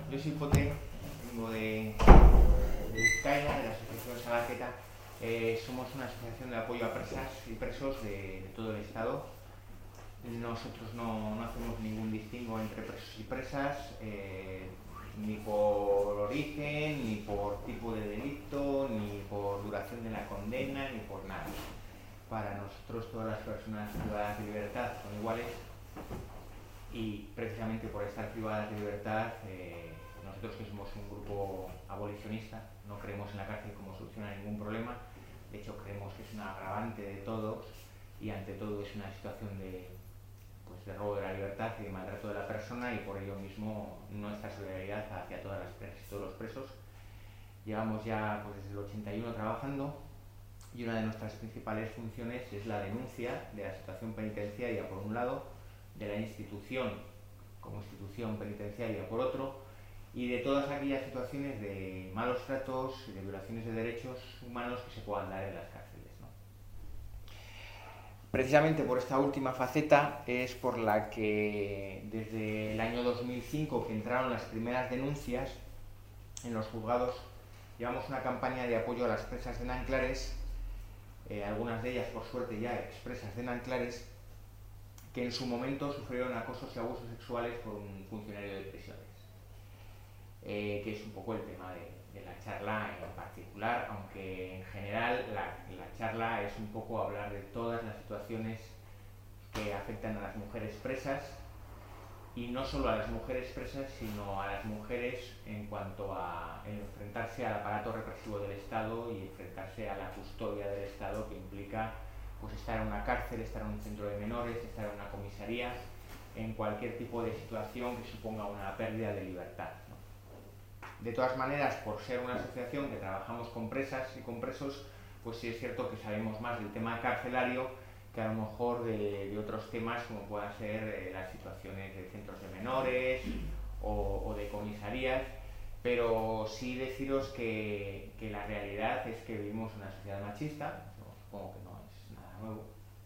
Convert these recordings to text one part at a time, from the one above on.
Yo soy Pote, vengo de Vizcaya, de la Asociación Salaqueta. Somos una asociación de apoyo a presas y presos de todo el Estado. Nosotros no hacemos ningún distingo entre presos y presas, ni por origen, ni por tipo de delito, ni por duración de la condena, ni por nada. Para nosotros todas las personas privadas de libertad son iguales y precisamente por estar privadas de libertad, nosotros que somos un grupo abolicionista no creemos en la cárcel como solución a ningún problema. De hecho creemos que es un agravante de todos y ante todo es una situación de robo de la libertad y de maltrato de la persona, y por ello mismo nuestra solidaridad hacia todas las presas y todos los presos. Llevamos ya desde el 81 trabajando y una de nuestras principales funciones es la denuncia de la situación penitenciaria por un lado, de la institución como institución penitenciaria por otro, y de todas aquellas situaciones de malos tratos y de violaciones de derechos humanos que se puedan dar en las cárceles, ¿no? Precisamente por esta última faceta es por la que desde el año 2005, que entraron las primeras denuncias en los juzgados, llevamos una campaña de apoyo a las presas de Nanclares, algunas de ellas por suerte ya expresas de Nanclares, que en su momento sufrieron acosos y abusos sexuales por un funcionario de prisiones, que es un poco el tema de la charla en particular, aunque en general la charla es un poco hablar de todas las situaciones que afectan a las mujeres presas, y no solo a las mujeres presas, sino a las mujeres en cuanto a enfrentarse al aparato represivo del Estado y enfrentarse a la custodia del Estado, que implica estar en una cárcel, estar en un centro de menores, estar en una comisaría, en cualquier tipo de situación que suponga una pérdida de libertad, ¿no? De todas maneras, por ser una asociación que trabajamos con presas y con presos, pues sí es cierto que sabemos más del tema carcelario que a lo mejor de otros temas, como puedan ser las situaciones de centros de menores o de comisarías, pero sí deciros que la realidad es que vivimos en una sociedad machista, supongo que no es nada nuevo,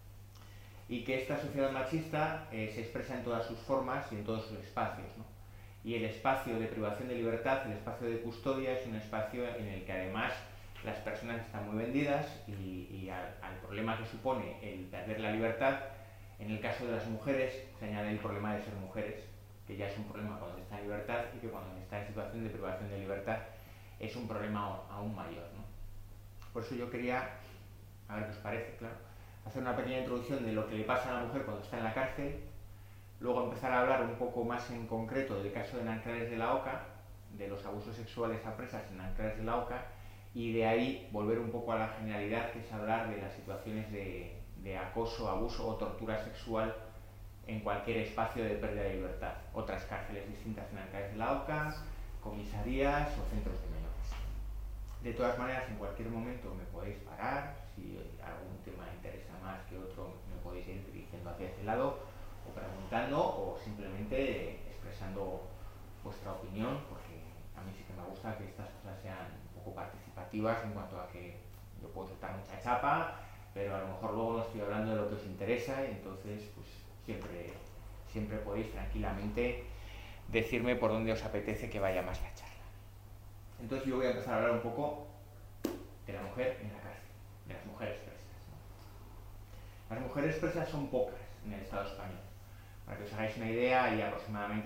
y que esta sociedad machista se expresa en todas sus formas y en todos sus espacios, ¿no? Y el espacio de privación de libertad, el espacio de custodia, es un espacio en el que además las personas están muy vendidas y al problema que supone el perder la libertad, en el caso de las mujeres se añade el problema de ser mujeres, que ya es un problema cuando se está en libertad, y que cuando se está en situación de privación de libertad es un problema aún mayor, ¿no? Por eso yo quería, a ver qué os parece, claro, hacer una pequeña introducción de lo que le pasa a la mujer cuando está en la cárcel, luego empezar a hablar un poco más en concreto del caso de Nanclares de la Oca, de los abusos sexuales a presas en Nanclares de la Oca, y de ahí volver un poco a la generalidad, que es hablar de las situaciones de acoso, abuso o tortura sexual en cualquier espacio de pérdida de libertad. Otras cárceles distintas en Nanclares de la Oca, comisarías o centros de menores. De todas maneras, en cualquier momento me podéis parar, si algún tema interesa más que otro me podéis ir dirigiendo hacia ese lado, o preguntando, o simplemente expresando vuestra opinión, porque a mí sí que me gusta que estas cosas sean un poco participativas, en cuanto a que yo puedo soltar mucha chapa, pero a lo mejor luego no estoy hablando de lo que os interesa, y entonces pues siempre podéis tranquilamente decirme por dónde os apetece que vaya más la charla. Entonces yo voy a empezar a hablar un poco de la mujer en la cárcel, de las mujeres presas, ¿no? Las mujeres presas son pocas en el Estado español. Para que os hagáis una idea, hay aproximadamente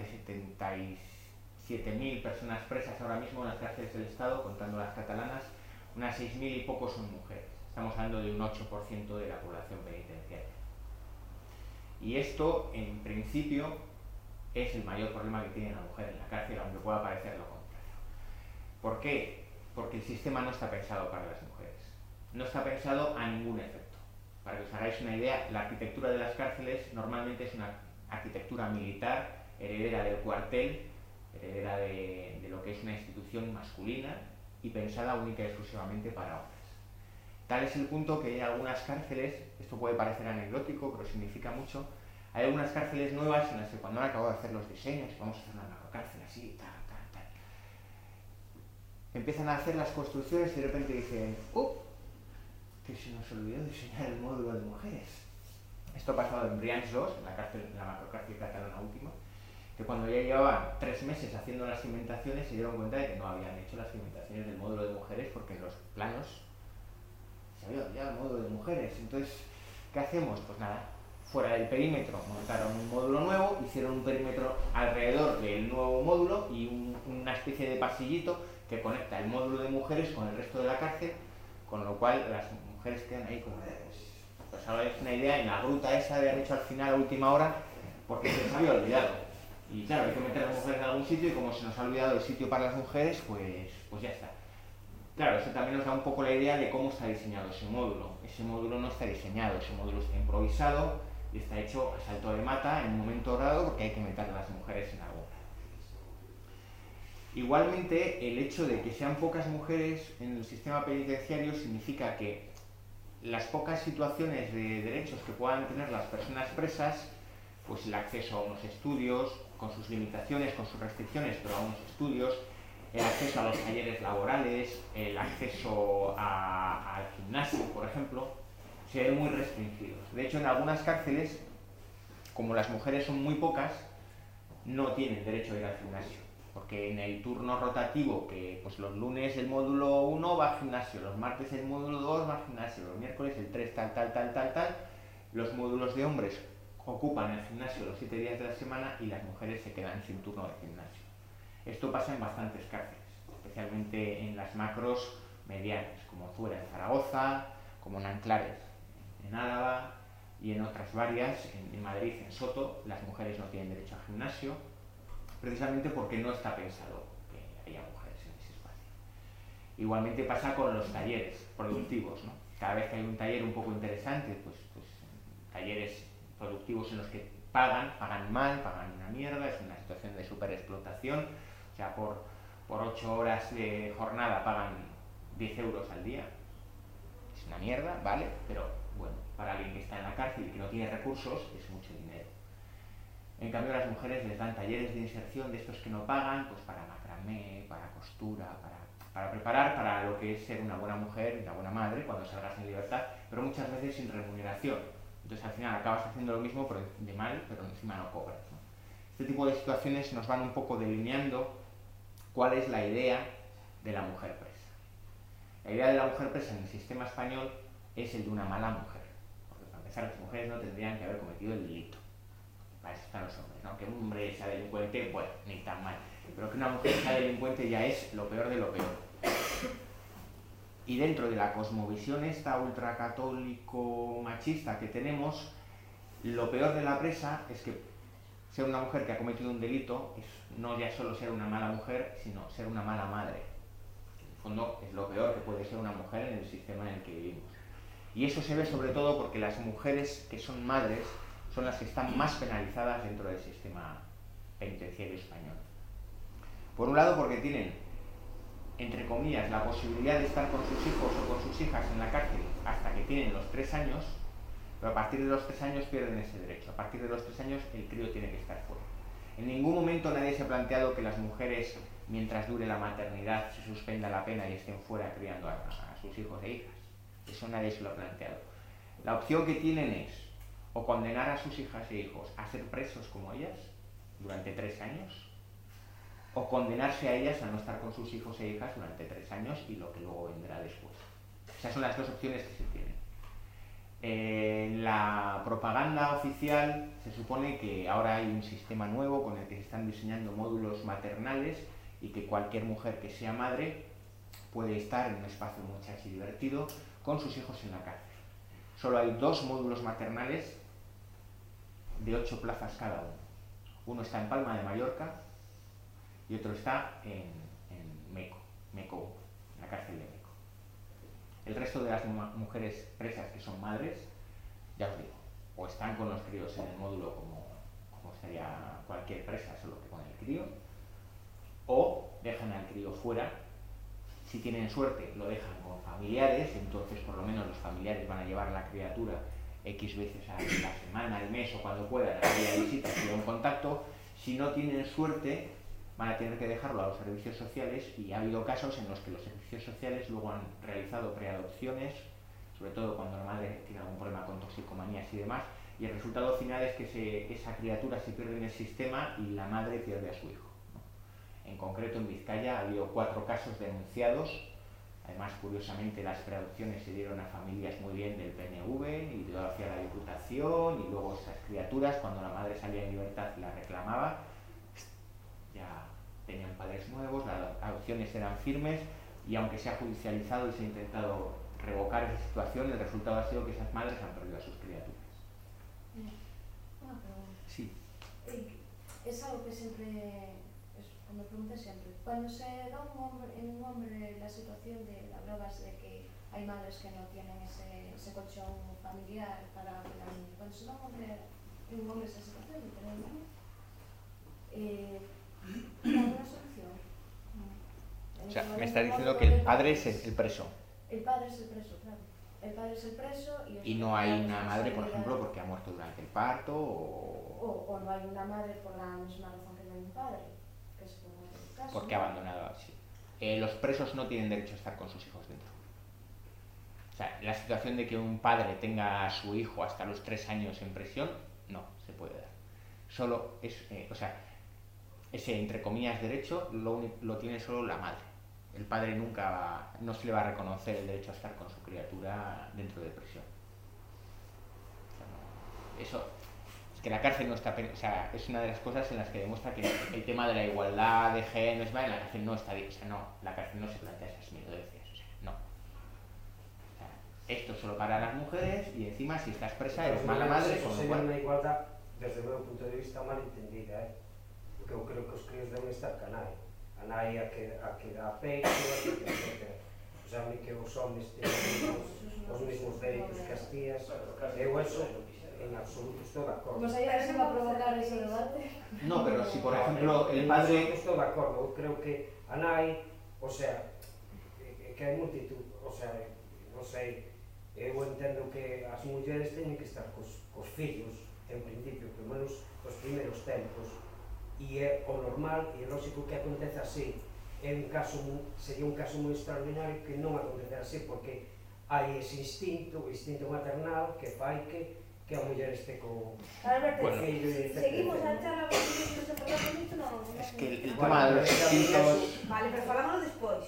77.000 personas presas ahora mismo en las cárceles del Estado, contando las catalanas. Unas 6.000 y poco son mujeres. Estamos hablando de un 8% de la población penitenciaria. Y esto, en principio, es el mayor problema que tiene la mujer en la cárcel, aunque pueda parecer lo contrario. ¿Por qué? Porque el sistema no está pensado para las mujeres. No está pensado a ningún efecto. Para que os hagáis una idea, la arquitectura de las cárceles normalmente es una arquitectura militar, heredera del cuartel, heredera de lo que es una institución masculina y pensada única y exclusivamente para hombres. Tal es el punto que hay algunas cárceles, esto puede parecer anecdótico, pero significa mucho, hay algunas cárceles nuevas en las que cuando han acabado de hacer los diseños, vamos a hacer una macrocárcel así, tal, empiezan a hacer las construcciones y de repente dicen, que se nos olvidó diseñar el módulo de mujeres. Esto ha pasado en Brians 2, en la macrocárcel catalana última, que cuando ya llevaban 3 meses haciendo las cimentaciones se dieron cuenta de que no habían hecho las cimentaciones del módulo de mujeres porque en los planos se había olvidado el módulo de mujeres. Entonces, ¿qué hacemos? Pues nada, fuera del perímetro montaron un módulo nuevo, hicieron un perímetro alrededor del nuevo módulo y una especie de pasillito que conecta el módulo de mujeres con el resto de la cárcel, con lo cual las mujeres quedan ahí como pues ahora es una idea en la gruta esa de haber hecho al final a última hora porque se les había olvidado. Y claro, hay que meter a las mujeres en algún sitio y como se nos ha olvidado el sitio para las mujeres, pues ya está. Claro, eso también nos da un poco la idea de cómo está diseñado ese módulo. Ese módulo no está diseñado, ese módulo está improvisado y está hecho a salto de mata en un momento dado porque hay que meter a las mujeres en algo. Igualmente, el hecho de que sean pocas mujeres en el sistema penitenciario significa que las pocas situaciones de derechos que puedan tener las personas presas, pues el acceso a unos estudios, con sus limitaciones, con sus restricciones, pero a unos estudios, el acceso a los talleres laborales, el acceso al gimnasio, por ejemplo, se ven muy restringidos. De hecho, en algunas cárceles, como las mujeres son muy pocas, no tienen derecho a ir al gimnasio. Porque en el turno rotativo, que pues los lunes el módulo 1 va al gimnasio, los martes el módulo 2 va al gimnasio, los miércoles el 3 tal, los módulos de hombres ocupan el gimnasio los 7 días de la semana y las mujeres se quedan sin turno de gimnasio. Esto pasa en bastantes cárceles, especialmente en las macros medianas, como Zuera en Zaragoza, como en Anclares en Álava y en otras varias, en Madrid, en Soto, las mujeres no tienen derecho al gimnasio, precisamente porque no está pensado que haya mujeres en ese espacio. Igualmente pasa con los talleres productivos, ¿no? Cada vez que hay un taller un poco interesante, pues talleres productivos en los que pagan mal, pagan una mierda, es una situación de superexplotación, o sea, por 8 horas de jornada pagan 10 euros al día, es una mierda, ¿vale? Pero bueno, para alguien que está en la cárcel y que no tiene recursos, es mucho dinero. En cambio, a las mujeres les dan talleres de inserción de estos que no pagan, pues para macramé, para costura, para preparar para lo que es ser una buena mujer, una buena madre cuando salgas en libertad, pero muchas veces sin remuneración. Entonces al final acabas haciendo lo mismo pero de mal, pero encima no cobras, ¿no? Este tipo de situaciones nos van un poco delineando cuál es la idea de la mujer presa. La idea de la mujer presa en el sistema español es el de una mala mujer, porque para empezar las mujeres no tendrían que haber cometido el delito. Para eso están los hombres, ¿no? Que un hombre sea delincuente, bueno, ni tan mal, pero que una mujer sea delincuente ya es lo peor de lo peor. Y dentro de la cosmovisión esta ultracatólico machista que tenemos, lo peor de la presa es que ser una mujer que ha cometido un delito es no ya solo ser una mala mujer, sino ser una mala madre. En el fondo es lo peor que puede ser una mujer en el sistema en el que vivimos. Y eso se ve sobre todo porque las mujeres que son madres son las que están más penalizadas dentro del sistema penitenciario español. Por un lado porque tienen, entre comillas, la posibilidad de estar con sus hijos o con sus hijas en la cárcel hasta que tienen los 3 años, pero a partir de los 3 años pierden ese derecho. A partir de los 3 años el crío tiene que estar fuera. En ningún momento nadie se ha planteado que las mujeres, mientras dure la maternidad, se suspenda la pena y estén fuera criando a sus hijos e hijas. Eso nadie se lo ha planteado. La opción que tienen es o condenar a sus hijas e hijos a ser presos como ellas durante 3 años, o condenarse a ellas a no estar con sus hijos e hijas durante 3 años y lo que luego vendrá después. Esas son las dos opciones que se tienen. En la propaganda oficial se supone que ahora hay un sistema nuevo con el que se están diseñando módulos maternales y que cualquier mujer que sea madre puede estar en un espacio muy chachi y divertido con sus hijos en la cárcel. Solo hay 2 módulos maternales de 8 plazas cada uno. Uno está en Palma de Mallorca y otro está en Meco, en la cárcel de Meco. El resto de las mujeres presas que son madres, ya os digo, o están con los críos en el módulo como estaría cualquier presa, solo que con el crío, o dejan al crío fuera. Si tienen suerte lo dejan con familiares, entonces por lo menos los familiares van a llevar a la criatura X veces a la semana, al mes o cuando puedan, a aquella visita, y un contacto. Si no tienen suerte van a tener que dejarlo a los servicios sociales y ha habido casos en los que los servicios sociales luego han realizado preadopciones, sobre todo cuando la madre tiene algún problema con toxicomanías y demás, y el resultado final es que esa criatura se pierde en el sistema y la madre pierde a su hijo, ¿no? En concreto, en Vizcaya ha habido 4 casos denunciados. Además, curiosamente, las preadopciones se dieron a familias muy bien del PNV y luego hacia la Diputación, y luego esas criaturas, cuando la madre salía en libertad y las reclamaba, ya tenían padres nuevos, las adopciones eran firmes, y aunque se ha judicializado y se ha intentado revocar esa situación, el resultado ha sido que esas madres han perdido a sus criaturas. Una pregunta. Sí. Es algo que siempre, me pregunto siempre, cuando se da en un hombre la situación de, hablabas de que hay madres que no tienen ese colchón familiar para cuidar al niño, cuando se da en un hombre esa situación de tener un niño, ¿hay alguna solución? O sea, me está diciendo que el padre es el preso. El padre es el preso, claro. El padre es el preso y no hay una madre, por ejemplo, porque ha muerto durante el parto o no hay una madre por la misma razón que no hay un padre, que se puede hacer el caso. Porque ha abandonado así. Los presos no tienen derecho a estar con sus hijos dentro. O sea, la situación de que un padre tenga a su hijo hasta los 3 años en prisión, no se puede dar. Solo es, ese, entre comillas, derecho lo tiene solo la madre. El padre no se le va a reconocer el derecho a estar con su criatura dentro de prisión. O sea, no, eso es que la cárcel no está, o sea, es una de las cosas en las que demuestra que el tema de la igualdad de género, en la cárcel no está, o sea, no, la cárcel no se plantea esas minorías, o sea, no. O sea, esto es solo para las mujeres, y encima si estás presa eres mala madre, con lo cual... Sería unha igualdad, desde o meu punto de vista, mal entendida, porque eu creo que os críos deben estar ca nai. A nai a que dá peito, etc. O sea, que os homens teñen os mesmos dereitos que as tías, eu eso en absoluto estou de acordo. Como se va a provocar ese debate? No, pero si por ejemplo el padre... Estou de acordo, eu creo que a nai, o sea, que hai multitud, o sea, non sei, eu entendo que as mulleres teñen que estar cos fillos, en principio, pelo menos os primeiros tempos, e é o normal e é lógico que acontece así. Sería un caso moi extraordinario que non acontece así, porque hai ese instinto maternal que fai que a muller este co fillo e etc. Seguimos a charla porque non se fala con isto, non. Es que el tema de los instintos... Vale, pero falámoslo despois.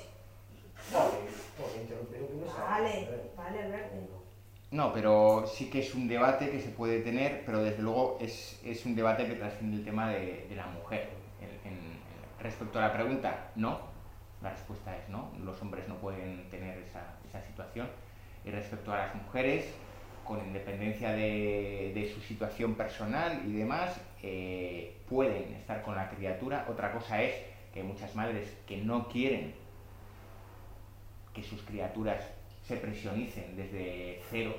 Pode interrumpir o que me sale. Vale, Alberto. No, pero sí que es un debate que se puede tener, pero desde luego es un debate que trasciende el tema de la mujer. Respecto a la pregunta, no. La respuesta es no. Los hombres no pueden tener esa situación. Y respecto a las mujeres, con independencia de su situación personal y demás, pueden estar con la criatura. Otra cosa es que hay muchas madres que no quieren que sus criaturas se presionicen desde 0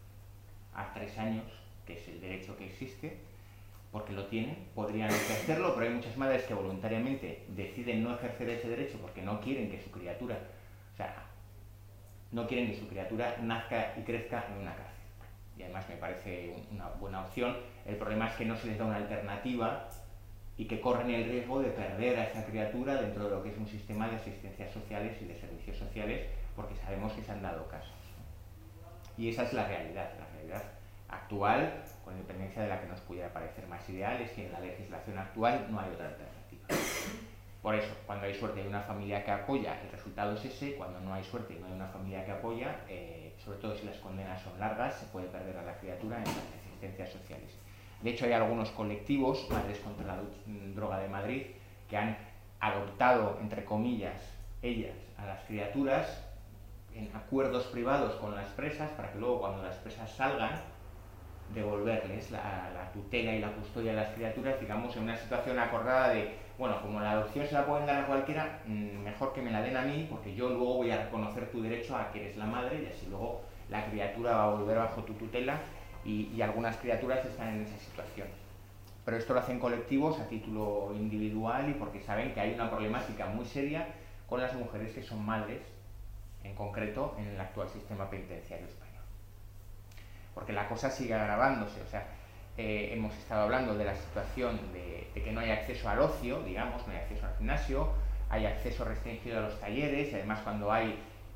a 3 años, que es el derecho que existe, porque lo tienen, podrían ejercerlo, pero hay muchas madres que voluntariamente deciden no ejercer ese derecho porque no quieren que su criatura, o sea, no quieren que su criatura nazca y crezca en una cárcel. Y además me parece una buena opción. El problema es que no se les da una alternativa y que corren el riesgo de perder a esa criatura dentro de lo que es un sistema de asistencias sociales y de servicios sociales, porque sabemos que se han dado casos, ¿no? Y esa es la realidad actual, con independencia de la que nos pudiera parecer más ideal, es que en la legislación actual no hay otra alternativa. Por eso, cuando hay suerte y hay una familia que apoya, el resultado es ese. Cuando no hay suerte y no hay una familia que apoya, sobre todo si las condenas son largas, se puede perder a la criatura en las asistencias sociales. De hecho, hay algunos colectivos, Madres contra la Droga de Madrid, que han adoptado, entre comillas, ellas a las criaturas en acuerdos privados con las presas, para que luego, cuando las presas salgan, devolverles la tutela y la custodia de las criaturas, digamos, en una situación acordada de, bueno, como la adopción se la pueden dar a cualquiera, mejor que me la den a mí, porque yo luego voy a reconocer tu derecho a que eres la madre, y así luego la criatura va a volver bajo tu tutela, y algunas criaturas están en esa situación. Pero esto lo hacen colectivos a título individual y porque saben que hay una problemática muy seria con las mujeres que son madres, en concreto en el actual sistema penitenciario español. Porque la cosa sigue agravándose, o sea, hemos estado hablando de la situación de que no hay acceso al ocio, digamos, no hay acceso al gimnasio, hay acceso restringido a los talleres, y además cuando hay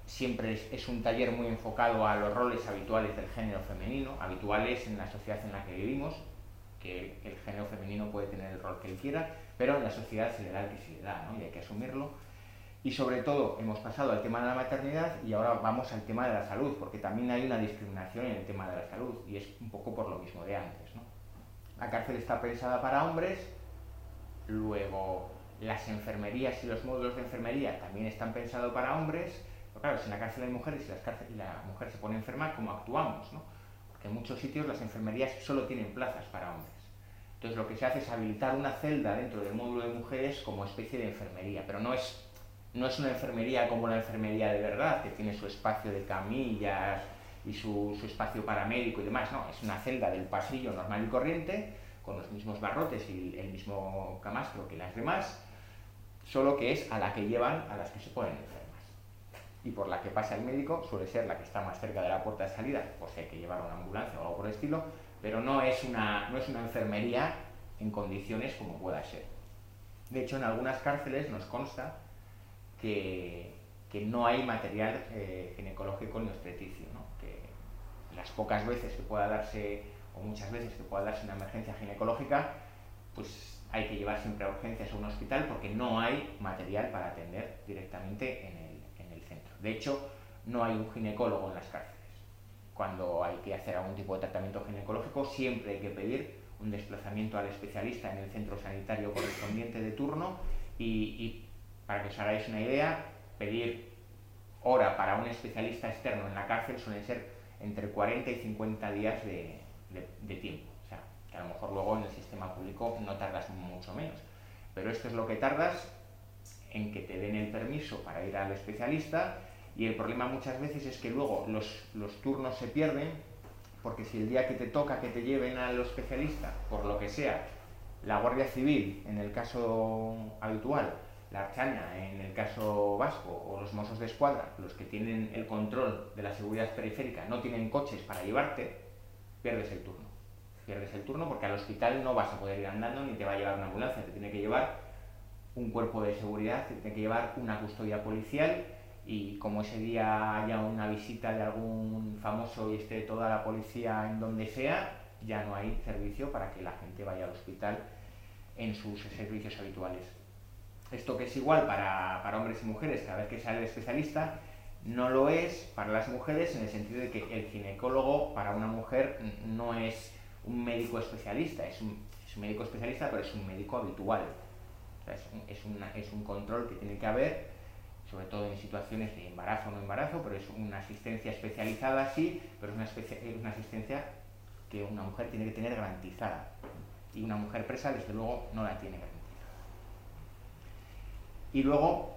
siempre es un taller muy enfocado a los roles habituales del género femenino, habituales en la sociedad en la que vivimos, que el género femenino puede tener el rol que él quiera, pero en la sociedad se le da el que se le da, ¿no? Y hay que asumirlo. Y sobre todo hemos pasado al tema de la maternidad y ahora vamos al tema de la salud, porque también hay una discriminación en el tema de la salud y es un poco por lo mismo de antes, ¿no? La cárcel está pensada para hombres, luego las enfermerías y los módulos de enfermería también están pensados para hombres, pero claro, si en la cárcel hay mujeres y la mujer se pone enferma, ¿cómo actuamos, no? Porque en muchos sitios las enfermerías solo tienen plazas para hombres. Entonces lo que se hace es habilitar una celda dentro del módulo de mujeres como especie de enfermería, pero no es una enfermería como la enfermería de verdad, que tiene su espacio de camillas y su espacio paramédico y demás, no, es una celda del pasillo normal y corriente, con los mismos barrotes y el mismo camastro que las demás, solo que es a la que llevan a las que se ponen enfermas. Y por la que pasa el médico suele ser la que está más cerca de la puerta de salida, por si hay que llevar una ambulancia o algo por el estilo, pero no es una enfermería en condiciones como pueda ser. De hecho, en algunas cárceles nos consta que no hay material ginecológico ni obstetricio, ¿no? Que las pocas veces que pueda darse, o muchas veces que pueda darse una emergencia ginecológica, pues hay que llevar siempre a urgencias a un hospital porque no hay material para atender directamente en el centro. De hecho, no hay un ginecólogo en las cárceles. Cuando hay que hacer algún tipo de tratamiento ginecológico, siempre hay que pedir un desplazamiento al especialista en el centro sanitario correspondiente de turno y para que os hagáis una idea, pedir hora para un especialista externo en la cárcel suelen ser entre 40 y 50 días de tiempo. O sea, que a lo mejor luego en el sistema público no tardas mucho menos. Pero esto es lo que tardas en que te den el permiso para ir al especialista, y el problema muchas veces es que luego los turnos se pierden, porque si el día que te toca que te lleven al especialista, por lo que sea, la Guardia Civil, en el caso habitual, la Archaña, en el caso vasco, o los Mossos de Escuadra, los que tienen el control de la seguridad periférica, no tienen coches para llevarte, pierdes el turno. Pierdes el turno porque al hospital no vas a poder ir andando ni te va a llevar una ambulancia, te tiene que llevar un cuerpo de seguridad, te tiene que llevar una custodia policial, y como ese día haya una visita de algún famoso y esté toda la policía en donde sea, ya no hay servicio para que la gente vaya al hospital en sus servicios habituales. Esto que es igual para hombres y mujeres cada vez que sale el especialista, no lo es para las mujeres, en el sentido de que el ginecólogo para una mujer no es un médico especialista, es un médico especialista, pero es un médico habitual. O sea, es un control que tiene que haber, sobre todo en situaciones de embarazo o no embarazo, pero es una asistencia especializada, sí, pero es una asistencia que una mujer tiene que tener garantizada, y una mujer presa desde luego no la tiene garantizada. Y luego,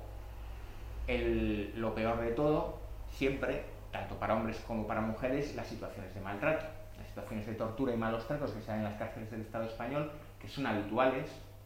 lo peor de todo, siempre, tanto para hombres como para mujeres, las situaciones de maltrato, las situaciones de tortura y malos tratos que se dan en las cárceles del Estado español, que son habituales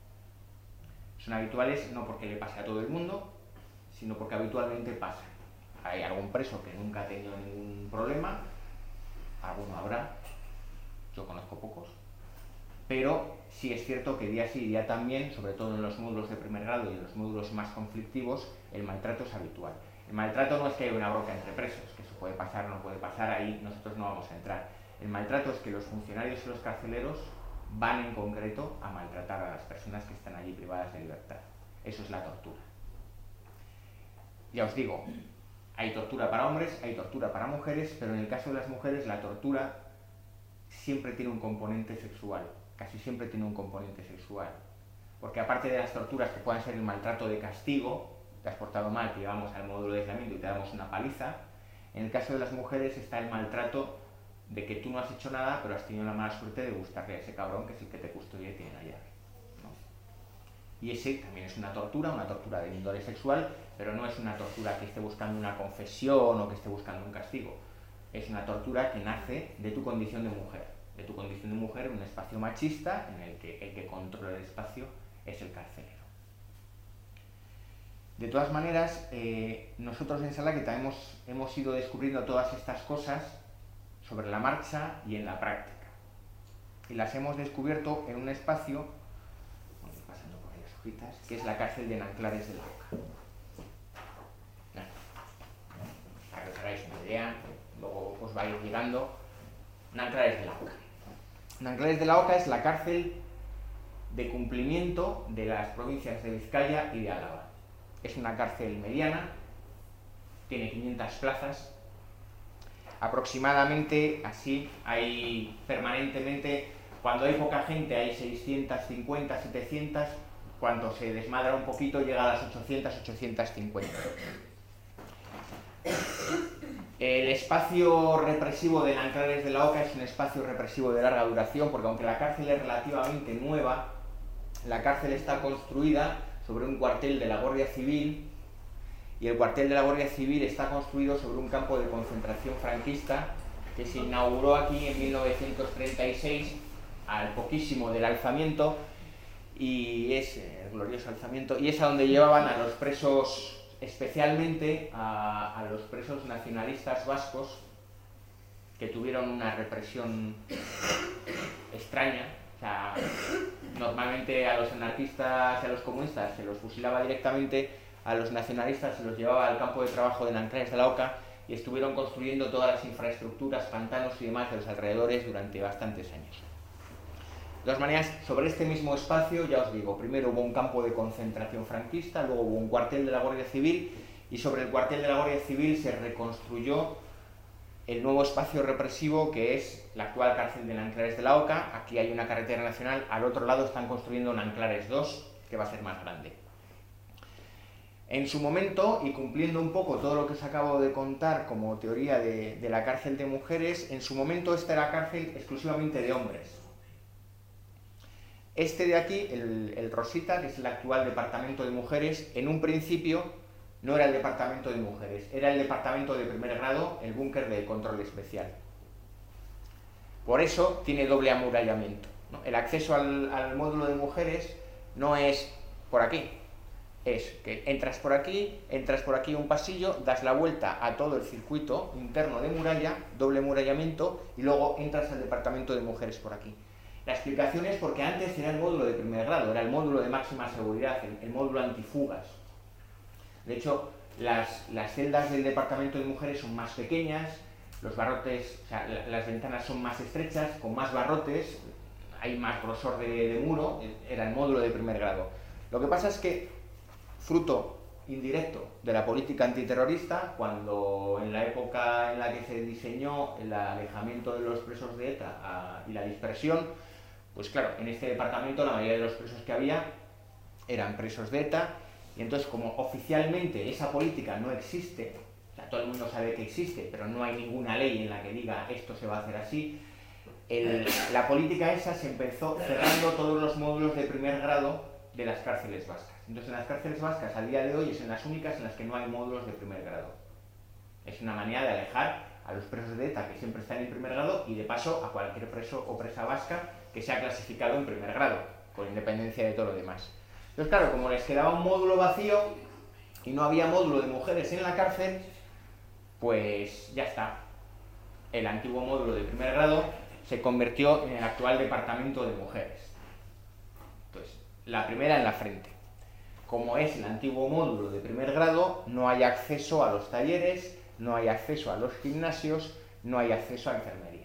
no porque le pase a todo el mundo, sino porque habitualmente pasan. Hay algún preso que nunca ha tenido ningún problema, alguno habrá, yo conozco pocos, pero sí es cierto que día sí y día también, sobre todo en los módulos de primer grado y en los módulos más conflictivos, el maltrato es habitual. El maltrato no es que haya una bronca entre presos, que eso puede pasar o no puede pasar, ahí nosotros no vamos a entrar. El maltrato es que los funcionarios y los carceleros van en concreto a maltratar a las personas que están allí privadas de libertad. Eso es la tortura. Ya os digo, hay tortura para hombres, hay tortura para mujeres, pero en el caso de las mujeres la tortura siempre tiene un componente sexual, casi siempre tiene un componente sexual. Porque aparte de las torturas que puedan ser el maltrato de castigo, te has portado mal, te llevamos al módulo de aislamiento y te damos una paliza, en el caso de las mujeres está el maltrato de que tú no has hecho nada, pero has tenido la mala suerte de gustarle a ese cabrón que es el que te custodia y tiene la llave, ¿no? Y ese también es una tortura de índole sexual, pero no es una tortura que esté buscando una confesión o que esté buscando un castigo. Es una tortura que nace de tu condición de mujer, en un espacio machista en el que controla el espacio es el carcelero. De todas maneras, nosotros en Salaqueta hemos ido descubriendo todas estas cosas sobre la marcha y en la práctica. Y las hemos descubierto en un espacio, bueno, pasando por ahí las hojitas, que es la cárcel de Nanclares de la Oca. idea luego pues va a ir llegando. Nanclares de la Oca. Nanclares de la Oca es la cárcel de cumplimiento de las provincias de Vizcaya y de Álava. Es una cárcel mediana, tiene 500 plazas. Aproximadamente, así, hay permanentemente, cuando hay poca gente hay 650, 700, cuando se desmadra un poquito llega a las 800, 850. El espacio represivo de Nanclares de la Oca es un espacio represivo de larga duración, porque aunque la cárcel es relativamente nueva, la cárcel está construida sobre un cuartel de la Guardia Civil, y el cuartel de la Guardia Civil está construido sobre un campo de concentración franquista que se inauguró aquí en 1936, al poquísimo del alzamiento, y es el glorioso alzamiento, y es a donde llevaban a los presos, especialmente a los presos nacionalistas vascos, que tuvieron una represión extraña. O sea, normalmente a los anarquistas y a los comunistas se los fusilaba directamente, a los nacionalistas se los llevaba al campo de trabajo de Nanclares de la Oca y estuvieron construyendo todas las infraestructuras, pantanos y demás de los alrededores durante bastantes años. De todas maneras, sobre este mismo espacio, ya os digo, primero hubo un campo de concentración franquista, luego hubo un cuartel de la Guardia Civil, y sobre el cuartel de la Guardia Civil se reconstruyó el nuevo espacio represivo que es la actual cárcel de Nanclares de la Oca. Aquí hay una carretera nacional, al otro lado están construyendo Nanclares 2, que va a ser más grande. En su momento, y cumpliendo un poco todo lo que os acabo de contar como teoría de la cárcel de mujeres, en su momento esta era cárcel exclusivamente de hombres. Este de aquí, el Rosita, que es el actual departamento de mujeres, en un principio no era el departamento de mujeres, era el departamento de primer grado, el búnker de control especial. Por eso tiene doble amurallamiento, ¿no? El acceso al módulo de mujeres no es por aquí, es que entras por aquí un pasillo, das la vuelta a todo el circuito interno de muralla, doble amurallamiento, y luego entras al departamento de mujeres por aquí. La explicación es porque antes era el módulo de primer grado, era el módulo de máxima seguridad, el módulo antifugas. De hecho, las celdas del departamento de mujeres son más pequeñas, los barrotes, o sea, las ventanas son más estrechas, con más barrotes, hay más grosor de muro, era el módulo de primer grado. Lo que pasa es que, fruto indirecto de la política antiterrorista, cuando en la época en la que se diseñó el alejamiento de los presos de ETA y la dispersión, pues claro, en este departamento la mayoría de los presos que había eran presos de ETA, y entonces como oficialmente esa política no existe, o sea, todo el mundo sabe que existe, pero no hay ninguna ley en la que diga esto se va a hacer así, la política esa se empezó cerrando todos los módulos de primer grado de las cárceles vascas. Entonces en las cárceles vascas a día de hoy es en las únicas en las que no hay módulos de primer grado. Es una manera de alejar a los presos de ETA que siempre están en primer grado y de paso a cualquier preso o presa vasca que sea clasificado en primer grado, con independencia de todo lo demás. Entonces claro, como les quedaba un módulo vacío y no había módulo de mujeres en la cárcel, pues ya está. El antiguo módulo de primer grado se convirtió en el actual departamento de mujeres. Entonces, la primera en la frente. Como es el antiguo módulo de primer grado, no hay acceso a los talleres, no hay acceso a los gimnasios, no hay acceso a enfermería.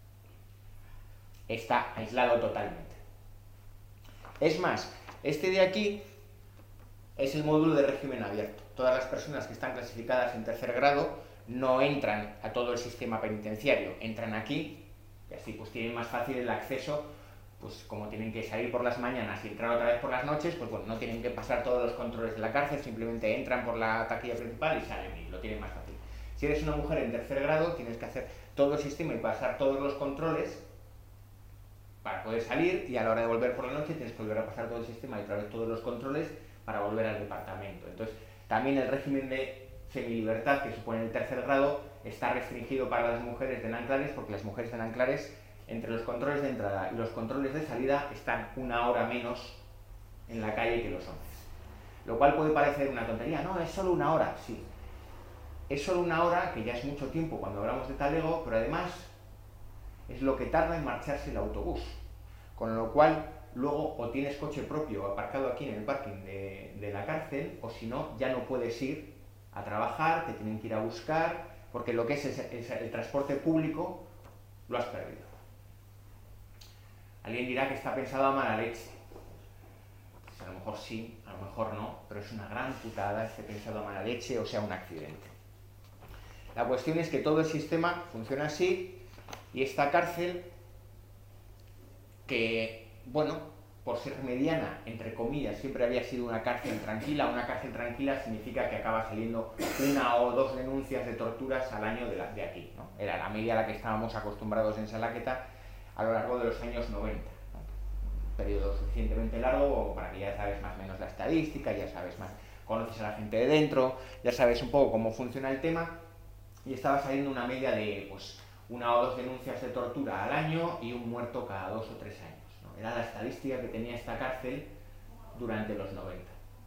Está aislado totalmente. Es más, este de aquí es el módulo de régimen abierto. Todas las personas que están clasificadas en tercer grado no entran a todo el sistema penitenciario, entran aquí y así pues tienen más fácil el acceso, pues como tienen que salir por las mañanas y entrar otra vez por las noches, pues bueno, no tienen que pasar todos los controles de la cárcel, simplemente entran por la taquilla principal y salen y lo tienen más fácil. Si eres una mujer en tercer grado, tienes que hacer todo el sistema y pasar todos los controles para poder salir, y a la hora de volver por la noche tienes que volver a pasar todo el sistema y otra vez todos los controles para volver al departamento. Entonces, también el régimen de semilibertad que supone el tercer grado está restringido para las mujeres de Nanclares, porque las mujeres de Nanclares, entre los controles de entrada y los controles de salida, están una hora menos en la calle que los hombres. Lo cual puede parecer una tontería. No, es solo una hora, sí. Es solo una hora, que ya es mucho tiempo cuando hablamos de talego, pero además es lo que tarda en marcharse el autobús. Con lo cual, luego o tienes coche propio aparcado aquí en el parking de la cárcel, o si no, ya no puedes ir a trabajar, te tienen que ir a buscar, porque lo que es el transporte público lo has perdido. Alguien dirá que está pensado a mala leche. Pues a lo mejor sí, a lo mejor no, pero es una gran putada esté pensado a mala leche o sea un accidente. La cuestión es que todo el sistema funciona así y esta cárcel, que, bueno, por ser mediana, entre comillas, siempre había sido una cárcel tranquila. Una cárcel tranquila significa que acaba saliendo 1 o 2 denuncias de torturas al año de aquí, ¿no? Era la media a la que estábamos acostumbrados en Salaqueta a lo largo de los años 90, ¿no? Un periodo suficientemente largo para que ya sabes más o menos la estadística, ya sabes más, conoces a la gente de dentro, ya sabes un poco cómo funciona el tema, y estaba saliendo una media de pues 1 o 2 denuncias de tortura al año y un muerto cada 2 o 3 años, ¿no? Era la estadística que tenía esta cárcel durante los 90.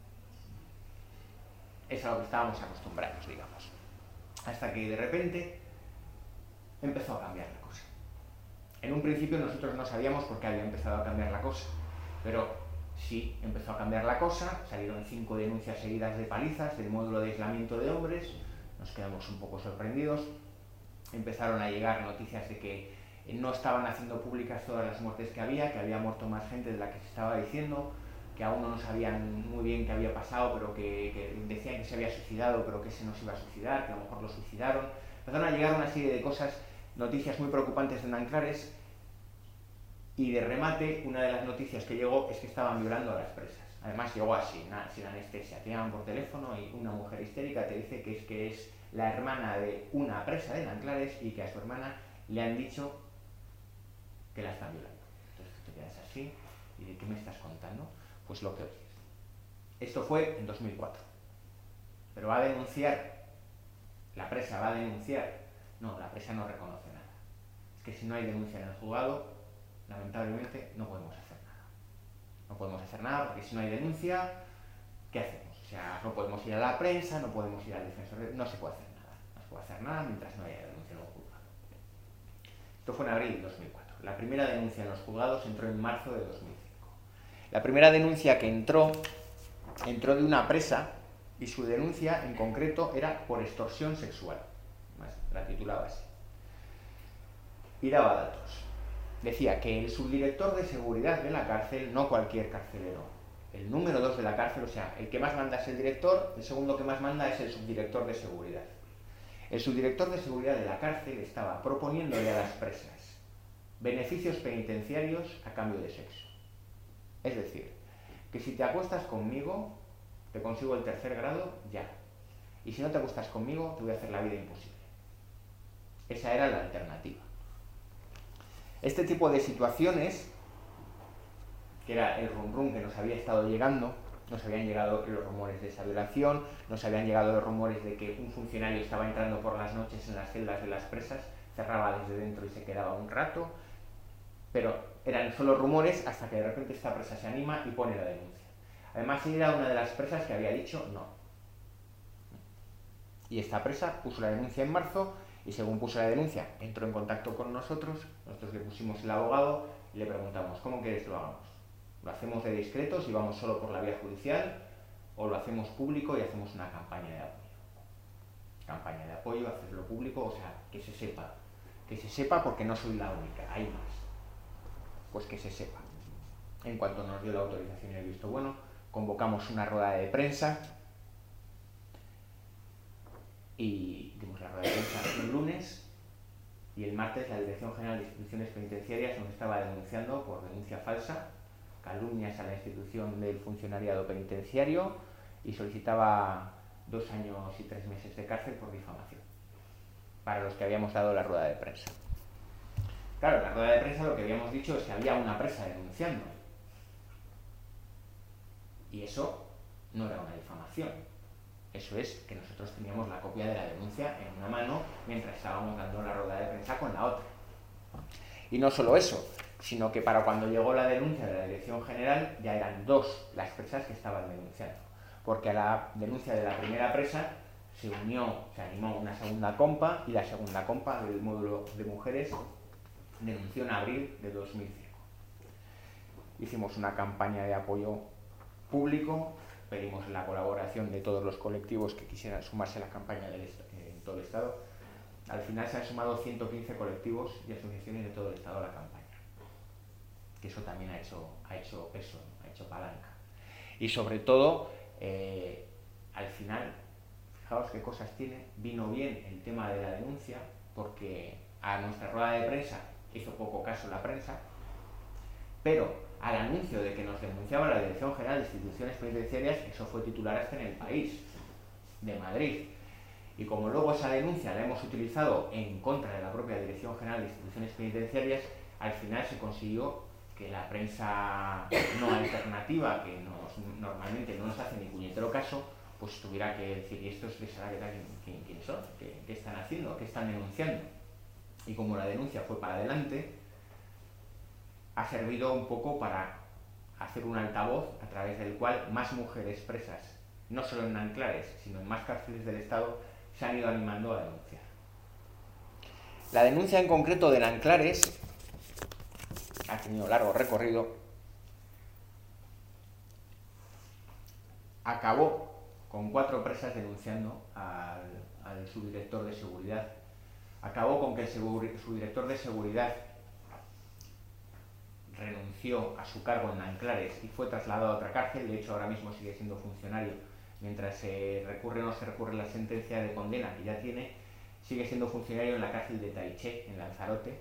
Es a lo que estábamos acostumbrados, digamos. Hasta que de repente empezó a cambiar la cosa. En un principio nosotros no sabíamos por qué había empezado a cambiar la cosa, pero sí empezó a cambiar la cosa. Salieron 5 denuncias seguidas de palizas del módulo de aislamiento de hombres. Nos quedamos un poco sorprendidos. Empezaron a llegar noticias de que no estaban haciendo públicas todas las muertes que había muerto más gente de la que se estaba diciendo, que aún no sabían muy bien qué había pasado, pero que decían que se había suicidado, pero que se nos iba a suicidar, que a lo mejor lo suicidaron. Empezaron a llegar una serie de cosas, noticias muy preocupantes de Nanclares, y de remate, una de las noticias que llegó es que estaban violando a las presas. Además llegó así, sin anestesia. Te llaman por teléfono y una mujer histérica te dice que es la hermana de una presa de Nanclares y que a su hermana le han dicho que la están violando. Entonces te quedas así, ¿y de qué me estás contando? Pues lo que oyes. Esto fue en 2004. Pero va a denunciar, la presa va a denunciar. No, la presa no reconoce nada. Es que si no hay denuncia en el juzgado, lamentablemente no podemos hacer nada. No podemos hacer nada porque si no hay denuncia, ¿qué hacemos? O sea, no podemos ir a la prensa, no podemos ir al defensor, no se puede hacer nada. No se puede hacer nada mientras no haya denuncia en el juzgado. Esto fue en abril de 2004. La primera denuncia en los juzgados entró en marzo de 2005. La primera denuncia que entró de una presa, y su denuncia en concreto era por extorsión sexual. La titulaba así. Y daba datos. Decía que el subdirector de seguridad de la cárcel, no cualquier carcelero, el número 2 de la cárcel, o sea, el que más manda es el director, el segundo que más manda es el subdirector de seguridad. El subdirector de seguridad de la cárcel estaba proponiéndole a las presas beneficios penitenciarios a cambio de sexo. Es decir, que si te acuestas conmigo, te consigo el 3er grado ya. Y si no te acuestas conmigo, te voy a hacer la vida imposible. Esa era la alternativa. Este tipo de situaciones, que era el rum que nos había estado llegando, nos habían llegado los rumores de esa violación, nos habían llegado los rumores de que un funcionario estaba entrando por las noches en las celdas de las presas, cerraba desde dentro y se quedaba un rato, pero eran solo rumores hasta que de repente esta presa se anima y pone la denuncia. Además, ella era una de las presas que había dicho no. Y esta presa puso la denuncia en marzo y según puso la denuncia, entró en contacto con nosotros le pusimos el abogado y le preguntamos, ¿cómo quieres que lo hagamos? ¿Lo hacemos de discretos y vamos solo por la vía judicial o lo hacemos público y hacemos una campaña de apoyo? Campaña de apoyo, hacerlo público, o sea, que se sepa porque no soy la única, hay más. Pues que se sepa. En cuanto nos dio la autorización y el visto bueno, convocamos una rueda de prensa y dimos la rueda de prensa el lunes y el martes la Dirección General de Instituciones Penitenciarias nos estaba denunciando por denuncia falsa, calumnias a la institución del funcionariado penitenciario y solicitaba 2 años y 3 meses de cárcel por difamación para los que habíamos dado la rueda de prensa. Claro, en la rueda de prensa lo que habíamos dicho es que había una presa denunciando y eso no era una difamación. Eso es que nosotros teníamos la copia de la denuncia en una mano mientras estábamos dando la rueda de prensa con la otra. Y no solo eso, sino que para cuando llegó la denuncia de la Dirección General ya eran 2 las presas que estaban denunciando. Porque a la denuncia de la primera presa se animó una segunda compa y la segunda compa del módulo de mujeres denunció en abril de 2005. Hicimos una campaña de apoyo público. Pedimos la colaboración de todos los colectivos que quisieran sumarse a la campaña en todo el Estado Al final se han sumado 115 colectivos y asociaciones de todo el Estado a la campaña. Que eso también ha hecho peso, ¿no? Ha hecho palanca. Y sobre todo, al final, fijaos qué cosas tiene, vino bien el tema de la denuncia, porque a nuestra rueda de prensa hizo poco caso la prensa, pero al anuncio de que nos denunciaba la Dirección General de Instituciones Penitenciarias, eso fue titular hasta en El País, de Madrid. Y como luego esa denuncia la hemos utilizado en contra de la propia Dirección General de Instituciones Penitenciarias, al final se consiguió que la prensa no alternativa, que normalmente no nos hace ni puñetero caso, pues tuviera que decir, ¿y estos de Saragata quiénes son? ¿Qué están haciendo? ¿Qué están denunciando? Y como la denuncia fue para adelante, ha servido un poco para hacer un altavoz a través del cual más mujeres presas, no solo en Nanclares, sino en más cárceles del Estado, se han ido animando a denunciar. La denuncia en concreto de Nanclares ha tenido largo recorrido, acabó con 4 presas denunciando al subdirector de seguridad, acabó con que el subdirector de seguridad renunció a su cargo en Nanclares y fue trasladado a otra cárcel. De hecho, ahora mismo sigue siendo funcionario mientras se recurre o no se recurre la sentencia de condena que ya tiene. Sigue siendo funcionario en la cárcel de Taiché, en Lanzarote.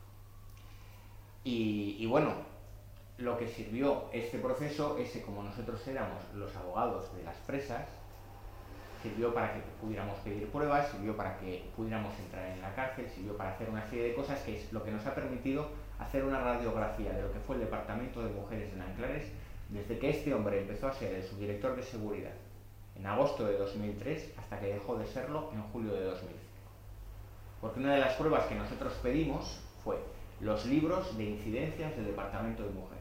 Y bueno, lo que sirvió este proceso es que, como nosotros éramos los abogados de las presas, sirvió para que pudiéramos pedir pruebas, sirvió para que pudiéramos entrar en la cárcel, sirvió para hacer una serie de cosas, que es lo que nos ha permitido hacer una radiografía de lo que fue el Departamento de Mujeres de Nanclares desde que este hombre empezó a ser el subdirector de seguridad en agosto de 2003 hasta que dejó de serlo en julio de 2005. Porque una de las pruebas que nosotros pedimos fue los libros de incidencias del Departamento de Mujeres.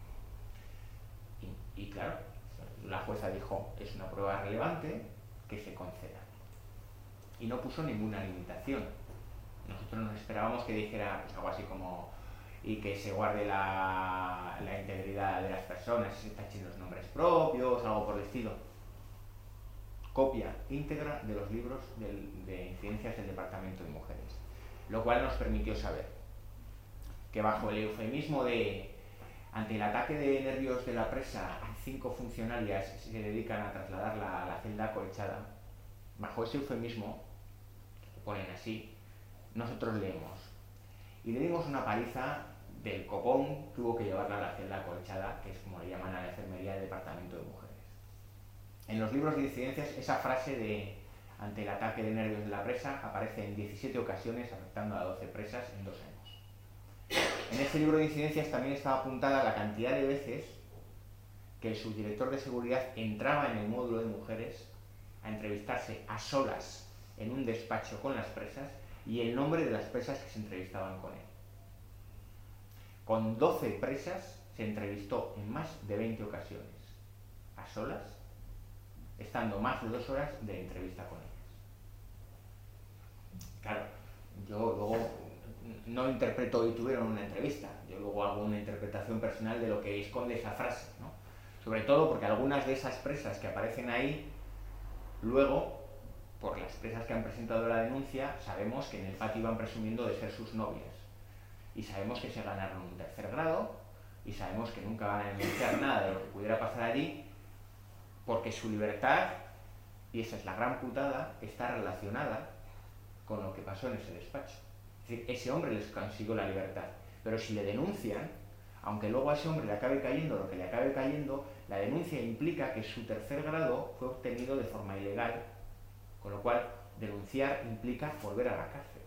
Y claro, la jueza dijo, es una prueba relevante, que se conceda. Y no puso ninguna limitación. Nosotros nos esperábamos que dijera pues, algo así como y que se guarde la integridad de las personas, se tachen los nombres propios, algo por el estilo. Copia íntegra de los libros de incidencias del Departamento de Mujeres. Lo cual nos permitió saber que bajo el eufemismo de ante el ataque de nervios de la presa, 5 funcionarias se dedican a trasladarla a la celda acolchada. Bajo ese eufemismo, que ponen así, nosotros leemos. Y le dimos una paliza del copón, tuvo que llevarla a la celda acolchada, que es como le llaman a la enfermería del Departamento de Mujeres. En los libros de incidencias, esa frase de ante el ataque de nervios de la presa aparece en 17 ocasiones, afectando a 12 presas en 2 años. En este libro de incidencias también estaba apuntada la cantidad de veces que el subdirector de seguridad entraba en el módulo de mujeres a entrevistarse a solas en un despacho con las presas y el nombre de las presas que se entrevistaban con él. Con 12 presas se entrevistó en más de 20 ocasiones, a solas, estando más de 2 horas de entrevista con ellas. Claro, yo luego no interpreto y tuvieron una entrevista, yo luego hago una interpretación personal de lo que esconde esa frase, ¿no? Sobre todo porque algunas de esas presas que aparecen ahí, luego, por las presas que han presentado la denuncia, sabemos que en el patio iban presumiendo de ser sus novias. Y sabemos que se ganaron un 3er grado, y sabemos que nunca van a denunciar nada de lo que pudiera pasar allí, porque su libertad, y esa es la gran putada, está relacionada con lo que pasó en ese despacho. Es decir, ese hombre les consiguió la libertad, pero si le denuncian, aunque luego a ese hombre le acabe cayendo lo que le acabe cayendo, la denuncia implica que su 3er grado fue obtenido de forma ilegal, con lo cual denunciar implica volver a la cárcel.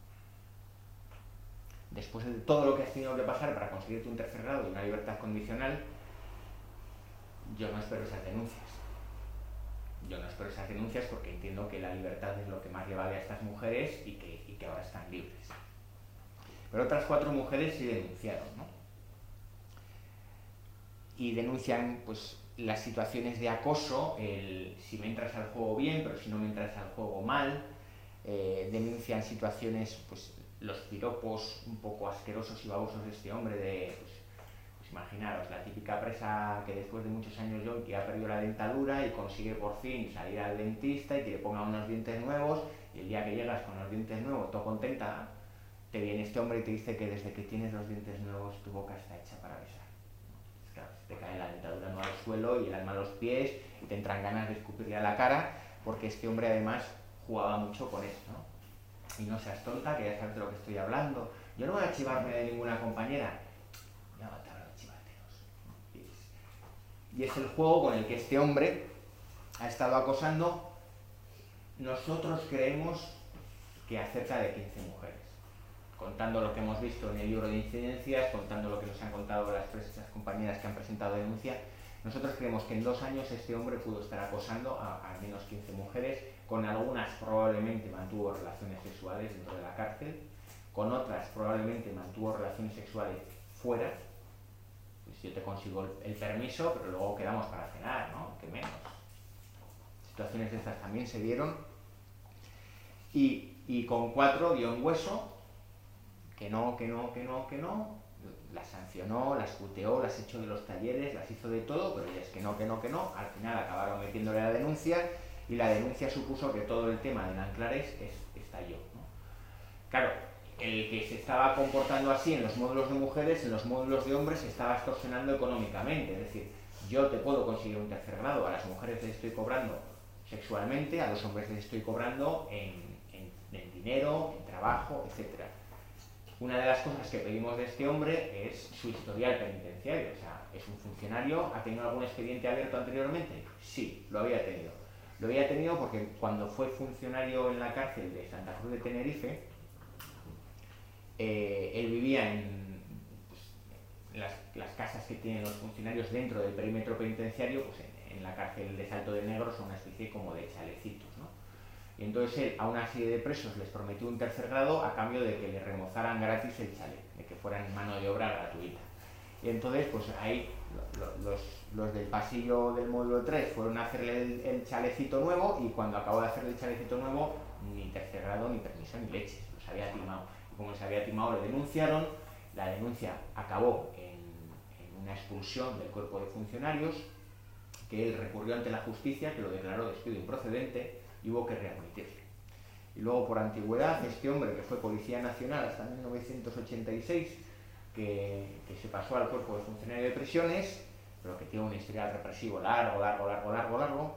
Después de todo lo que has tenido que pasar para conseguirte un 3er grado y una libertad condicional, yo no espero esas denuncias. Yo no espero esas denuncias porque entiendo que la libertad es lo que más le vale a estas mujeres y que ahora están libres. Pero otras 4 mujeres sí denunciaron, ¿no? Y denuncian pues, las situaciones de acoso, si me entras al juego bien, pero si no me entras al juego mal. Denuncian situaciones, pues los piropos un poco asquerosos y babosos de este hombre, de pues imaginaros, la típica presa que después de muchos años que ha perdido la dentadura y consigue por fin salir al dentista y que le ponga unos dientes nuevos, y el día que llegas con los dientes nuevos, todo contenta, te viene este hombre y te dice que desde que tienes los dientes nuevos tu boca está hecha para besar. Claro, te cae la dentadura nueva al suelo y el alma a los pies y te entran ganas de escupirle a la cara, porque este hombre además jugaba mucho con esto, ¿no? Y no seas tonta, que ya sabes de lo que estoy hablando. Yo no voy a chivarme de ninguna compañera. Ya te hablo de chivateos. Y es el juego con el que este hombre ha estado acosando. Nosotros creemos que a cerca de 15 mujeres. Contando lo que hemos visto en el libro de incidencias, contando lo que nos han contado las compañeras que han presentado denuncia, nosotros creemos que en 2 años este hombre pudo estar acosando a al menos 15 mujeres, con algunas probablemente mantuvo relaciones sexuales dentro de la cárcel, con otras probablemente mantuvo relaciones sexuales fuera. Pues yo te consigo el permiso, pero luego quedamos para cenar, ¿no? Que menos. Situaciones de estas también se dieron. Y con 4 dio un hueso, que no, las sancionó, las puteó, las echó de los talleres, las hizo de todo, pero ya es que no, al final acabaron metiéndole la denuncia, y la denuncia supuso que todo el tema de Nanclares estalló, ¿no? Claro, el que se estaba comportando así en los módulos de mujeres, en los módulos de hombres se estaba extorsionando económicamente, es decir, yo te puedo conseguir un tercer grado, a las mujeres les estoy cobrando sexualmente, a los hombres les estoy cobrando en dinero, en trabajo, etc. Una de las cosas que pedimos de este hombre es su historial penitenciario. O sea, ¿es un funcionario? ¿Ha tenido algún expediente abierto anteriormente? Sí, lo había tenido. Lo había tenido porque cuando fue funcionario en la cárcel de Santa Cruz de Tenerife, él vivía en las casas que tienen los funcionarios dentro del perímetro penitenciario, pues en la cárcel de Salto de Negro son una especie como de chalecitos, ¿no? Y entonces él a una serie de presos les prometió un tercer grado a cambio de que le remozaran gratis el chalet, de que fueran mano de obra gratuita. Y entonces pues ahí los del pasillo del módulo 3 fueron a hacerle el chalecito nuevo, y cuando acabó de hacerle el chalecito nuevo, ni tercer grado, ni permiso, ni leches, los había timado. Y como les había timado, le denunciaron, la denuncia acabó en una expulsión del cuerpo de funcionarios, que él recurrió ante la justicia, que lo declaró despido improcedente, y hubo que readmitirle. Y luego, por antigüedad, este hombre, que fue Policía Nacional hasta 1986, que se pasó al cuerpo de funcionario de prisiones, pero que tiene un historial represivo largo,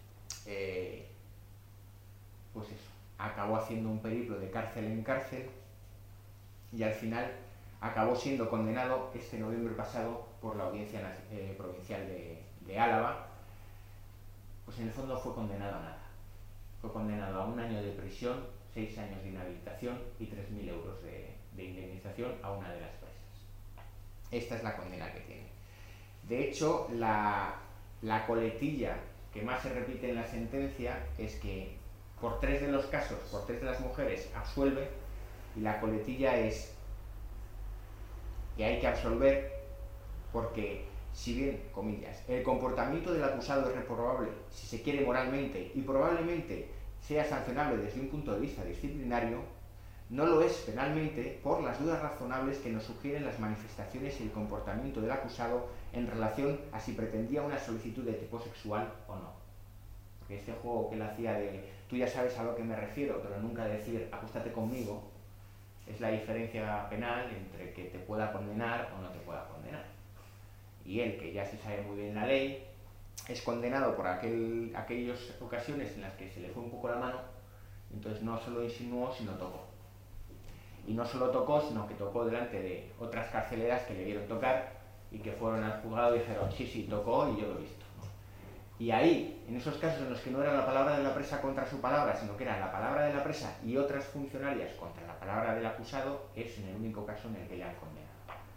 pues eso, acabó haciendo un periplo de cárcel en cárcel, y al final acabó siendo condenado este noviembre pasado por la Audiencia Provincial de Álava. Pues en el fondo fue condenado a nada. Fue condenado a 1 año de prisión, 6 años de inhabilitación y 3.000 euros de indemnización a una de las presas. Esta es la condena que tiene. De hecho, la coletilla que más se repite en la sentencia es que por 3 de los casos, por 3 de las mujeres, absuelve, y la coletilla es que hay que absolver porque, si bien, comillas, el comportamiento del acusado es reprobable si se quiere moralmente y probablemente sea sancionable desde un punto de vista disciplinario, no lo es penalmente por las dudas razonables que nos sugieren las manifestaciones y el comportamiento del acusado en relación a si pretendía una solicitud de tipo sexual o no. Porque este juego que él hacía de tú ya sabes a lo que me refiero, pero nunca decir acústate conmigo, es la diferencia penal entre que te pueda condenar o no te pueda condenar. Y él, que ya se sabe muy bien la ley, es condenado por aquellas ocasiones en las que se le fue un poco la mano, entonces no solo insinuó, sino tocó. Y no solo tocó, sino que tocó delante de otras carceleras que le vieron tocar y que fueron al juzgado y dijeron, sí, tocó y yo lo he visto. Y ahí, en esos casos en los que no era la palabra de la presa contra su palabra, sino que era la palabra de la presa y otras funcionarias contra la palabra del acusado, es en el único caso en el que le han condenado.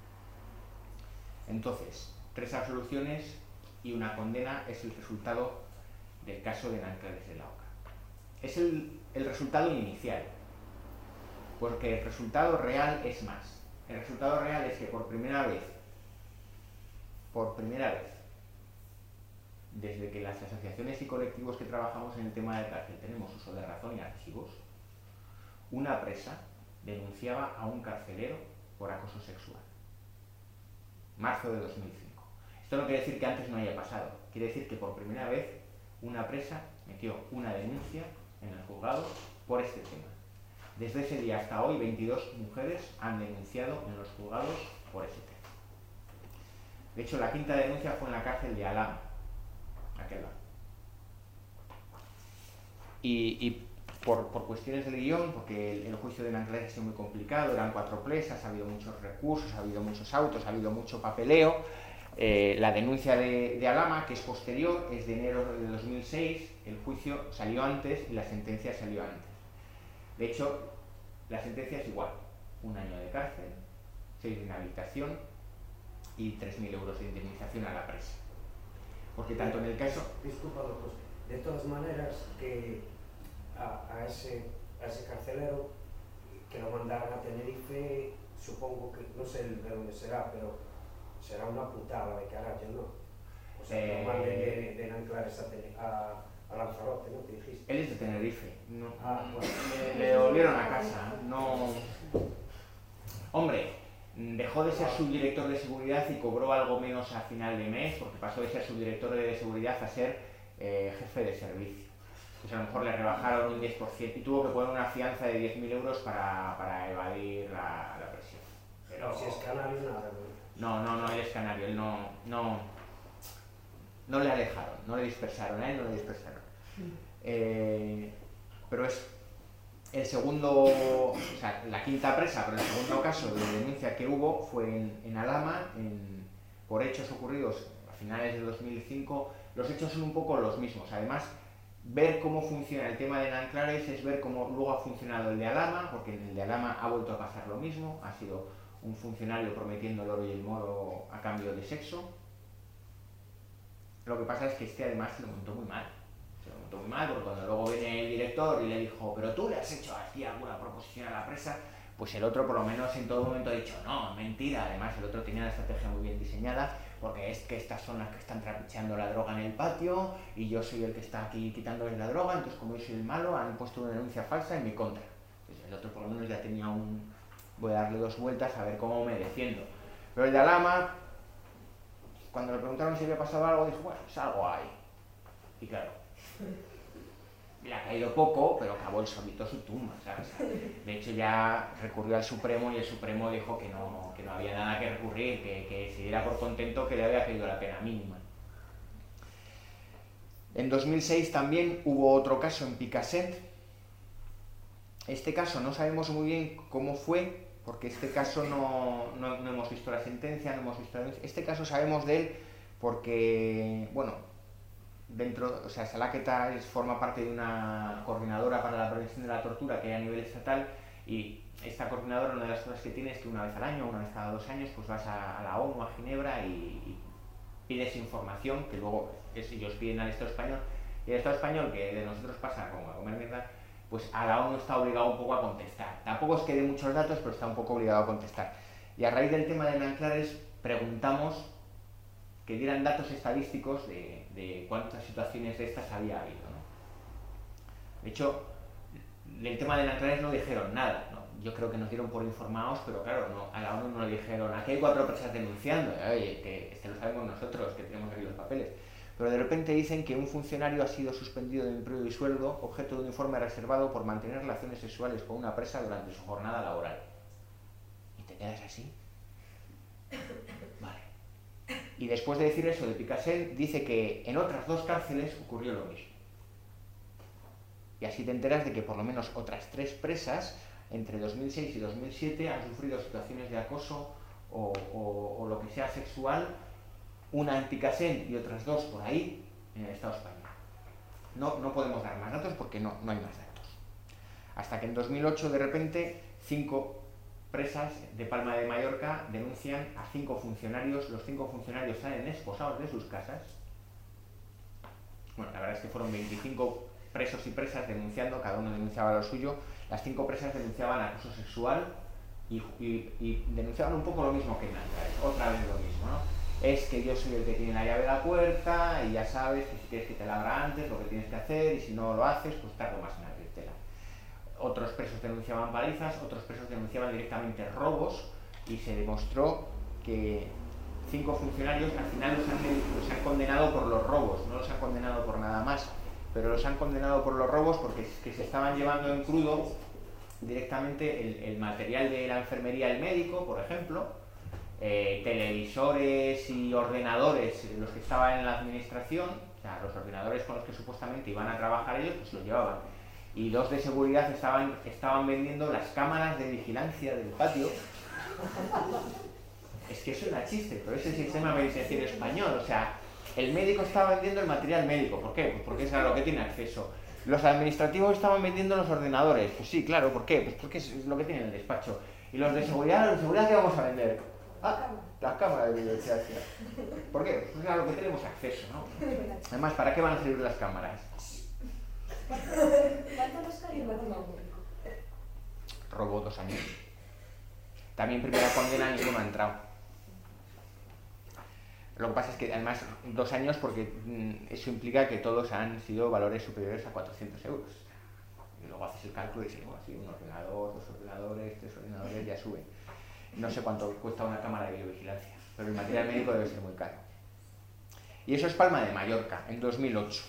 Entonces, 3 absoluciones y una condena es el resultado del caso de Nanclares de la Oca. Es el resultado inicial, porque el resultado real es más. El resultado real es que por primera vez, desde que las asociaciones y colectivos que trabajamos en el tema de cárcel tenemos uso de razón y archivos, una presa denunciaba a un carcelero por acoso sexual. marzo de 2005. Esto no quiere decir que antes no haya pasado, quiere decir que por primera vez una presa metió una denuncia en el juzgado por este tema. Desde ese día hasta hoy, 22 mujeres han denunciado en los juzgados por ese tema. De hecho, la quinta denuncia fue en la cárcel de Alhama, aquel lado. Y por cuestiones del guión, porque el juicio de Nanclares ha sido muy complicado, eran 4 presas, ha habido muchos recursos, ha habido muchos autos, ha habido mucho papeleo. La denuncia de Alhama, que es posterior, es de enero de 2006, el juicio salió antes y la sentencia salió antes. De hecho, la sentencia es igual, 1 año de cárcel, 6 de inhabilitación y 3.000 euros de indemnización a la presa. Porque tanto en el caso... Disculpa, pues, de todas maneras, que a ese carcelero que lo mandaran a Tenerife, supongo que, no sé de dónde será, pero será una putada de carajo, ¿no? O sea, que lo manden de Nanclares a Lanzarote, ¿no? ¿Te dijiste? Él es de Tenerife, no, Bueno. le devolvieron a casa, no... Hombre, dejó de ser subdirector de seguridad y cobró algo menos a final de mes, porque pasó de ser subdirector de seguridad a ser jefe de servicio. Pues a lo mejor le rebajaron un 10% y tuvo que poner una fianza de 10.000 euros para evadir la presión. Pero si es canario, nada, ¿no? No, él es canario, él no le alejaron, no le dispersaron, a él no le dispersaron. Pero es el segundo, o sea, la quinta presa, pero el segundo caso de denuncia que hubo fue en Alhama, por hechos ocurridos a finales de 2005. Los hechos son un poco los mismos. Además, ver cómo funciona el tema de Nanclares es ver cómo luego ha funcionado el de Alhama, porque en el de Alhama ha vuelto a pasar lo mismo, ha sido un funcionario prometiendo el oro y el moro a cambio de sexo. Lo que pasa es que este además se lo montó muy mal. Porque cuando luego viene el director y le dijo, pero tú le has hecho aquí alguna proposición a la presa, pues el otro por lo menos en todo momento ha dicho, no, mentira. Además el otro tenía la estrategia muy bien diseñada, porque es que estas son las que están trapicheando la droga en el patio y yo soy el que está aquí quitándoles la droga, entonces como yo soy el malo han puesto una denuncia falsa en mi contra. Pues el otro por lo menos ya tenía voy a darle 2 vueltas a ver cómo me defiendo. Pero el de Alhama, cuando le preguntaron si había pasado algo, dijo, bueno, pues algo hay. Y claro, le ha caído poco, pero acabó el solito su tumba, ¿sabes? De hecho ya recurrió al Supremo y el Supremo dijo que no había nada que recurrir, que se diera por contento, que le había caído la pena mínima. En 2006 también hubo otro caso en Picassent. Este caso no sabemos muy bien cómo fue, porque este caso no hemos visto la sentencia, no hemos visto la denuncia. Este caso sabemos de él porque, bueno, Salaqueta forma parte de una coordinadora para la prevención de la tortura que hay a nivel estatal, y esta coordinadora, una de las cosas que tiene es que una vez al año, una vez cada 2 años, pues vas a la ONU, a Ginebra y pides información que luego ellos piden al Estado español, y el Estado español, que de nosotros pasa como a comer mierda, pues a la ONU está obligado un poco a contestar. Tampoco es que dé muchos datos, pero está un poco obligado a contestar. Y a raíz del tema de Nanclares preguntamos que dieran datos estadísticos de cuántas situaciones de estas había habido, ¿no? De hecho, del tema de Nanclares no dijeron nada, ¿no? Yo creo que nos dieron por informados, pero claro, a la ONU no le dijeron, aquí hay 4 presas denunciando, oye, que lo sabemos nosotros, que tenemos aquí los papeles. Pero de repente dicen que un funcionario ha sido suspendido de empleo y sueldo, objeto de un informe reservado por mantener relaciones sexuales con una presa durante su jornada laboral. ¿Y te quedas así? Vale. Y después de decir eso de Picassent, dice que en otras 2 cárceles ocurrió lo mismo. Y así te enteras de que por lo menos otras 3 presas, entre 2006 y 2007, han sufrido situaciones de acoso o lo que sea sexual, una en Picassent y otras 2 por ahí, en el Estado español. No podemos dar más datos porque no hay más datos. Hasta que en 2008, de repente, 5 presas de Palma de Mallorca denuncian a 5 funcionarios. Los 5 funcionarios salen esposados de sus casas. Bueno, la verdad es que fueron 25 presos y presas denunciando, cada uno denunciaba lo suyo. Las 5 presas denunciaban acoso sexual y denunciaban un poco lo mismo que Nanclares, otra vez lo mismo, ¿no? Es que yo soy el que tiene la llave de la puerta y ya sabes que si quieres que te la abra antes, lo que tienes que hacer, y si no lo haces, pues tardo más en abrírtela. Otros presos denunciaban palizas, otros presos denunciaban directamente robos, y se demostró que 5 funcionarios, al final los han condenado por los robos, no los han condenado por nada más, pero los han condenado por los robos porque es que se estaban llevando en crudo directamente el material de la enfermería del médico, por ejemplo, televisores y ordenadores, los que estaban en la administración, o sea, los ordenadores con los que supuestamente iban a trabajar ellos, pues los llevaban. Y 2 de seguridad estaban vendiendo las cámaras de vigilancia del patio. Es que eso era chiste, pero ese sistema penitenciario español, o sea, el médico estaba vendiendo el material médico. ¿Por qué? Pues porque es a lo que tiene acceso. Los administrativos estaban vendiendo los ordenadores. Pues sí, claro, ¿por qué? Pues porque es lo que tiene en el despacho. Y los de seguridad, ¿qué vamos a vender? Ah, las cámaras de vigilancia. ¿Por qué? Pues es a lo que tenemos acceso, ¿no? Además, ¿para qué van a servir las cámaras? ¿Cuánto nos cayó el Robó 2 años. También primera condena, ninguno ha entrado. Lo que pasa es que además 2 años porque eso implica que todos han sido valores superiores a 400 euros. Y luego haces el cálculo y dices, bueno, sí, un ordenador, 2 ordenadores, 3 ordenadores, ya sube. No sé cuánto cuesta una cámara de videovigilancia, pero el material médico debe ser muy caro. Y eso es Palma de Mallorca, en 2008.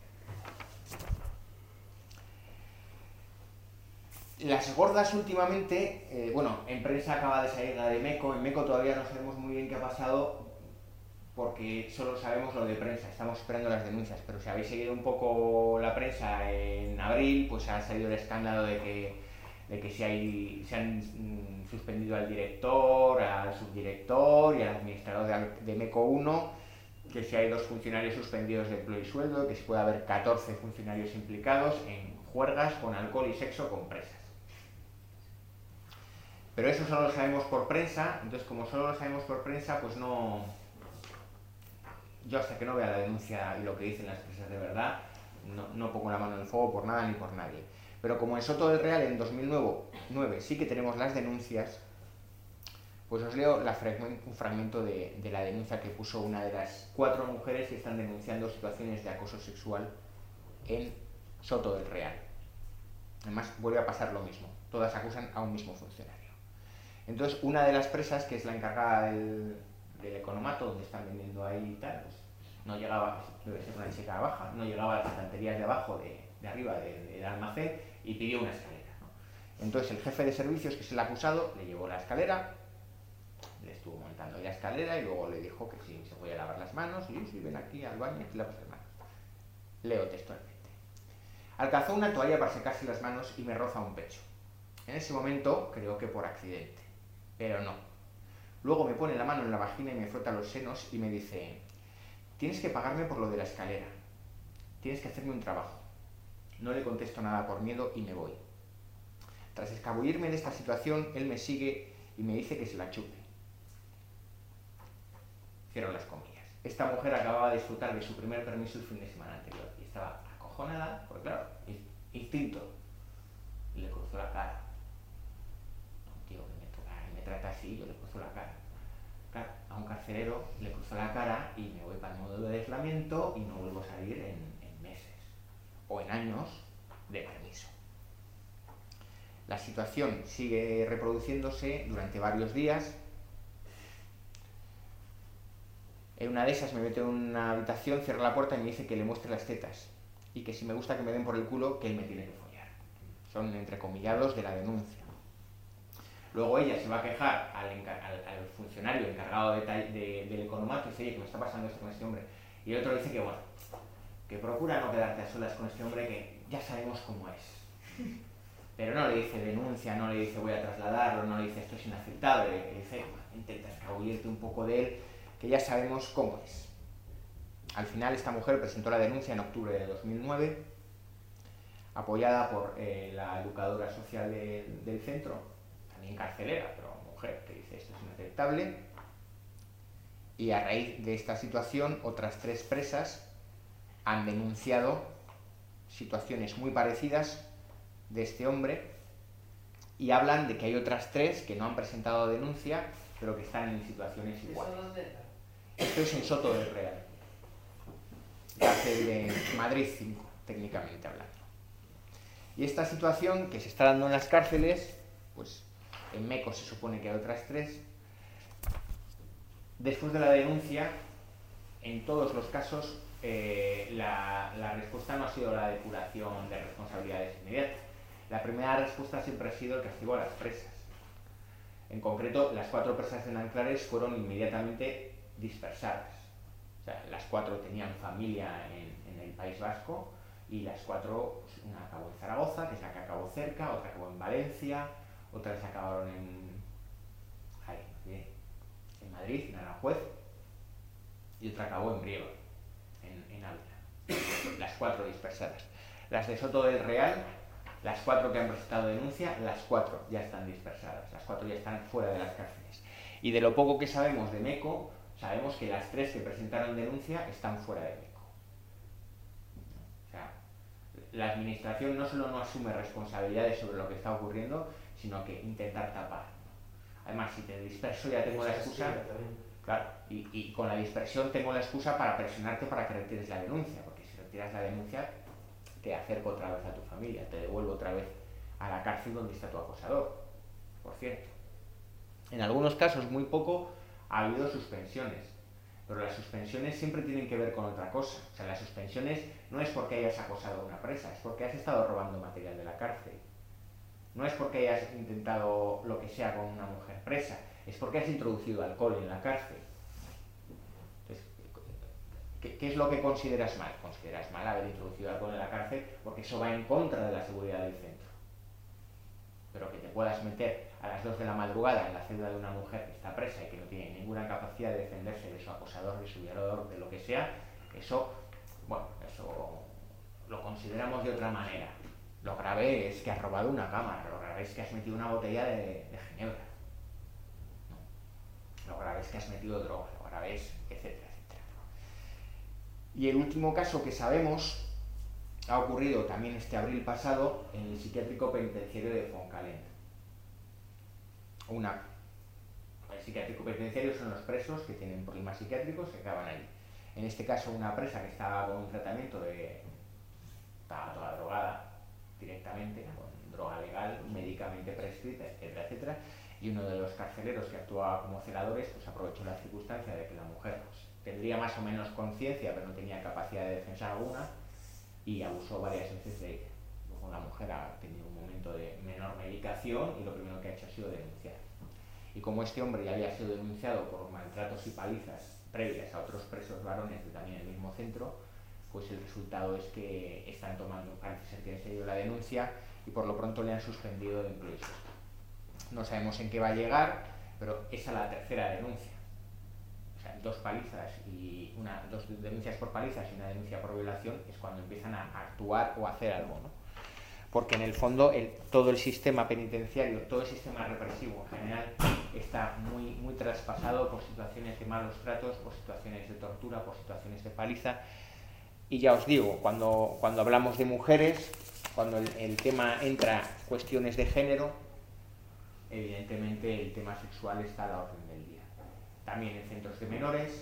Las gordas últimamente, bueno, en prensa acaba de salir la de MECO. En MECO todavía no sabemos muy bien qué ha pasado porque solo sabemos lo de prensa, estamos esperando las denuncias, pero si habéis seguido un poco la prensa en abril, pues ha salido el escándalo de que se han suspendido al director, al subdirector y al administrador de MECO 1, que si hay 2 funcionarios suspendidos de empleo y sueldo, que si puede haber 14 funcionarios implicados en juergas con alcohol y sexo con presas. Pero eso solo lo sabemos por prensa, entonces como solo lo sabemos por prensa, pues no... Yo hasta que no vea la denuncia y lo que dicen las presas de verdad, no pongo la mano en el fuego por nada ni por nadie. Pero como en Soto del Real en 2009 sí que tenemos las denuncias, pues os leo un fragmento de la denuncia que puso una de las 4 mujeres que están denunciando situaciones de acoso sexual en Soto del Real. Además vuelve a pasar lo mismo, todas acusan a un mismo funcionario. Entonces una de las presas, que es la encargada del economato, donde están vendiendo ahí y tal, pues no llegaba, debe ser una chica baja, no llegaba a las estanterías de abajo, de arriba del almacén, y pidió una escalera, ¿no? Entonces el jefe de servicios, que es el acusado, le llevó la escalera, le estuvo montando ahí la escalera y luego le dijo que si se podía lavar las manos, y si ven aquí al baño y te lavas las manos. Leo textualmente. Alcanzó una toalla para secarse las manos y me roza un pecho. En ese momento creo que por accidente, pero no. Luego me pone la mano en la vagina y me frota los senos y me dice: tienes que pagarme por lo de la escalera, tienes que hacerme un trabajo. No le contesto nada por miedo y me voy. Tras escabullirme de esta situación, él me sigue y me dice que se la chupe. Cierro las comillas. Esta mujer acababa de disfrutar de su primer permiso el fin de semana anterior y estaba acojonada, porque claro, instinto. Y le cruzó la cara. Un tío que me trata así, yo le cruzo la cara. Claro, a un carcelero le cruzó la cara y me voy para el módulo de aislamiento y no vuelvo a salir en meses o en años de permiso. La situación sigue reproduciéndose durante varios días. En una de esas me meto en una habitación, cierro la puerta y me dice que le muestre las tetas y que si me gusta que me den por el culo, que él me tiene que follar. Son entrecomillados de la denuncia. Luego ella se va a quejar al funcionario encargado del economato y dice: oye, ¿qué me está pasando esto con este hombre? Y el otro dice que bueno, que procura no quedarte a solas con este hombre, que ya sabemos cómo es. Pero no le dice denuncia, no le dice voy a trasladarlo, no le dice esto es inaceptable, le dice intenta escabullirte un poco de él, que ya sabemos cómo es. Al final esta mujer presentó la denuncia en octubre de 2009, apoyada por la educadora social del centro, también carcelera, pero mujer, que dice esto es inaceptable. Y a raíz de esta situación, otras 3 presas han denunciado situaciones muy parecidas de este hombre y hablan de que hay otras 3 que no han presentado denuncia, pero que están en situaciones iguales. Esto es en Soto del Real, cárcel de Madrid 5, técnicamente hablando. Y esta situación que se está dando en las cárceles, pues en MECO se supone que hay otras 3, Después de la denuncia, en todos los casos, la respuesta no ha sido la depuración de responsabilidades inmediatas. La primera respuesta siempre ha sido el castigo a las presas. En concreto, las 4 presas de Nanclares fueron inmediatamente dispersadas. O sea, las 4 tenían familia en el País Vasco y las 4, pues, una acabó en Zaragoza, que es la que acabó cerca, otra acabó en Valencia, otras acabaron en Madrid, en Aranjuez, y otra acabó en Brieva, en Ávila. Las 4 dispersadas. Las de Soto del Real, las 4 que han presentado denuncia, las 4 ya están dispersadas, las 4 ya están fuera de las cárceles. Y de lo poco que sabemos de MECO, sabemos que las 3 que presentaron denuncia están fuera de MECO. O sea, la administración no solo no asume responsabilidades sobre lo que está ocurriendo, sino que intentar tapar. Además, si te disperso ya tengo la excusa, claro, y con la dispersión tengo la excusa para presionarte para que retires la denuncia, porque si retiras la denuncia te acerco otra vez a tu familia, te devuelvo otra vez a la cárcel donde está tu acosador, por cierto. En algunos casos, muy poco, ha habido suspensiones, pero las suspensiones siempre tienen que ver con otra cosa. O sea, las suspensiones no es porque hayas acosado a una presa, es porque has estado robando material de la cárcel. No es porque hayas intentado lo que sea con una mujer presa, es porque has introducido alcohol en la cárcel. Entonces, ¿qué es lo que consideras mal? Consideras mal haber introducido alcohol en la cárcel porque eso va en contra de la seguridad del centro. Pero que te puedas meter a las 2 de la madrugada en la celda de una mujer que está presa y que no tiene ninguna capacidad de defenderse de su acosador, de su violador, de lo que sea, eso, bueno, eso lo consideramos de otra manera. Lo grave es que has robado una cámara, lo grave es que has metido una botella de ginebra. No. Lo grave es que has metido droga, lo grave es, etcétera, etcétera. Y el último caso que sabemos ha ocurrido también este abril pasado en el psiquiátrico penitenciario de Foncalén. El psiquiátrico penitenciario son los presos que tienen problemas psiquiátricos que acaban ahí. En este caso, una presa que estaba con un tratamiento estaba toda drogada directamente, con droga legal, médicamente prescrita, etcétera, etcétera, y uno de los carceleros que actuaba como celadores pues aprovechó la circunstancia de que la mujer pues, tendría más o menos conciencia, pero no tenía capacidad de defensa alguna, y abusó varias veces de ella. Luego la mujer ha tenido un momento de menor medicación y lo primero que ha hecho ha sido denunciar. Y como este hombre ya había sido denunciado por maltratos y palizas previas a otros presos varones de también el mismo centro, pues el resultado es que están tomando, parece ser que en serio, la denuncia y por lo pronto le han suspendido de empleo y sueldo. No sabemos en qué va a llegar, pero esa es la tercera denuncia. O sea, 2 palizas y 2 denuncias por palizas y una denuncia por violación es cuando empiezan a actuar o a hacer algo, ¿no? Porque en el fondo todo el sistema penitenciario, todo el sistema represivo en general está muy traspasado por situaciones de malos tratos, por situaciones de tortura, por situaciones de paliza. Y ya os digo, cuando hablamos de mujeres, cuando el tema entra cuestiones de género, evidentemente el tema sexual está a la orden del día. También en centros de menores.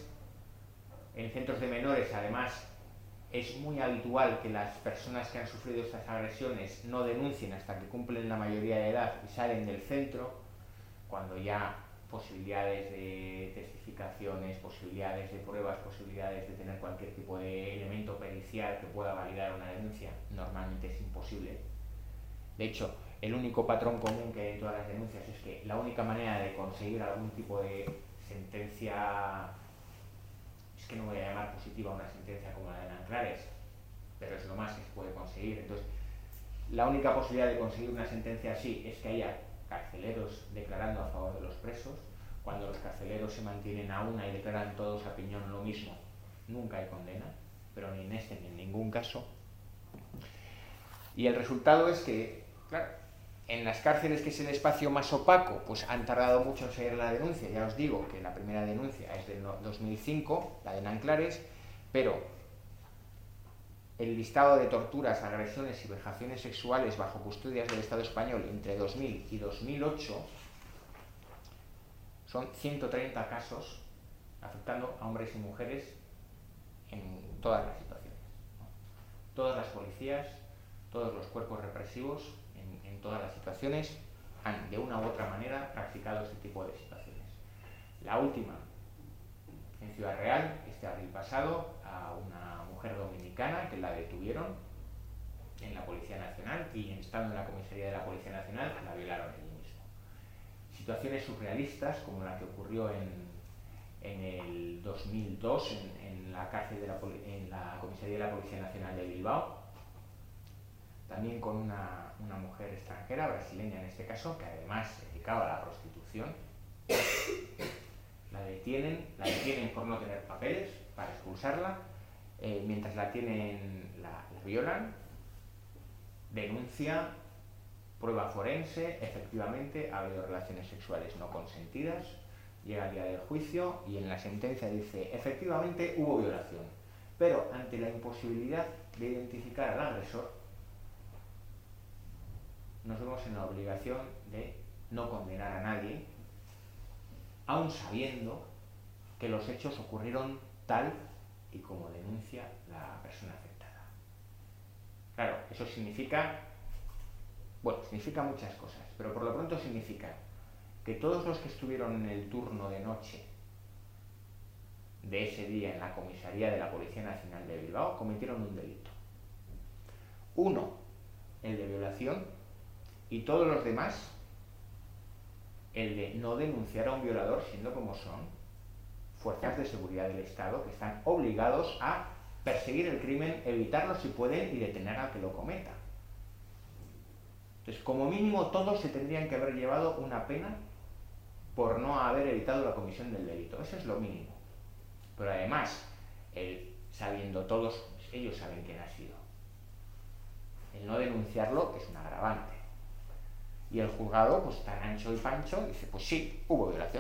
En centros de menores, además, es muy habitual que las personas que han sufrido estas agresiones no denuncien hasta que cumplen la mayoría de edad y salen del centro, cuando ya posibilidades de testificaciones, posibilidades de pruebas, posibilidades de tener cualquier tipo de elemento pericial que pueda validar una denuncia, normalmente es imposible. De hecho, el único patrón común que hay en todas las denuncias es que la única manera de conseguir algún tipo de sentencia, es que no voy a llamar positiva una sentencia como la de Nanclares, pero es lo más que se puede conseguir. Entonces, la única posibilidad de conseguir una sentencia así es que haya carceleros declarando a favor de los presos. Cuando los carceleros se mantienen a una y declaran todos a piñón lo mismo, nunca hay condena, pero ni en este ni en ningún caso. Y el resultado es que, claro, en las cárceles, que es el espacio más opaco, pues han tardado mucho en seguir la denuncia. Ya os digo que la primera denuncia es del 2005, la de Nanclares, pero el listado de torturas, agresiones y vejaciones sexuales bajo custodias del Estado español entre 2000 y 2008 son 130 casos afectando a hombres y mujeres en todas las situaciones, ¿no? Todas las policías, todos los cuerpos represivos, en todas las situaciones, han de una u otra manera practicado este tipo de situaciones. La última, en Ciudad Real, este abril pasado, a una mujer dominicana que la detuvieron en la Policía Nacional y estando en la comisaría de la Policía Nacional la violaron allí mismo. Situaciones surrealistas como la que ocurrió en el 2002 en la cárcel en la comisaría de la Policía Nacional de Bilbao, también con una mujer extranjera, brasileña en este caso, que además se dedicaba a la prostitución. La detienen por no tener papeles para expulsarla, mientras la violan, denuncia, prueba forense, efectivamente ha habido relaciones sexuales no consentidas, llega el día del juicio y en la sentencia dice, efectivamente hubo violación, pero ante la imposibilidad de identificar al agresor, nos vemos en la obligación de no condenar a nadie, aun sabiendo que los hechos ocurrieron tal y como denuncia la persona afectada. Claro, eso significa muchas cosas, pero por lo pronto significa que todos los que estuvieron en el turno de noche de ese día en la comisaría de la Policía Nacional de Bilbao cometieron un delito. Uno, el de violación, y todos los demás, el de no denunciar a un violador, siendo como son fuerzas de seguridad del Estado que están obligados a perseguir el crimen, evitarlo si pueden y detener al que lo cometa. Entonces, como mínimo, todos se tendrían que haber llevado una pena por no haber evitado la comisión del delito. Eso es lo mínimo. Pero además, sabiendo todos, ellos saben quién ha sido. El no denunciarlo es un agravante. Y el juzgado, pues tan ancho y pancho, dice, pues sí, hubo violación.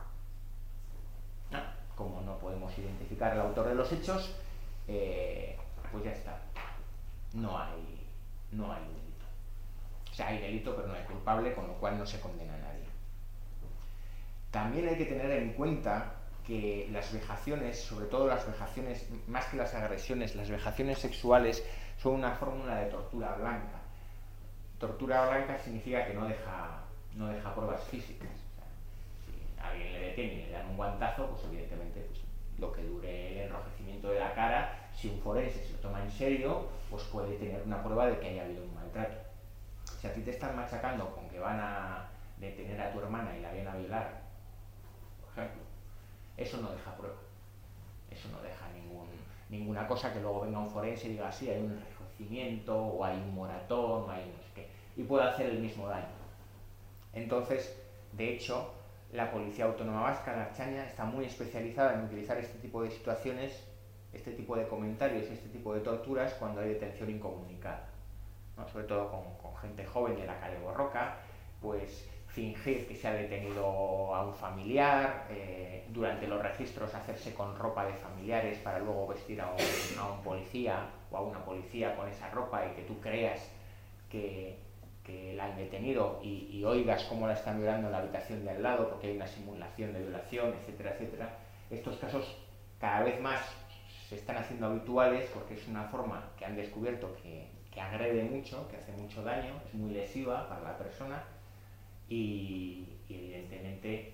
Como no podemos identificar al autor de los hechos, pues ya está. No hay delito. O sea, hay delito, pero no hay culpable, con lo cual no se condena a nadie. También hay que tener en cuenta que las vejaciones, sobre todo las vejaciones, más que las agresiones, las vejaciones sexuales son una fórmula de tortura blanca. Tortura blanca significa que no deja pruebas físicas. O sea, si a alguien le detienen y le dan un guantazo, pues evidentemente pues, lo que dure el enrojecimiento de la cara, si un forense se lo toma en serio, pues puede tener una prueba de que haya habido un maltrato. Si a ti te están machacando con que van a detener a tu hermana y la vienen a violar, por ejemplo, eso no deja prueba. Eso no deja ninguna cosa que luego venga un forense y diga, sí, hay un enrojecimiento, o hay un moratón, o hay no sé qué, y puede hacer el mismo daño. Entonces, de hecho, la Policía Autónoma Vasca, la Ertzaintza, está muy especializada en utilizar este tipo de situaciones, este tipo de comentarios, este tipo de torturas cuando hay detención incomunicada, ¿no? Sobre todo con gente joven de la calle Borroca, pues fingir que se ha detenido a un familiar, durante los registros hacerse con ropa de familiares para luego vestir a un policía o a una policía con esa ropa y que tú creas que la han detenido y oigas cómo la están violando en la habitación de al lado porque hay una simulación de violación, etcétera, etcétera. Estos casos cada vez más se están haciendo habituales porque es una forma que han descubierto que agrede mucho, que hace mucho daño, es muy lesiva para la persona y evidentemente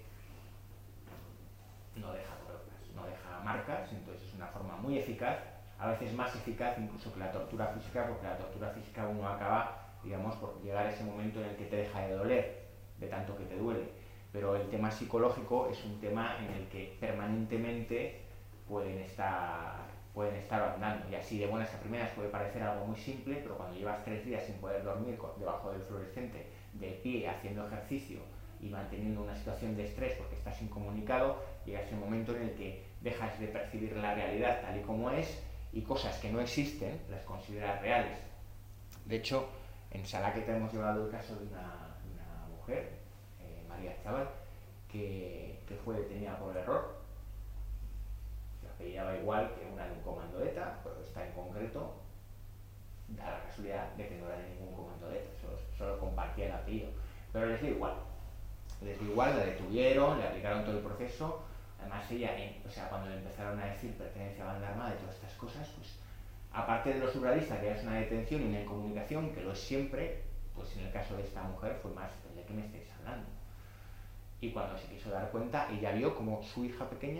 no deja pruebas, no deja marcas, entonces es una forma muy eficaz, a veces más eficaz incluso que la tortura física, porque la tortura física uno acaba, digamos, por llegar a ese momento en el que te deja de doler, de tanto que te duele, pero el tema psicológico es un tema en el que permanentemente pueden estar andando, y así de buenas a primeras puede parecer algo muy simple, pero cuando llevas 3 días sin poder dormir debajo del fluorescente, de pie, haciendo ejercicio y manteniendo una situación de estrés porque estás incomunicado, llega ese momento en el que dejas de percibir la realidad tal y como es y cosas que no existen las consideras reales. De hecho, en Salaqueta hemos llevado el caso de una mujer, María Chaval, que fue detenida por error. Se apellidaba igual que una de un comando ETA, pero esta en concreto da la casualidad de que no era de ningún comando ETA, solo compartía el apellido. Pero les dio igual, la detuvieron, le aplicaron todo el proceso. Además ella, cuando le empezaron a decir pertenencia a banda armada y todas estas cosas, pues aparte de lo surrealista que es una detención y una incomunicación, que lo es siempre, pues en el caso de esta mujer fue más de qué me estáis hablando. Y cuando se quiso dar cuenta, ella vio como su hija pequeña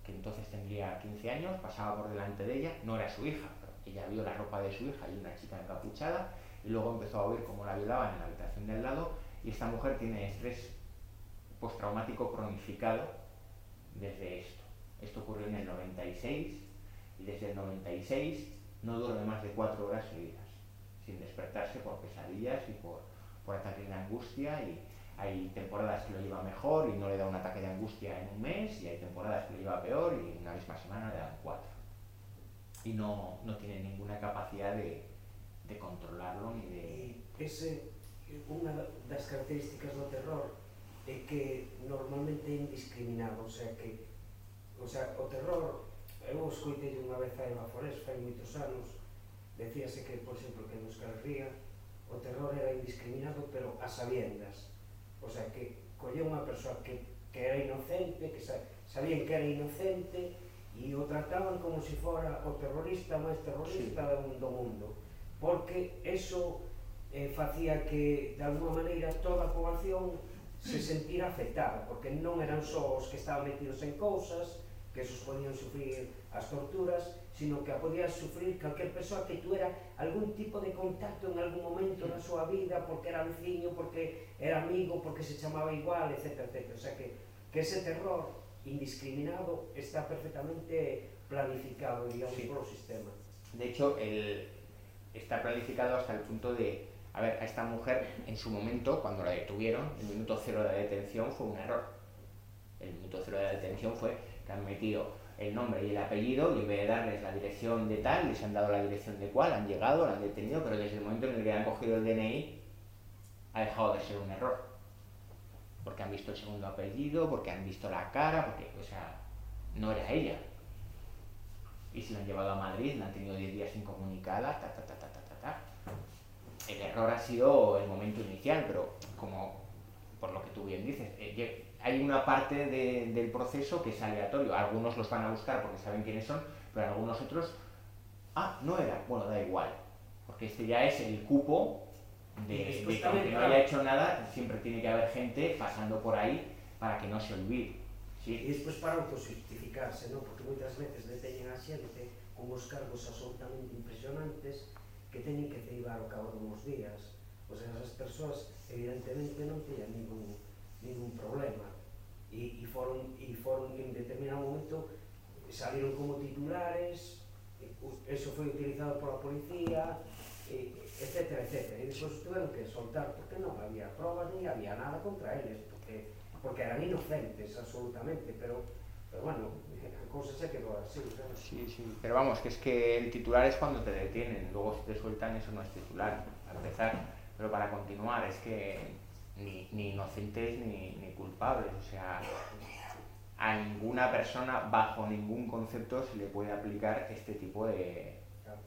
que entonces tendría 15 años, pasaba por delante de ella, no era su hija, pero ella vio la ropa de su hija y una chica encapuchada, y luego empezó a oír cómo la violaban en la habitación de al lado, y esta mujer tiene estrés postraumático cronificado desde esto. Esto ocurrió en el 96, y desde el 96 no duerme más de 4 horas seguidas, sin despertarse por pesadillas y por ataques de angustia, y hay temporadas que lo lleva mejor y no le da un ataque de angustia en un mes, y hay temporadas que lo lleva peor y una misma semana le dan 4. Y no tiene ninguna capacidad de controlarlo ni de... Unha das características do terror é que normalmente é indiscriminado, o sea, o terror, eu escoitei unha vez a Eva Forés, fai moitos anos, decíase que, por exemplo, que en Euskal Herria o terror era indiscriminado, pero a sabiendas, o sea, que colleu unha persoa que era inocente, que sabían que era inocente, e o trataban como se fora o terrorista máis terrorista do mundo, porque eso facía que, de alguma maneira, toda a población se sentira afectada, porque non eran só os que estaban metidos en cousas, que esos podían sufrir as torturas, sino que a podías sufrir calquer persoa que tuera algún tipo de contacto en algún momento na súa vida, porque era veciño, porque era amigo, porque se chamaba igual, etc. O sea que ese terror indiscriminado está perfectamente planificado, digamos, por o sistema. De hecho, está planificado hasta el punto de... A ver, a esta mujer, en su momento, cuando la detuvieron, el minuto cero de la detención fue un error. El minuto cero de la detención fue que han metido el nombre y el apellido, y en vez de darles la dirección de tal, les han dado la dirección de cual, han llegado, la han detenido, pero desde el momento en el que han cogido el DNI, ha dejado de ser un error. Porque han visto el segundo apellido, porque han visto la cara, porque, o sea, no era ella. Y se la han llevado a Madrid, la han tenido 10 días incomunicada, El error ha sido el momento inicial, pero como por lo que tú bien dices, hay una parte del proceso que es aleatorio. Algunos los van a buscar porque saben quiénes son, pero algunos otros, no era, bueno, da igual, porque este ya es el cupo de que aunque no haya hecho nada, siempre tiene que haber gente pasando por ahí para que no se olvide. ¿Sí? E despois para autojustificarse, ¿no? Porque moitas veces deteñen a xente con os cargos absolutamente impresionantes que teñen que ceibar ao cabo dunhos días. O sea, esas persoas evidentemente non teñan ningún problema e foron en determinado momento, salieron como titulares, eso foi utilizado pola policía, etcétera. E despois tuveron que soltar porque non había probas ni había nada contra eles, porque eran inocentes absolutamente, pero bueno, a cousa se quedou así, ¿sabes? Sí, pero vamos, que es que el titular es cuando te detienen, luego si te sueltan eso no es titular, para empezar, pero para continuar es que ni inocentes ni culpables, o sea, a ninguna persona bajo ningún concepto se le puede aplicar este tipo de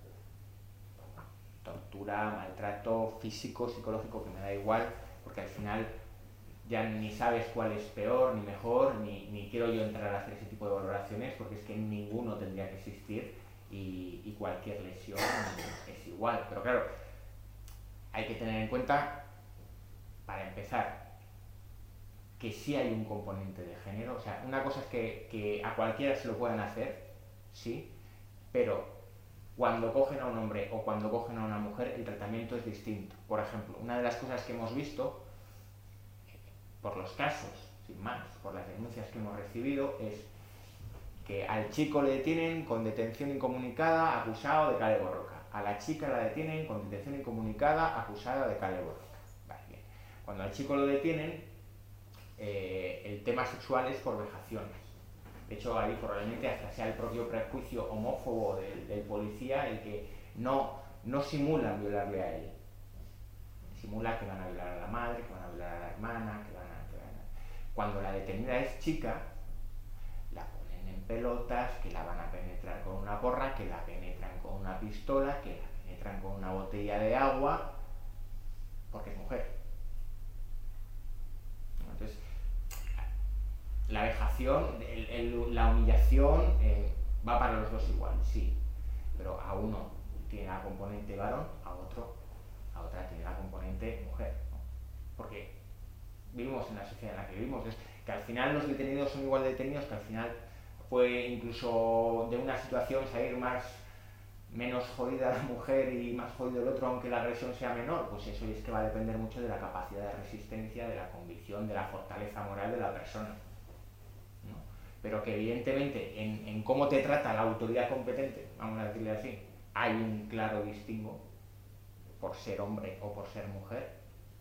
tortura, maltrato físico, psicológico, que me da igual, porque al final ya ni sabes cuál es peor ni mejor, ni quiero yo entrar a hacer ese tipo de valoraciones, porque es que ninguno tendría que existir y cualquier lesión es igual. Pero claro, hay que tener en cuenta, para empezar, que sí hay un componente de género. O sea, una cosa es que a cualquiera se lo puedan hacer, sí, pero cuando cogen a un hombre o cuando cogen a una mujer, el tratamiento es distinto. Por ejemplo, una de las cosas que hemos visto, por los casos, sin más, por las denuncias que hemos recibido, es que al chico le detienen con detención incomunicada acusado de kale borroka, a la chica la detienen con detención incomunicada acusada de kale borroka. Vale, bien. Cuando al chico lo detienen, el tema sexual es por vejaciones. De hecho, ahí probablemente hasta sea el propio prejuicio homófobo del policía el que no simulan violarle a él. Simula que van a violar a la madre, que van a violar a la hermana, que van a... Cuando la detenida es chica, la ponen en pelotas, que la van a penetrar con una porra, que la penetran con una pistola, que la penetran con una botella de agua, porque es mujer. Entonces, la vejación, la humillación va para los dos igual, sí, pero a uno tiene la componente varón, a otra tiene la componente mujer, ¿no? Porque vivimos en la sociedad en la que vivimos, es que al final los detenidos son igual de detenidos, que al final puede incluso de una situación salir menos jodida la mujer y más jodido el otro, aunque la agresión sea menor, pues eso es que va a depender mucho de la capacidad de resistencia, de la convicción, de la fortaleza moral de la persona, ¿no? Pero que evidentemente en cómo te trata la autoridad competente, vamos a decirle así, hay un claro distingo por ser hombre o por ser mujer.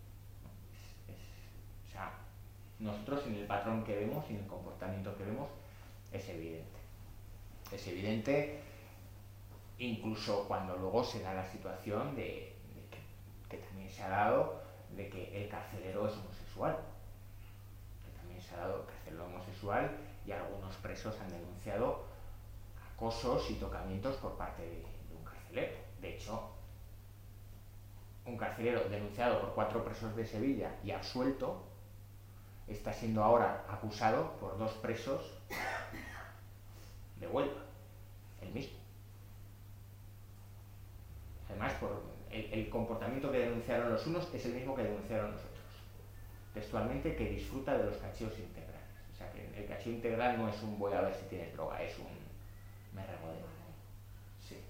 O sea, nosotros en el patrón que vemos y en el comportamiento que vemos es evidente. Es evidente incluso cuando luego se da la situación de que también se ha dado de que el carcelero es homosexual. Que también se ha dado el carcelero homosexual y algunos presos han denunciado acosos y tocamientos por parte de un carcelero. De hecho, un carcelero denunciado por 4 presos de Sevilla y absuelto está siendo ahora acusado por 2 presos de Huelva, el mismo. Además, el comportamiento que denunciaron los unos es el mismo que denunciaron los otros. Textualmente, que disfruta de los cacheos integrales. O sea, que el cacheo integral no es un voy a ver si tienes droga, es un me regodeo. Sí.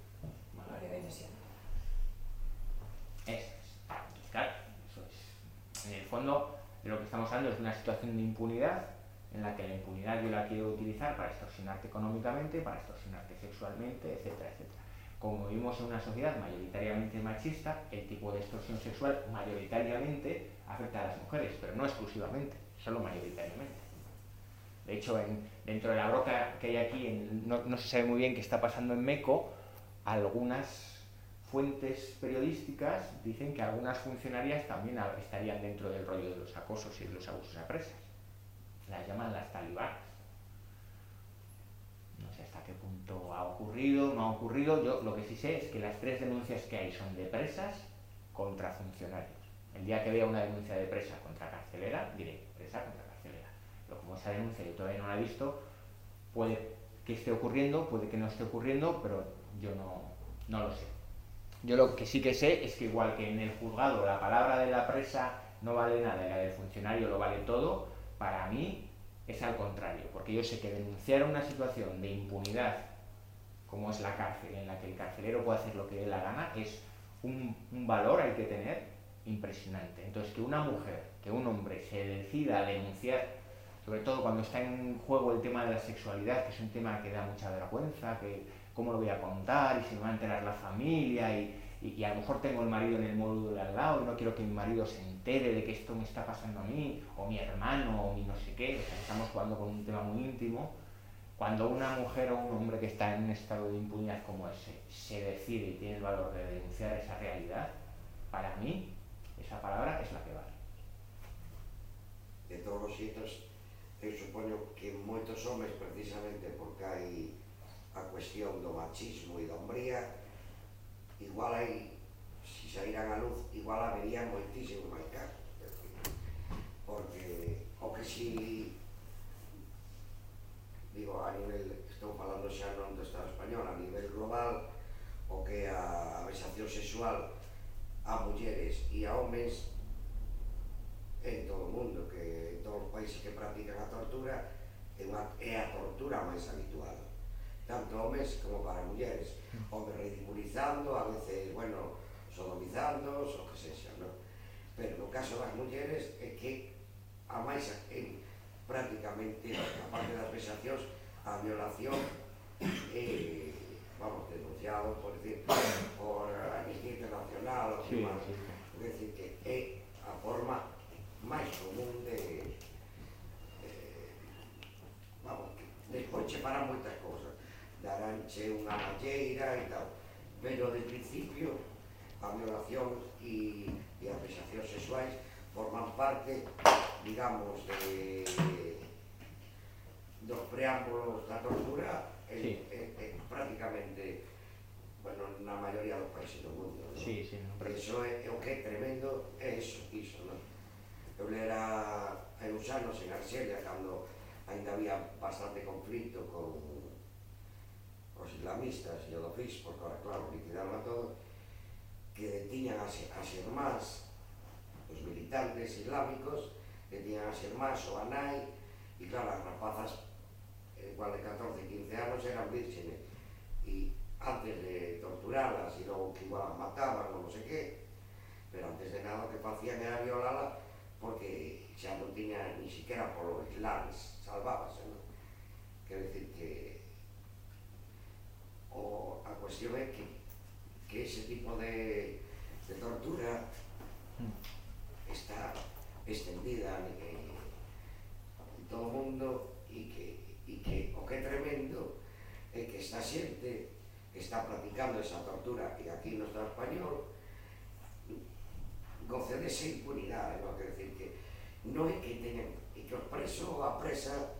Eso es. Claro, eso es. En el fondo, de lo que estamos hablando es de una situación de impunidad, en la que la impunidad yo la quiero utilizar para extorsionarte económicamente, para extorsionarte sexualmente, etcétera, etcétera. Como vivimos en una sociedad mayoritariamente machista, el tipo de extorsión sexual mayoritariamente afecta a las mujeres, pero no exclusivamente, solo mayoritariamente. De hecho, dentro de la broca que hay aquí, no se sabe muy bien qué está pasando en Meco, algunas fuentes periodísticas dicen que algunas funcionarias también estarían dentro del rollo de los acosos y de los abusos a presas. Las llaman las talibanas. No sé hasta qué punto ha ocurrido, no ha ocurrido. Yo lo que sí sé es que las 3 denuncias que hay son de presas contra funcionarios. El día que vea una denuncia de presa contra carcelera, diré presa contra carcelera. Pero como esa denuncia yo todavía no la he visto, puede que esté ocurriendo, puede que no esté ocurriendo, pero yo no lo sé. Yo lo que sí que sé es que igual que en el juzgado la palabra de la presa no vale nada y la del funcionario lo vale todo, para mí es al contrario, porque yo sé que denunciar una situación de impunidad como es la cárcel, en la que el carcelero puede hacer lo que dé la gana, es un valor hay que tener impresionante. Entonces, que una mujer, que un hombre se decida a denunciar, sobre todo cuando está en juego el tema de la sexualidad, que es un tema que da mucha vergüenza, que cómo lo voy a contar y si me va a enterar la familia y a lo mejor tengo el marido en el módulo de al lado y no quiero que mi marido se entere de que esto me está pasando a mí, o mi hermano, o mi no sé qué, o sea, estamos jugando con un tema muy íntimo. Cuando una mujer o un hombre que está en un estado de impunidad como ese se decide y tiene el valor de denunciar esa realidad, para mí esa palabra es la que vale. De todos os xeitos, eu supoño que moitos homes, precisamente porque hai a cuestión do machismo e da hombría, igual hai, se saíran a luz, igual habería moitísimo máis casos. Porque o que si, digo, a nivel, estou falando xa non do Estado español, a nivel global, o que a vexación sexual a mulleres e a homes en todo o mundo, que en todos os países que practican a tortura é a tortura máis habitual, tanto homes como para mulleres, homes ridiculizando, a veces, bueno, sodomizando, o que sexa, non? Pero no caso das mulleres é que a máis prácticamente, a parte das vexacións, a violación vamos, denunciado, por decir, por Amnistía Internacional, sí, más, sí. É dicir, que é a forma máis común de vamos, despois che farán moitas cousas, daránche unha malleira e tal, pero de principio a violación e as vexacións sexuais forman parte, digamos, dos preámbulos da tortura prácticamente, bueno, na maioría dos países do mundo, non? Sí, sí, no, pero Iso é o que é tremendo, é iso, non? Eu lera hai uns anos en Arxelia, cando ainda había bastante conflito con os islamistas e o do FIS, porque ahora, claro, liquidaron a todo, que detiñan as irmás, os militantes islámicos, detiñan as irmás ou a nai, e claro, as rapazas igual de 14, 15 anos eran vírgenes, e antes de torturarlas e logo que igual las mataban ou non sei que, pero antes de nada o que facían era violala porque xa non tiña ni siquiera polo islames, salvábase, non? Quero dicir que a cuestión é que ese tipo de tortura está extendida en todo o mundo e que o que é tremendo é que esta xente que está practicando esa tortura e aquí no Estado español goce desa impunidade, non? Quero dicir que non é que teñan, e que os presos ou a presa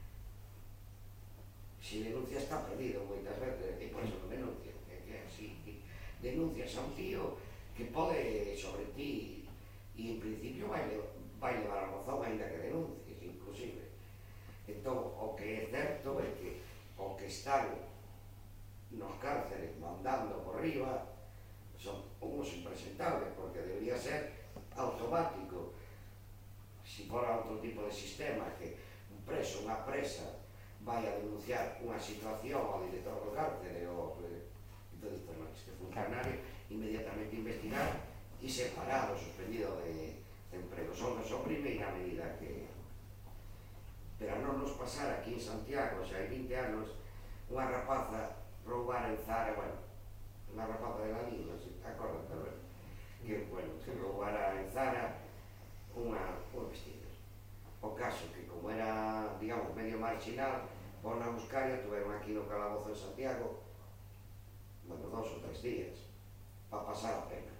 se denuncia está perdido moitas veces e por eso non denuncia, que é así, denuncias a un tío que pode sobre ti e en principio vai levar a razón ainda que denuncies inclusive. Entón, o que é certo é que o que están nos cárceles mandando por riba son unos impresentables, porque debería ser automático. Si fora outro tipo de sistema que un preso, unha presa vai a denunciar unha situación ao director do cárcere ou este funcionario, inmediatamente investigar e separado, suspendido de emprego. Son a primeira medida que... Pero a non nos pasar aquí en Santiago, xa hai 20 anos, unha rapaza roubar en Zara, bueno, unha rapaza de la Lima, acórdate, a ver, que roubara en Zara uns vestidos. O caso que como era, digamos, medio marginal, pon a buscar e a tuveron aquí no calabozo de Santiago, bueno, 2 ou 3 días, para pasar a pena.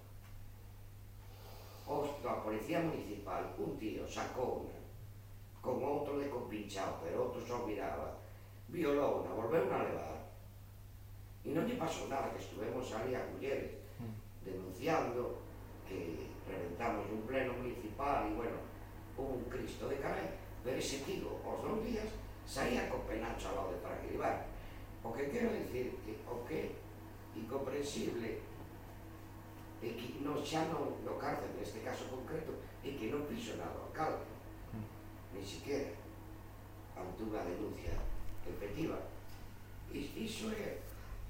A Policía Municipal, un tío sacou unha, con outro de compinchado, pero outro só miraba, violou unha, volveu a levar, e non lle pasou nada, que estuvemos ali as mulleres denunciando que reventamos un pleno municipal e, bueno, hubo un Cristo de caray, pero ese tío, aos 2 días, saía co penacho ao lado de para que llevar. O que quero dicir que o que é incomprensible é que xa non no cárcel, neste caso concreto, é que non fixo nada o alcalde, ni siquiera ante unha denuncia efectiva. Iso é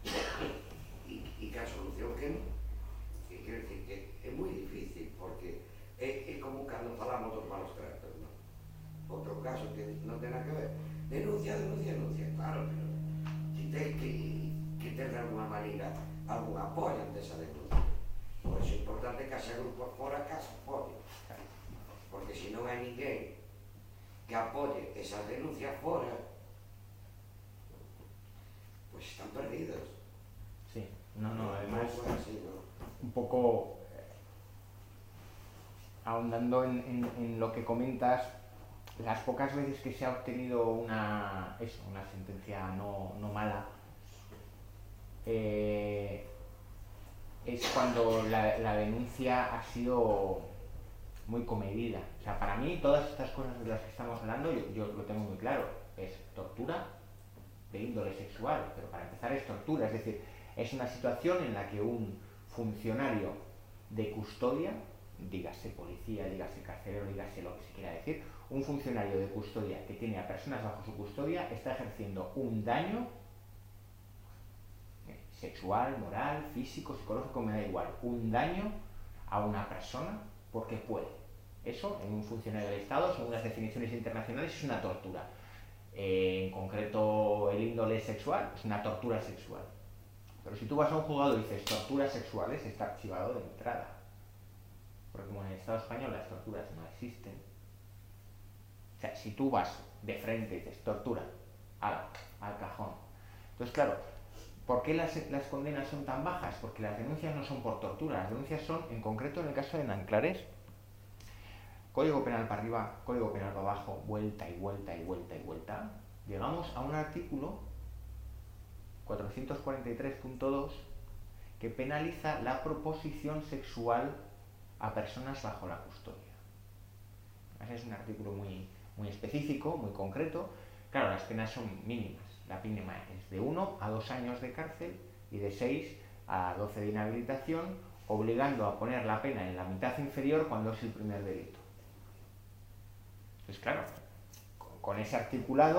e que a solución que non, quero dicir que é moi difícil, porque é como cando falamos dos malos tratos, non? Outro caso que non ten nada que ver, denuncia, claro, pero si ten que ter de alguna maneira algún apoio ante esa denuncia. Por iso é importante que haxa grupos fora que as apoie, porque se non hai ninguén que apoie esas denuncias fora, pues están perdidos. Sí, no, además, así, ¿no? un poco ahondando en lo que comentas, las pocas veces que se ha obtenido una sentencia no mala, es cuando la denuncia ha sido muy comedida. O sea, para mí todas estas cosas de las que estamos hablando, yo lo tengo muy claro, es tortura de índole sexual, pero para empezar es tortura, es decir, es una situación en la que un funcionario de custodia, dígase policía, dígase carcelero, dígase lo que se quiera decir, un funcionario de custodia que tiene a personas bajo su custodia está ejerciendo un daño sexual, moral, físico, psicológico, me da igual, un daño a una persona porque puede. Eso, en un funcionario del Estado, según las definiciones internacionales, es una tortura. En concreto, el índole sexual es una tortura sexual. Pero si tú vas a un juzgado y dices torturas sexuales, está archivado de entrada. Porque como en el Estado español las torturas no existen. O sea, si tú vas de frente y dices tortura, al cajón. Entonces, claro, ¿por qué las condenas son tan bajas? Porque las denuncias no son por tortura, las denuncias son, en concreto en el caso de Nanclares, Código Penal para arriba, Código Penal para abajo, vuelta y vuelta y vuelta y vuelta. Llegamos a un artículo 443.2 que penaliza la proposición sexual a personas bajo la custodia. Ese es un artículo muy específico, muy concreto. Claro, las penas son mínimas. La mínima es de 1 a 2 años de cárcel y de 6 a 12 de inhabilitación, obligando a poner la pena en la mitad inferior cuando es el primer delito. Entonces, claro, con ese articulado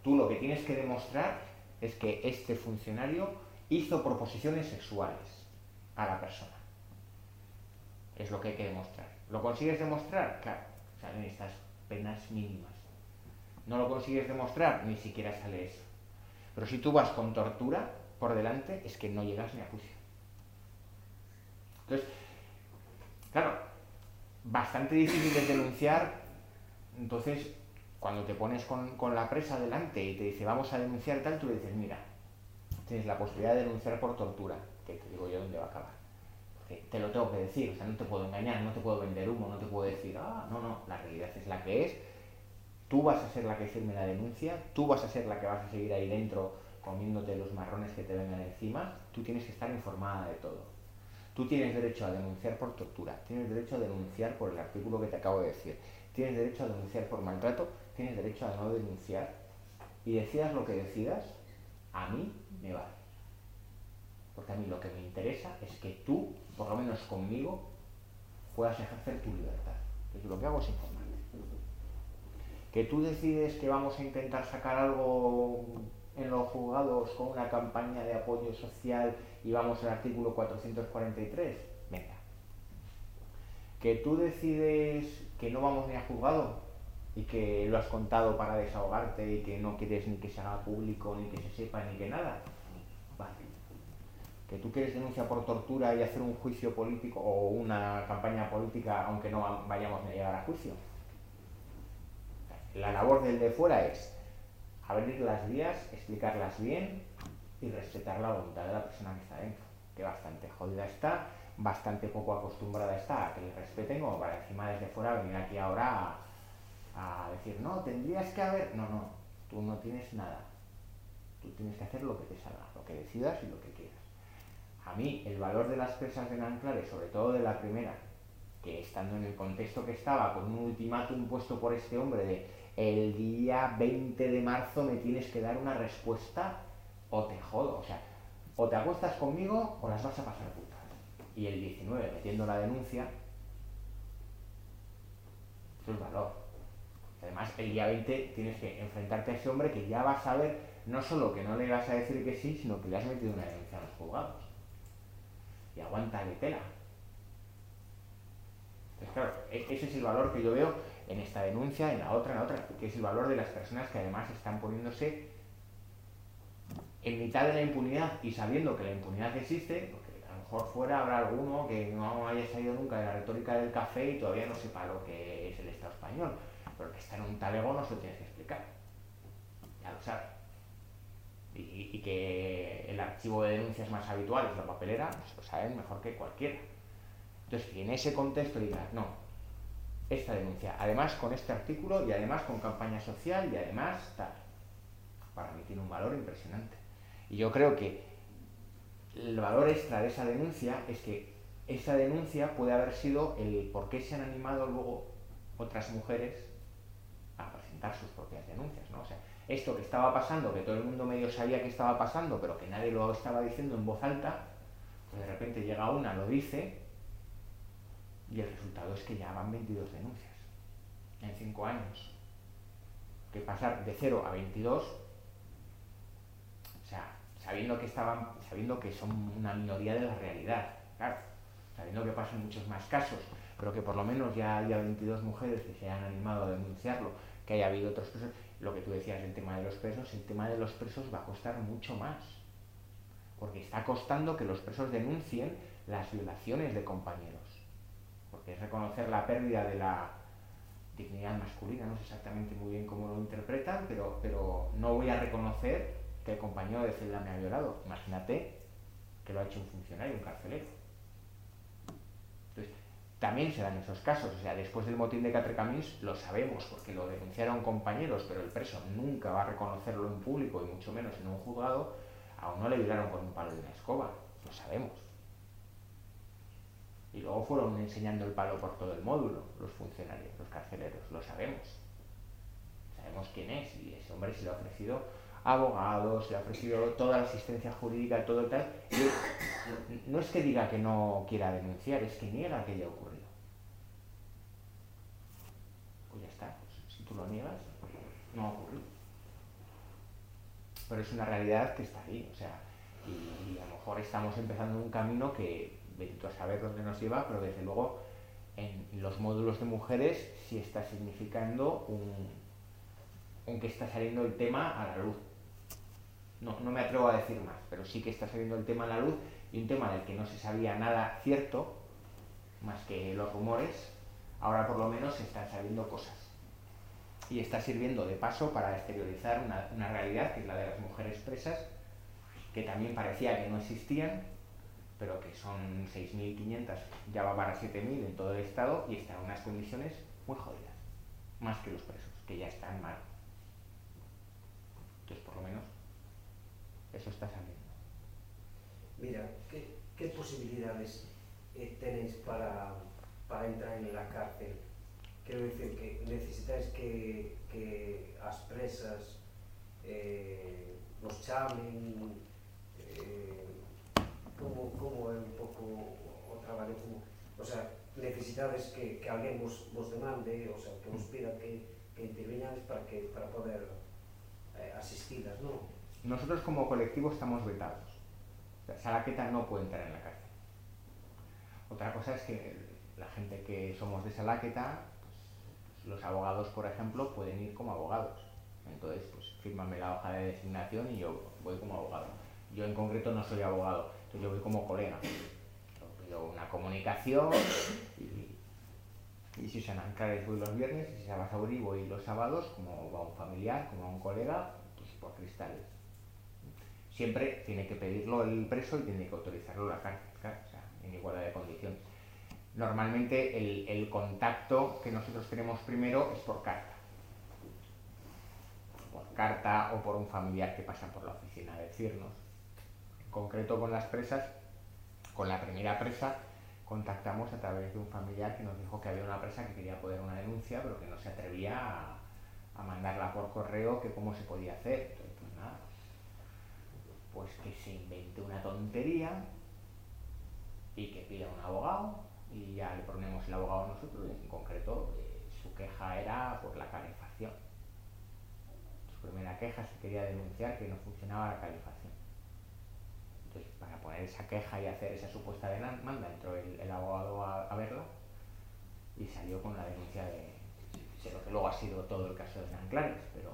Tú lo que tienes que demostrar es que este funcionario hizo proposiciones sexuales a la persona. Es lo que hay que demostrar. ¿Lo consigues demostrar? Claro, salen estas penas mínimas. No lo consigues demostrar, ni siquiera sale eso. Pero si tú vas con tortura por delante, es que no llegas ni a juicio. Entonces, claro, bastante difícil es denunciar. Entonces, cuando te pones con la presa delante y te dice vamos a denunciar tal, tú le dices, mira, tienes la posibilidad de denunciar por tortura, que te digo yo dónde va a acabar. Porque te lo tengo que decir, o sea, no te puedo engañar, no te puedo vender humo, no te puedo decir, no, la realidad es la que es. Tú vas a ser la que firme la denuncia, tú vas a ser la que vas a seguir ahí dentro comiéndote los marrones que te vengan encima. Tú tienes que estar informada de todo. Tú tienes derecho a denunciar por tortura, tienes derecho a denunciar por el artículo que te acabo de decir, tienes derecho a denunciar por maltrato, tienes derecho a no denunciar. Y decidas lo que decidas, a mí me vale. Porque a mí lo que me interesa es que tú, por lo menos conmigo, puedas ejercer tu libertad. Entonces lo que hago es informarte. Que tú decides que vamos a intentar sacar algo en los juzgados con una campaña de apoyo social y vamos al artículo 443, venga. Que tú decides que no vamos ni a juzgado y que lo has contado para desahogarte y que no quieres ni que se haga público, ni que se sepa, ni que nada, vale. Que tú quieres denunciar por tortura y hacer un juicio político o una campaña política aunque no vayamos ni a llegar a juicio. La labor del de fuera es abrir las vías, explicarlas bien y respetar la voluntad de la persona que está dentro, que bastante jodida está, bastante poco acostumbrada está a que le respeten, como para encima desde fuera venir aquí ahora a decir, no, tendrías que haber... No, tú no tienes nada. Tú tienes que hacer lo que te salga, lo que decidas y lo que quieras. A mí el valor de las presas de Nanclares, sobre todo de la primera, que estando en el contexto que estaba, con un ultimátum puesto por este hombre de el día 20 de marzo me tienes que dar una respuesta o te jodo, o sea, o te acuestas conmigo o las vas a pasar putas. Y el 19 metiendo la denuncia, eso es valor. Además, el día 20 tienes que enfrentarte a ese hombre que ya vas a ver, no solo que no le vas a decir que sí, sino que le has metido una denuncia a los juzgados. Y aguántale tela. Entonces, claro, ese es el valor que yo veo en esta denuncia, en la otra, que es el valor de las personas que además están poniéndose en mitad de la impunidad y sabiendo que la impunidad existe, porque a lo mejor fuera habrá alguno que no haya salido nunca de la retórica del café y todavía no sepa lo que es el Estado español, pero que está en un talego no se lo tienes que explicar, ya lo sabe. Y que el archivo de denuncias más habitual es la papelera, pues lo saben mejor que cualquiera. Entonces, que en ese contexto digas, no, esta denuncia, además con este artículo y además con campaña social y además tal, para mí tiene un valor impresionante. Y yo creo que el valor extra de esa denuncia es que esa denuncia puede haber sido el por qué se han animado luego otras mujeres a presentar sus propias denuncias, ¿no? O sea, esto que estaba pasando, que todo el mundo medio sabía que estaba pasando, pero que nadie lo estaba diciendo en voz alta, pues de repente llega una, lo dice, y el resultado es que ya van 22 denuncias en 5 años. Que pasar de 0 a 22, o sea, sabiendo que son una minoría de la realidad, claro, sabiendo que pasan muchos más casos, pero que por lo menos ya haya 22 mujeres que se hayan animado a denunciarlo, que haya habido otros presos. Lo que tú decías del tema de los presos, el tema de los presos va a costar mucho más, porque está costando que los presos denuncien las violaciones de compañeros, porque es reconocer la pérdida de la dignidad masculina, no sé exactamente muy bien cómo lo interpretan, pero no voy a reconocer que el compañero de celda me ha violado. Imagínate que lo ha hecho un funcionario, un carcelero. Entonces, también se dan esos casos, o sea, después del motín de Catrecamins lo sabemos, porque lo denunciaron compañeros, pero el preso nunca va a reconocerlo en público y mucho menos en un juzgado. A uno le violaron con un palo de una escoba, lo sabemos. Y luego fueron enseñando el palo por todo el módulo, los funcionarios, los carceleros, lo sabemos. Sabemos quién es, y ese hombre se le ha ofrecido abogados, se le ha ofrecido toda la asistencia jurídica, todo tal. Y no es que diga que no quiera denunciar, es que niega que haya ocurrido. Pues ya está, pues, si tú lo niegas, no ha ocurrido. pero es una realidad que está ahí, o sea, y a lo mejor estamos empezando un camino que vete tú a saber dónde nos lleva, pero desde luego en los módulos de mujeres sí está significando un que está saliendo el tema a la luz. No me atrevo a decir más, pero sí que está saliendo el tema a la luz, y un tema del que no se sabía nada cierto, más que los rumores, ahora por lo menos están saliendo cosas. Y está sirviendo de paso para exteriorizar una realidad que es la de las mujeres presas, que también parecía que no existían, pero que son 6.500, ya va para 7.000 en todo el estado y están en unas condiciones muy jodidas, más que los presos, que ya están mal. Entonces, por lo menos, eso está saliendo. Mira, ¿qué posibilidades tenéis para entrar en la cárcel? Quiero decir que necesitáis que as presas os chamen, como é un pouco o traballo, o sea, necesitades que alguén vos demande, o sea, que vos pida que interviñades para poder asistidas, ¿no? Nosotros como colectivo estamos vetados. O sea, Salaqueta no puede entrar en la cárcel. Otra cosa es que la gente que somos de Salaqueta, pues, los abogados, por ejemplo, pueden ir como abogados. Entonces, pues fírmame la hoja de designación y yo voy como abogado. Yo en concreto no soy abogado, entonces yo voy como colega. Yo pido una comunicación y si San Anclares voy los viernes, y si se va a Sauri voy los sábados, como va un familiar, como a un colega, pues por cristales. Siempre tiene que pedirlo el preso y tiene que autorizarlo la cárcel, claro, o sea, en igualdad de condiciones. Normalmente el contacto que nosotros tenemos primero es por carta. Por carta o por un familiar que pasa por la oficina a decirnos. En concreto con las presas, con la primera presa, contactamos a través de un familiar que nos dijo que había una presa que quería poner una denuncia, pero que no se atrevía a mandarla por correo, que cómo se podía hacer. Entonces, pues nada, pues que se invente una tontería y que pida un abogado y ya le ponemos el abogado nosotros. En concreto, su queja era por la calefacción. Su primera queja se quería denunciar que no funcionaba la calefacción. Entonces, para poner esa queja y hacer esa supuesta demanda, entró el abogado a verla y salió con la denuncia de lo que luego ha sido todo el caso de San Anclares, pero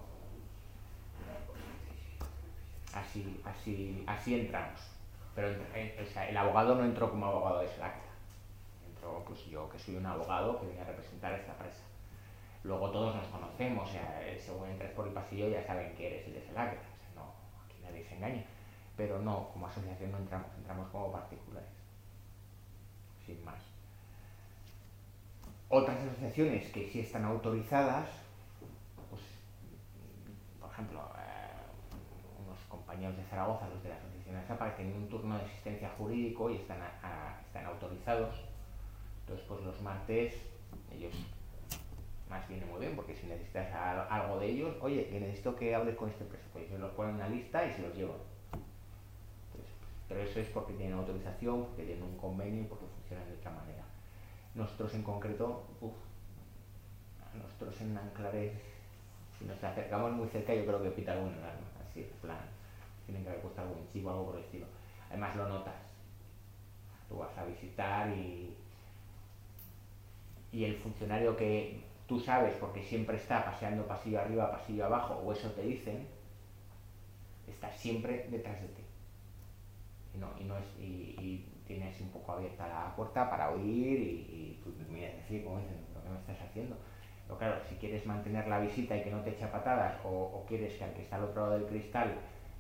así entramos. Pero o sea, el abogado no entró como abogado de Salaqueta. Entró pues yo, que soy un abogado que viene a representar a esta presa. Luego todos nos conocemos, o sea, según entres por el pasillo ya saben que eres el de Salaqueta. O sea, no, aquí nadie se engaña. Pero no, como asociación no entramos como particulares. Sin más. Otras asociaciones que sí están autorizadas, pues, por ejemplo, unos compañeros de Zaragoza, los de la asociación ASAPA, que tienen un turno de asistencia jurídico y están autorizados. Entonces, pues los martes, ellos más viene muy bien, porque si necesitas algo de ellos, oye, que necesito que hables con este preso, pues ellos los ponen en una lista y se los llevan. Entonces, pero eso es porque tienen autorización, porque tienen un convenio y porque funcionan de otra manera. Nosotros en concreto, nosotros en Anclares, si nos acercamos muy cerca, yo creo que pita alguna alarma, así, en plan, tienen que haber puesto algún chivo o algo por el estilo. Además lo notas, tú vas a visitar y el funcionario que tú sabes, porque siempre está paseando pasillo arriba, pasillo abajo, o eso te dicen, está siempre detrás de ti. Y tienes un poco abierta la puerta para oír y tú miras así, como dicen, ¿pero qué me estás haciendo? Pero claro, si quieres mantener la visita y que no te eche patadas, o quieres que al que está al otro lado del cristal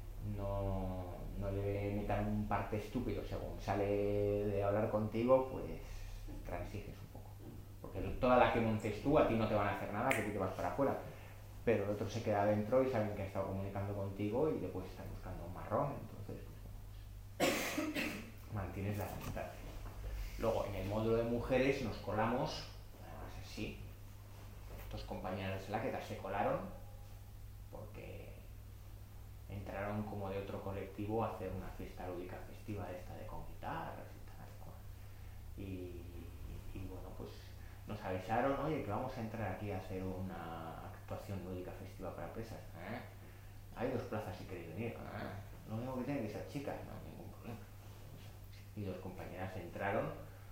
no le metan un parte estúpido según sale de hablar contigo, pues transiges un poco. Porque toda la que montes tú, a ti no te van a hacer nada, que tú te vas para afuera. Pero el otro se queda adentro y saben que ha estado comunicando contigo y después están buscando un marrón. Entonces, pues, mantienes la distancia. Luego, en el módulo de mujeres nos colamos, además así, estos compañeros de Salaqueta se colaron porque entraron como de otro colectivo a hacer una fiesta lúdica festiva esta de con guitarras y tal. Y bueno, pues nos avisaron, oye, que vamos a entrar aquí a hacer una actuación lúdica festiva para presas. hay 2 plazas si queréis venir. Lo único que tienen que ser chicas, no hay ningún problema. Y 2 compañeras entraron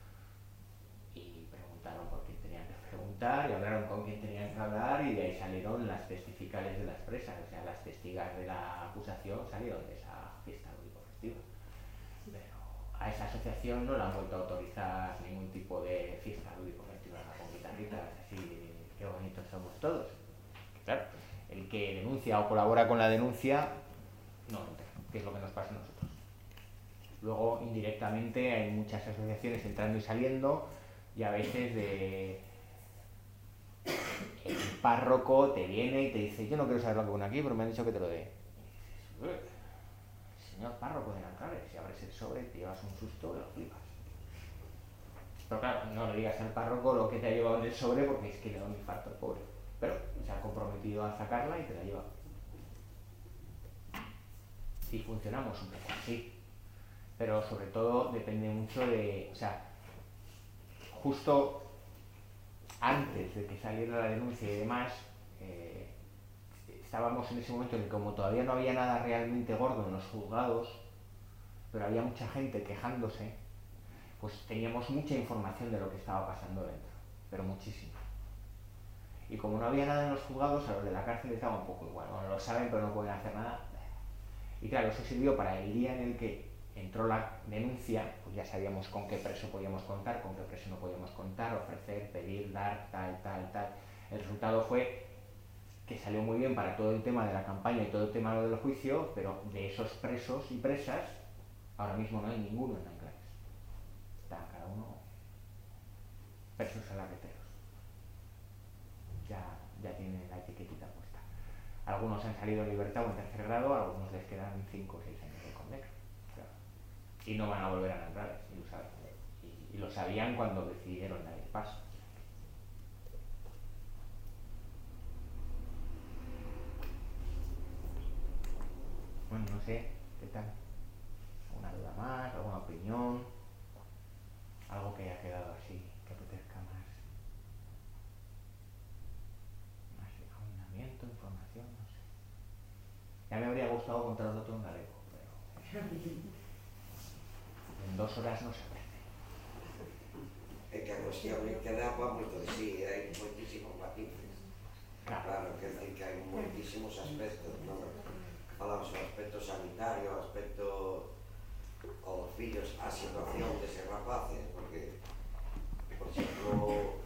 y preguntaron por quién tenían que preguntar y hablaron con quién tenían que hablar, y de ahí salieron las testificales de las presas, o sea, las testigas de la acusación salieron de esa fiesta lúdico festiva. Pero a esa asociación no le han vuelto a autorizar ningún tipo de fiesta lúdico festiva con guitarritas, así, qué bonitos somos todos. Claro, el que denuncia o colabora con la denuncia no entra, que es lo que nos pasa a nosotros. Luego, indirectamente, hay muchas asociaciones entrando y saliendo, y a veces el párroco te viene y te dice: yo no quiero saber lo que pone aquí, pero me han dicho que te lo dé. Y dices: señor párroco de Nanclares, si abres el sobre te llevas un susto que lo flipas. Pero claro, no le digas al párroco lo que te ha llevado en el sobre, porque es que le da un infarto al pobre. Pero se ha comprometido a sacarla y te la lleva. Y funcionamos un poco así. Pero sobre todo depende mucho de... O sea, justo antes de que saliera la denuncia y demás, estábamos en ese momento en el que, como todavía no había nada realmente gordo en los juzgados, pero había mucha gente quejándose, pues teníamos mucha información de lo que estaba pasando dentro, pero muchísimo. Y como no había nada en los juzgados, a los de la cárcel les daba un poco igual, bueno, lo saben pero no pueden hacer nada. Y claro, eso sirvió para el día en el que entró la denuncia, pues ya sabíamos con qué preso podíamos contar, con qué preso no podíamos contar, ofrecer, pedir, dar, tal. El resultado fue que salió muy bien para todo el tema de la campaña y todo el tema del juicio, pero de esos presos y presas, ahora mismo no hay ninguno en Nanclares. Están cada uno presos alaveteros. Ya tienen la etiquetita puesta. Algunos han salido en libertad o en tercer grado, a algunos les quedan 5 o 6 años de condena. Claro. Y no van a volver a Nanclares, y lo saben. Y lo sabían cuando decidieron dar el paso. Bueno, no sé, ¿qué tal? ¿Alguna duda más? ¿Alguna opinión? ¿Algo que haya quedado así, que apetezca más? Más ahondamiento, información, no sé. Ya me habría gustado contarlo todo en galego, pero en 2 horas no se aprende. É que a cuestión é que dá para moito de sí, hai moitísimos matices. Claro, que decir que hai moitísimos aspectos, non? Falamos do aspecto sanitario, o aspecto aos fillos, a situación deses rapaces, porque, por exemplo,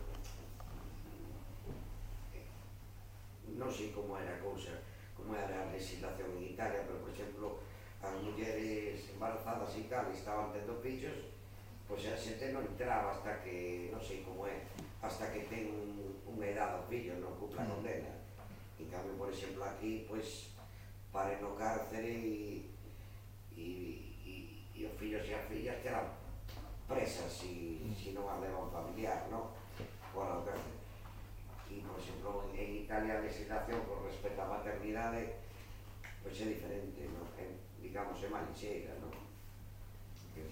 non sei como era a cousa, como era a legislación en Italia, pero, por exemplo, as mulleres embarazadas e tal, estaban tendo fillos, pois a xente non entraba hasta que, non sei como é, hasta que ten unha edad o fillo, non cumpla a condena. En cambio, por exemplo, aquí, pois, paren no cárcere e os fillos e as fillas quedan presas se non as levan familiar, non? Fora do cárcere. E, por exemplo, en Italia a legislación con respecto á maternidade pois é diferente, non? Digamos, é máis lixeira, non? Que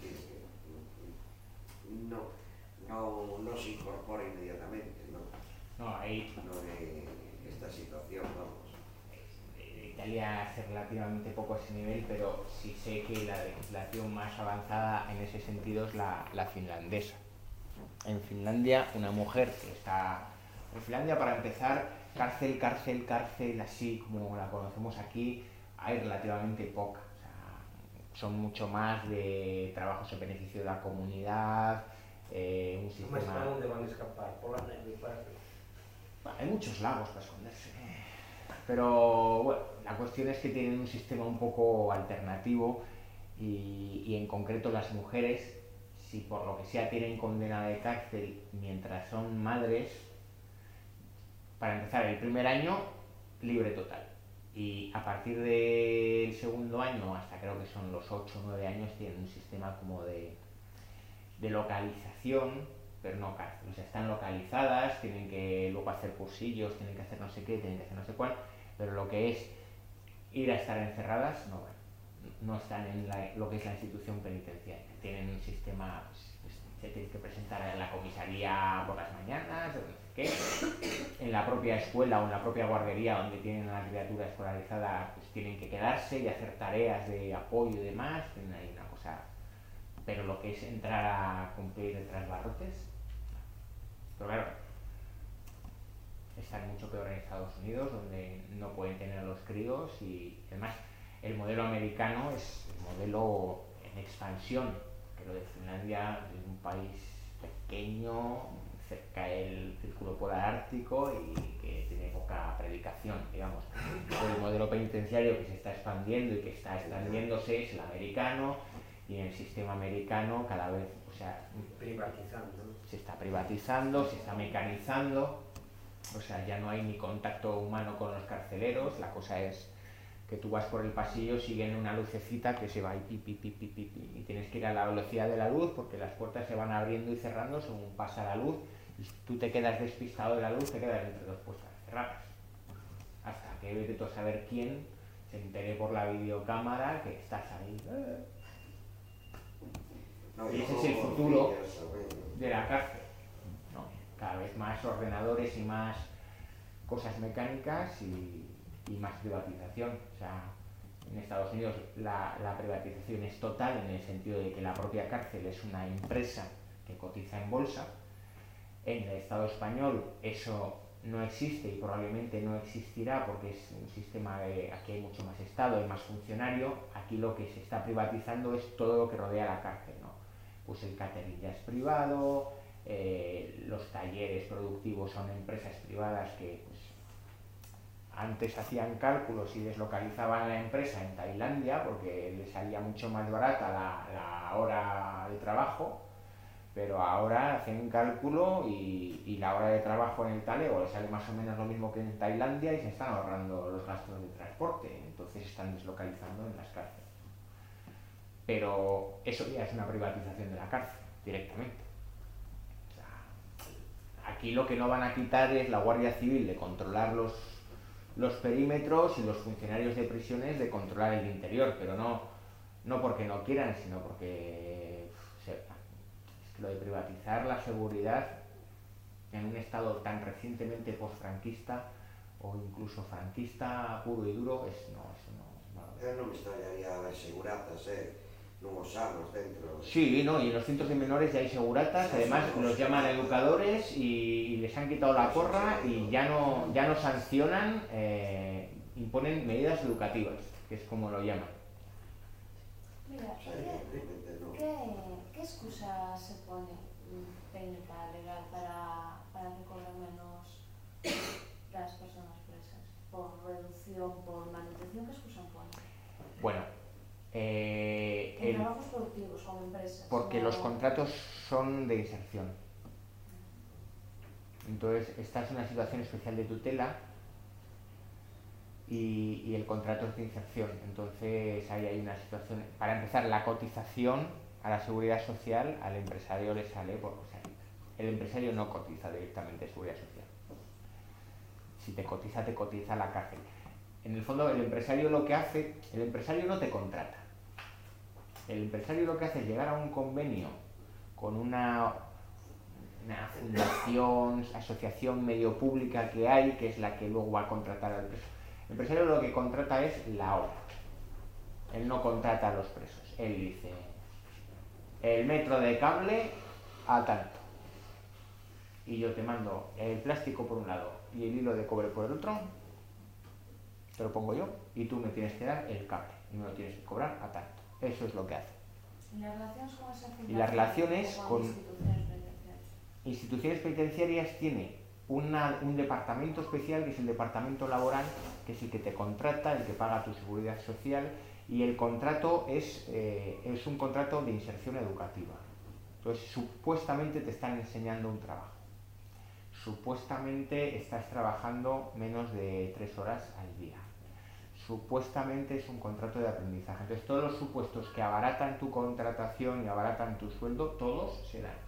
non se incorpora inmediatamente, non? No, ahí... Non é esta situación, vamos. Italia hace relativamente poco a ese nivel, pero sí sé que la legislación más avanzada en ese sentido es la finlandesa. En Finlandia, una mujer que está... En Finlandia, para empezar, cárcel, así como la conocemos aquí, hay relativamente poca. O sea, son mucho más de trabajos en beneficio de la comunidad, un sistema... Mas para onde van a escapar? Por la neve, Bueno, hay muchos lagos para esconderse. Pero bueno, la cuestión es que tienen un sistema un poco alternativo y en concreto las mujeres, si por lo que sea tienen condena de cárcel mientras son madres, para empezar el primer año libre total, y a partir del segundo año hasta creo que son los 8 o 9 años tienen un sistema como de localización, pero no cárcel. O sea, están localizadas, tienen que luego hacer cursillos, tienen que hacer no sé qué, tienen que hacer no sé cuál, pero lo que es ir a estar encerradas no están en lo que es la institución penitenciaria. Tienen un sistema, pues, se tienen que presentar en la comisaría por las mañanas, no sé qué. en la propia escuela o en la propia guardería donde tienen a la criatura escolarizada, pues tienen que quedarse y hacer tareas de apoyo y demás, tienen ahí una cosa. Pero lo que es entrar a cumplir detrás barrotes, pero claro, están mucho peor en Estados Unidos, donde no pueden tener a los críos y además el modelo americano es el modelo en expansión, que lo de Finlandia es un país pequeño, cerca del círculo polar ártico y que tiene poca predicación, digamos. El modelo penitenciario que se está expandiendo y que está expandiéndose es el americano, y en el sistema americano cada vez, o sea, se está privatizando, se está mecanizando, o sea, ya no hay ni contacto humano con los carceleros, la cosa es que tú vas por el pasillo, siguen una lucecita que se va y y tienes que ir a la velocidad de la luz porque las puertas se van abriendo y cerrando según pasa la luz, y si tú te quedas despistado de la luz, te quedas entre dos puertas cerradas, hasta que vete tú a saber quién se entere por la videocámara que estás ahí. No, Y ese es el futuro de la cárcel, ¿no? Cada vez más ordenadores y más cosas mecánicas y más privatización. O sea, en Estados Unidos la privatización es total en el sentido de que la propia cárcel es una empresa que cotiza en bolsa. En el Estado español eso no existe y probablemente no existirá porque es un sistema de aquí hay mucho más Estado, hay más funcionario. Aquí lo que se está privatizando es todo lo que rodea la cárcel, ¿no? Pues el catering ya es privado, los talleres productivos son empresas privadas que pues, antes hacían cálculos y deslocalizaban la empresa en Tailandia porque les salía mucho más barata la hora de trabajo, pero ahora hacen un cálculo y la hora de trabajo en el talego les sale más o menos lo mismo que en Tailandia y se están ahorrando los gastos de transporte, entonces están deslocalizando en las cárceles. Pero eso ya es una privatización de la cárcel, directamente. O sea, aquí lo que no van a quitar es la Guardia Civil de controlar los perímetros y los funcionarios de prisiones de controlar el interior, pero no porque no quieran, sino porque es que lo de privatizar la seguridad en un estado tan recientemente postfranquista o incluso franquista puro y duro, eso no. Non me extrañaría ver seguratas, nuevos anos dentro. Sí, no, y en los centros de menores ya hay seguratas, además los llaman educadores y les han quitado la porra y ya no sancionan, imponen medidas educativas, que es como lo llaman. Mira, ¿qué excusa se pone técnica, legal, para que cobren menos las personas presas? ¿Por reducción, por manutención? ¿Qué excusa ponen? Bueno, en trabajos productivos con empresas. Porque los contratos son de inserción. Entonces, esta es una situación especial de tutela y el contrato es de inserción. Entonces, ahí hay una situación. Para empezar, la cotización a la seguridad social al empresario le sale por. O sea, el empresario no cotiza directamente seguridad social. Si te cotiza la cárcel. En el fondo, el empresario lo que hace, el empresario no te contrata. El empresario lo que hace es llegar a un convenio con una fundación, asociación medio pública que hay, que es la que luego va a contratar al preso. El empresario lo que contrata es la obra. Él no contrata a los presos. Él dice, el metro de cable a tanto. Y yo te mando el plástico por un lado y el hilo de cobre por el otro, te lo pongo yo, y tú me tienes que dar el cable y me lo tienes que cobrar a tanto. Eso es lo que hace. ¿Y las relaciones con esa fundación? Y las relaciones con instituciones penitenciarias? Instituciones penitenciarias tiene un departamento especial, que es el departamento laboral, que es el que te contrata, el que paga tu seguridad social, y el contrato es un contrato de inserción educativa. Entonces, supuestamente te están enseñando un trabajo. Supuestamente estás trabajando menos de 3 horas al día. Supuestamente es un contrato de aprendizaje. Entonces, todos los supuestos que abaratan tu contratación y abaratan tu sueldo, todos se dan.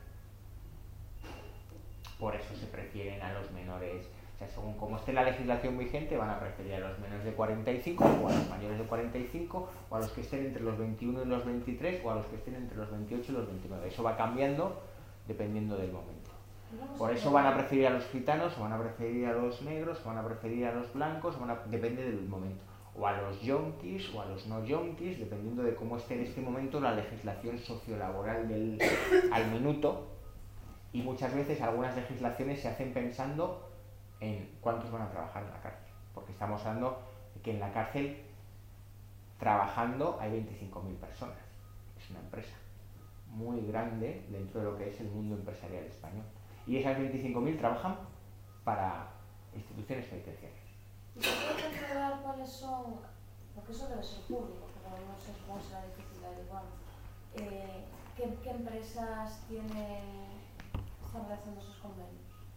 Por eso se prefieren a los menores. O sea, según como esté la legislación vigente, van a preferir a los menores de 45 o a los mayores de 45 o a los que estén entre los 21 y los 23 o a los que estén entre los 28 y los 29. Eso va cambiando dependiendo del momento. Digamos Por que eso van a preferir a los gitanos, o van a preferir a los negros, o van a preferir a los blancos, depende del momento. O a los yonkis o a los no yonkis, dependiendo de cómo esté en este momento la legislación sociolaboral al minuto. Y muchas veces algunas legislaciones se hacen pensando en cuántos van a trabajar en la cárcel. Porque estamos hablando de que en la cárcel, trabajando, hay 25.000 personas. Es una empresa muy grande dentro de lo que es el mundo empresarial español. Y esas 25.000 trabajan para instituciones penitenciarias. ¿Y se puede controlar cuáles son, porque eso debe ser público, pero no sé cómo será difícil averiguar, qué empresas están realizando esos convenios?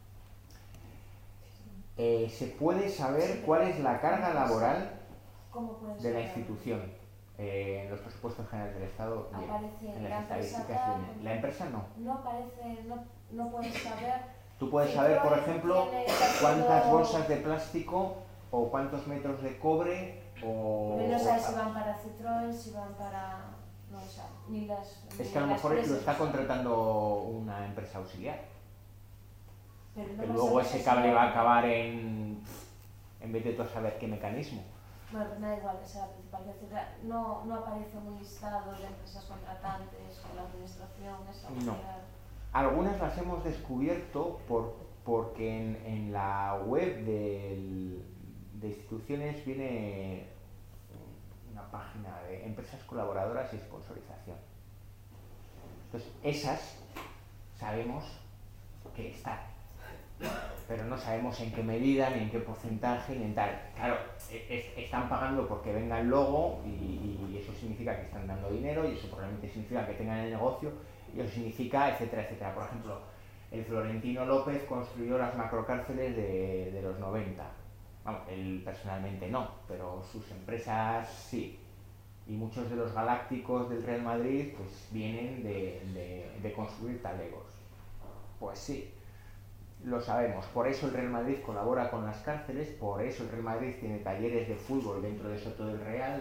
Se puede saber cuál es la carga laboral ¿Cómo puede de la ser? institución. En los presupuestos generales del Estado, bien. Aparece En la las empresa estadísticas, tal, viene. La empresa no. No aparece, no puedes saber. Tú puedes saber, por ejemplo, tiene cuántas todo- bolsas de plástico o cuántos metros de cobre o... Pero no sabes si van para Citroën, si van para... No lo sabes, ni las... Es ni que a lo las mejor lo presas, está o sea. contratando una empresa auxiliar. Pero no Que vas luego a ese ver cable si- va a acabar en vez de tú a saber qué mecanismo. Bueno, me da igual que sea la principal. Es decir, no aparece un listado de empresas contratantes con la administración, esa No. auxiliar. Algunas las hemos descubierto porque en la web de instituciones viene una página de empresas colaboradoras y sponsorización. Entonces, esas sabemos que están, pero no sabemos en qué medida, ni en qué porcentaje, ni en tal. Claro, están pagando porque venga el logo y eso significa que están dando dinero y eso probablemente significa que tengan el negocio y eso significa, etcétera, etcétera. Por ejemplo, el Florentino López construyó las macrocárceles de los 90. Vamos, él personalmente no, pero sus empresas sí. Y muchos de los galácticos del Real Madrid pues vienen de construir talegos. Pues sí, lo sabemos. Por eso el Real Madrid colabora con las cárceles, por eso el Real Madrid tiene talleres de fútbol dentro de Soto del Real,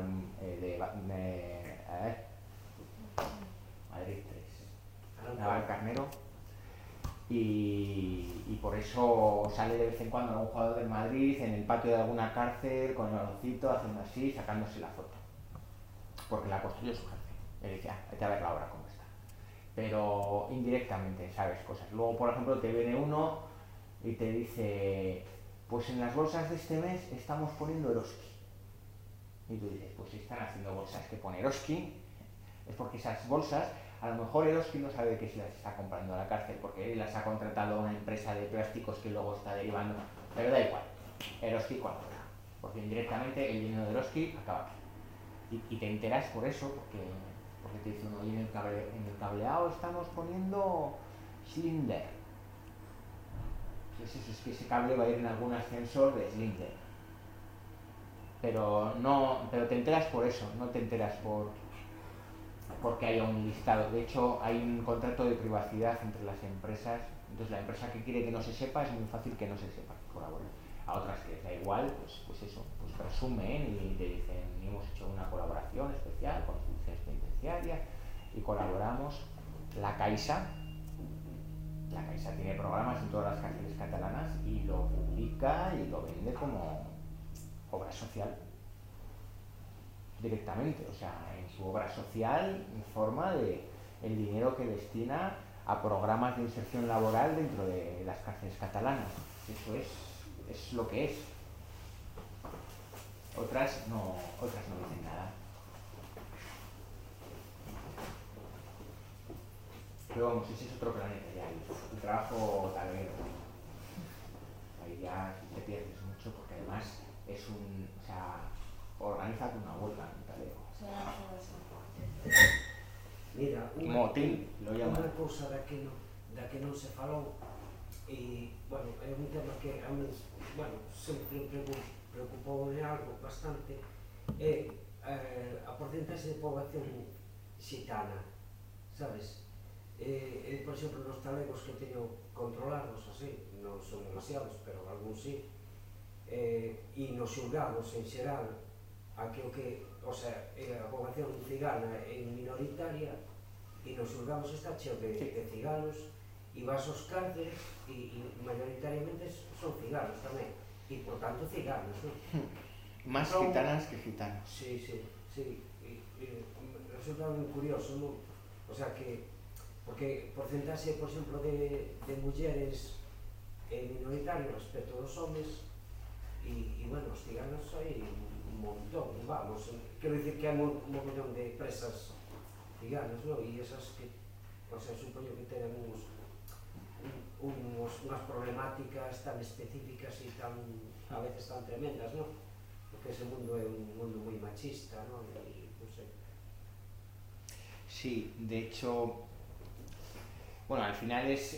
Madrid 3, Navalcarnero. Y por eso sale de vez en cuando algún jugador del Madrid en el patio de alguna cárcel con el baloncito haciendo así, sacándose la foto. Porque la construyó su jefe. Le dice, hay que ver la obra cómo está. Pero indirectamente sabes cosas. Luego, por ejemplo, te viene uno y te dice, pues en las bolsas de este mes estamos poniendo Eroski. Y tú dices, pues si están haciendo bolsas que pone Eroski, es porque esas bolsas, a lo mejor Eroski no sabe que se las está comprando a la cárcel, porque él las ha contratado a una empresa de plásticos que luego está derivando, pero da igual, Eroski cuando, porque indirectamente el dinero de Eroski acaba aquí. Y te enteras por eso, porque te dicen, oye, en el cableado estamos poniendo Schindler. Es que ese cable va a ir en algún ascensor de Schindler. Pero te enteras por eso, no te enteras porque haya un listado. De hecho, hay un contrato de privacidad entre las empresas. Entonces, la empresa que quiere que no se sepa, es muy fácil que no se sepa que colabora. A otras que les da igual, pues eso, pues presumen y te dicen, hemos hecho una colaboración especial con instituciones penitenciarias y colaboramos. La Caixa tiene programas en todas las cárceles catalanas y lo publica y lo vende como obra social directamente, o sea, en su obra social informa de el dinero que destina a programas de inserción laboral dentro de las cárceles catalanas. Eso es lo que es. Otras no dicen nada. Pero vamos, ese es otro planeta ya, el trabajo talero. Ahí ya te pierdes mucho porque además es organízate una huelga en talero. Mira, Motín, lo llaman. Unha cousa da que non se falou e, bueno, é un tema que a mí, bueno, sempre preocupou algo bastante é a porcentaxe de poboación xitana, sabes? Por exemplo, nos talegos que teño controlados, así, non son demasiados, pero algún sí, e nos xulgados en xeral, o sea, a poboación cigana é minoritaria e nos xulgados está cheo de ciganos e vas aos cárceles e mayoritariamente son ciganos tamén, e por tanto ciganos, non? Más Entón, gitanas que gitanos. sí, resulta moi curioso, non? O sea que, porque porcentaxe, por exemplo, de mulleres minoritarios respecto aos homes, e bueno, os ciganos hai un montón, vamos, quero dicir que hai un montón de presas ciganas, non? E esas que, o sea, supoño que tenen unhas problemáticas tan específicas e tan, a veces tan tremendas, non? Porque ese mundo é un mundo moi machista, non? E, non sei. Sí, de hecho, bueno, al final es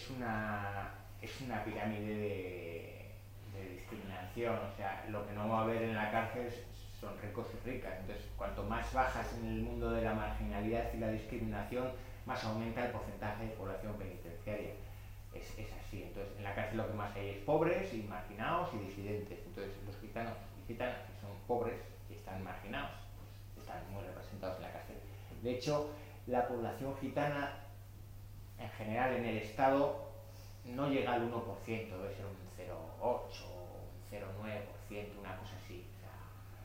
una pirámide de discriminación, o sea, lo que no va a haber en la cárcel son ricos y ricas, entonces cuanto más bajas en el mundo de la marginalidad y la discriminación, más aumenta el porcentaje de población penitenciaria. Es así, entonces en la cárcel lo que más hay es pobres y marginados y disidentes, entonces los gitanos y gitanas que son pobres y están marginados, pues están muy representados en la cárcel. De hecho, la población gitana en general en el Estado no llega al 1%, debe ser un 0,8 o un 0,9%, una cosa así. O sea,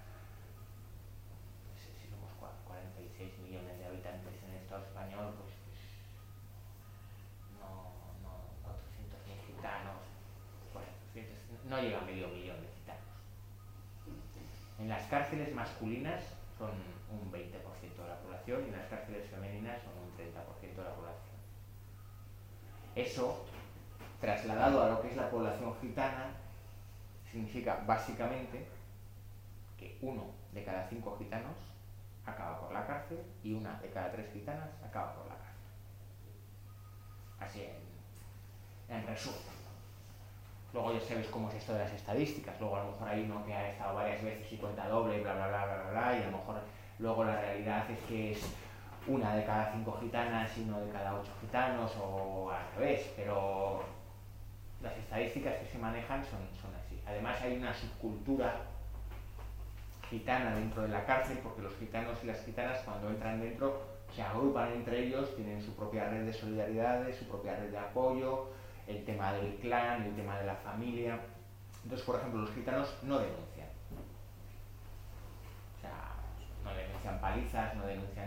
si somos 46 millones de habitantes en el Estado español, pues no 400.000 gitanos, 400, no llega a medio millón de gitanos. En las cárceles masculinas son un 20% de la población y en las cárceles femeninas son un 30% de la población. Eso, trasladado a lo que es la población gitana, significa básicamente que 1 de cada 5 gitanos acaba por la cárcel y 1 de cada 3 gitanas acaba por la cárcel. Así en resumen. Luego ya sabéis cómo es esto de las estadísticas, luego a lo mejor hay uno que ha estado varias veces y cuenta doble, bla bla bla bla bla, y a lo mejor luego la realidad es que es 1 de cada 5 gitanas y 1 de cada 8 gitanos, o al revés, pero las estadísticas que se manejan son así. Además hay una subcultura gitana dentro de la cárcel, porque los gitanos y las gitanas cuando entran dentro se agrupan entre ellos, tienen su propia red de solidaridad, su propia red de apoyo, el tema del clan, el tema de la familia. Entonces, por ejemplo, los gitanos no denuncian. O sea, no denuncian palizas, no denuncian,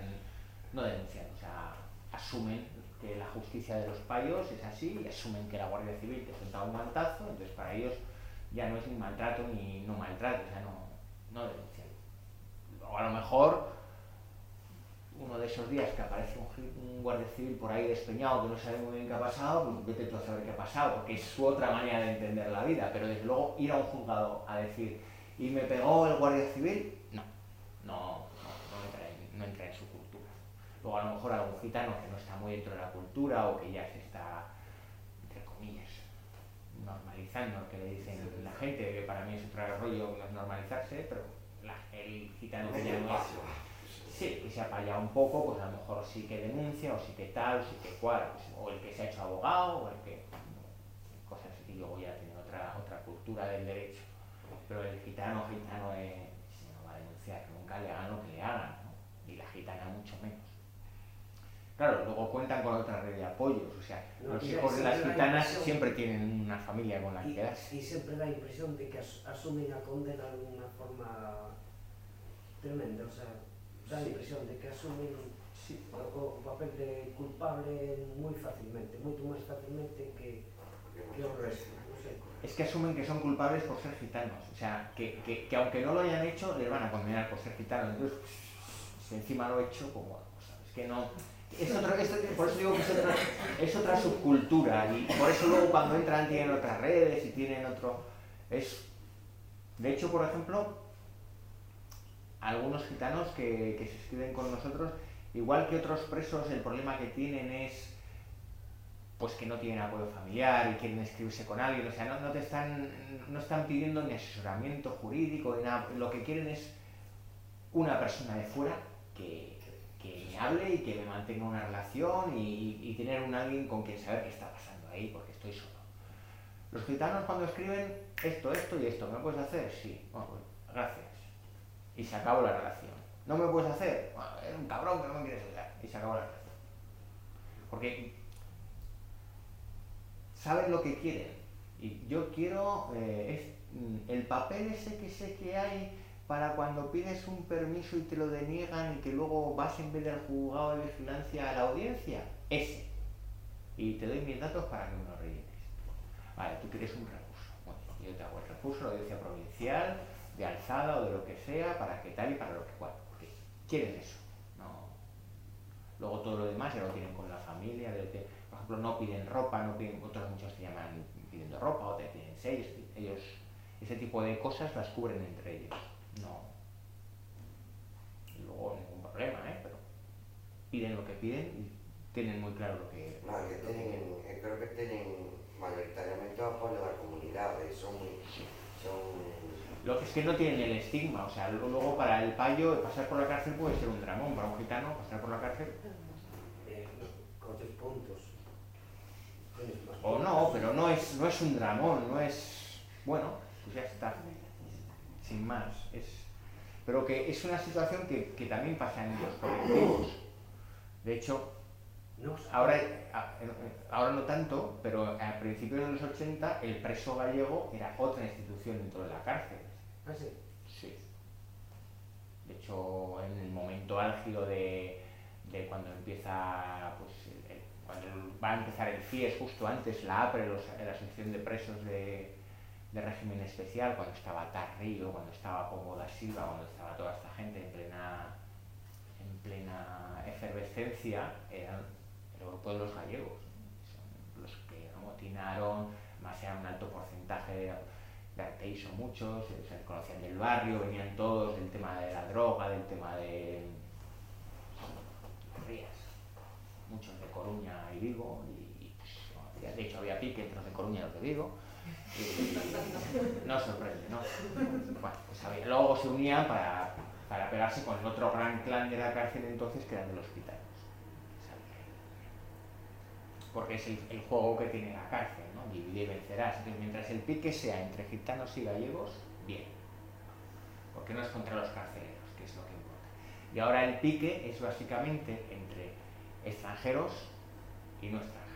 o sea, asumen que la justicia de los payos es así y asumen que la Guardia Civil te suelta un guantazo, entonces para ellos ya no es ni maltrato ni no maltrato, o sea, no denuncian. O a lo mejor uno de esos días que aparece un guardia civil por ahí despeñado que no sabe muy bien qué ha pasado, pues vete tú a saber qué ha pasado, porque es su otra manera de entender la vida, pero desde luego ir a un juzgado a decir ¿y me pegó el guardia civil? No entra en su cultura. Luego a lo mejor algún gitano que no está muy dentro de la cultura o que ya se está, entre comillas, normalizando, que le dicen la gente, que para mí es otro rollo que no es normalizarse, pero el gitano que ya no es... Sí, que se ha payado un poco, pues a lo mejor sí que denuncia, o sí que tal, o sí que cual, pues, o el que se ha hecho abogado, o el que... cosas así, y luego ya tiene otra cultura del derecho. Pero el gitano no va a denunciar, nunca le hagan lo que le hagan, ¿no? Y la gitana mucho menos. Claro, luego cuentan con otra red de apoyos, o sea, los hijos de las gitanas siempre tienen una familia con la que quedarse. Y siempre da impresión de que asumen la condena de una forma tremenda, o sea, da la impresión de que asumen o papel de culpable moi facilmente, moito máis facilmente que o resto, non sei. Es que asumen que son culpables por ser gitanos, o sea, que aunque no lo hayan hecho, les van a condenar por ser gitanos, entonces, si encima lo he hecho, pues bueno, es que no... por eso digo que es otra subcultura, y por eso luego cuando entran tienen otras redes y tienen otro... De hecho, por ejemplo, algunos gitanos que se escriben con nosotros, igual que otros presos, el problema que tienen es pues que no tienen apoyo familiar y quieren escribirse con alguien, o sea, no están pidiendo ni asesoramiento jurídico ni nada, lo que quieren es una persona de fuera que me hable y que me mantenga una relación y tener alguien con quien saber qué está pasando ahí, porque estoy solo. Los gitanos cuando escriben esto y esto, ¿me puedes hacer? Sí, bueno, pues, gracias. Y se acabó la relación. ¿No me puedes hacer? Bueno, eres un cabrón que no me quieres ayudar. Y se acabó la relación. Porque saben lo que quieren. Y yo quiero el papel ese que sé que hay para cuando pides un permiso y te lo deniegan y que luego vas en vez del juzgado de vigilancia a la audiencia, ese. Y te doy mis datos para que me lo rellenes. Vale, tú quieres un recurso. Bueno, yo te hago el recurso, la audiencia provincial, de alzada o de lo que sea, para que tal y para lo que cual. Porque quieren eso. No. Luego todo lo demás ya lo tienen con la familia. Por ejemplo, no piden ropa, no piden, otros muchos te llaman pidiendo ropa o te piden sellos. Ellos, ese tipo de cosas las cubren entre ellos. No. Y luego ningún problema, pero piden lo que piden y tienen muy claro lo que, No, que lo que quieren. creo que tienen mayoritariamente o apoio da comunidade, son Lo que es que no tienen el estigma, o sea, luego para el payo pasar por la cárcel puede ser un dramón, para un gitano pasar por la cárcel. Coches puntos. O no, pero no es un dramón, no es... Bueno, pues ya está, sin más. Pero que es una situación que también pasa en los colectivos. De hecho, ahora no tanto, pero a principios de los 80 el preso gallego era otra institución dentro de la cárcel. ¿Ah, sí? Sí. De hecho, en el momento álgido de cuando empieza, pues, cuando va a empezar el FIES, justo antes, la APRE, la Asociación de Presos de Régimen Especial, cuando estaba Tarrillo, cuando estaba Pombo da Silva, cuando estaba toda esta gente en plena efervescencia, eran el grupo de los gallegos, son los que amotinaron, más era un alto porcentaje de Arteixo, muchos, se conocían del barrio, venían todos del tema de la droga, del tema de Rías, muchos de Coruña y Vigo, y pues, de hecho había pique entre los de Coruña y los de Vigo, y no sorprende, ¿no? Bueno, pues luego se unían para pegarse con el otro gran clan de la cárcel entonces, que eran de los gitanos. Porque es el juego que tiene la cárcel, ¿no? Divide y vencerás. Entonces, mientras el pique sea entre gitanos y gallegos, bien. Porque no es contra los carceleros, que es lo que importa. Y ahora el pique es básicamente entre extranjeros y no extranjeros.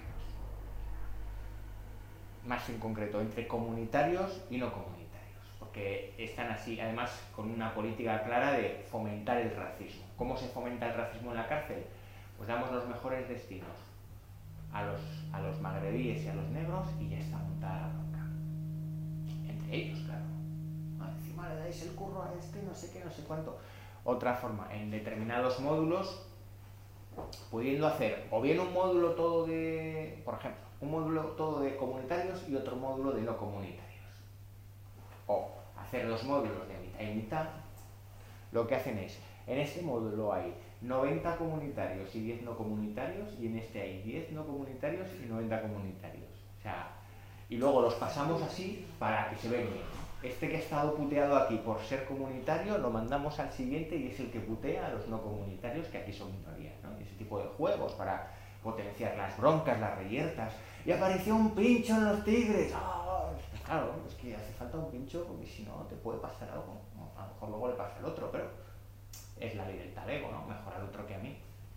Más en concreto, entre comunitarios y no comunitarios. Porque están así, además, con una política clara de fomentar el racismo. ¿Cómo se fomenta el racismo en la cárcel? Pues damos los mejores destinos a los magrebíes y a los negros y ya está montada la bronca. Entre ellos, claro. Encima le dais el curro a este, no sé qué, no sé cuánto. Otra forma, en determinados módulos, pudiendo hacer o bien un módulo todo de, por ejemplo, un módulo todo de comunitarios y otro módulo de no comunitarios. O hacer dos módulos de mitad y mitad. Lo que hacen es, en este módulo hay 90 comunitarios y 10 no comunitarios, y en este hay 10 no comunitarios y 90 comunitarios. O sea, y luego los pasamos así para que se vean bien. Este que ha estado puteado aquí por ser comunitario lo mandamos al siguiente y es el que putea a los no comunitarios, que aquí son minorías, ¿no? Y ese tipo de juegos para potenciar las broncas, las reyertas. Y apareció un pincho en los Tigres. ¡Oh! Pues claro, es que hace falta un pincho porque si no te puede pasar algo. A lo mejor luego le pasa al otro, pero es la ley del talego, ¿no? Mejor al otro que a mí.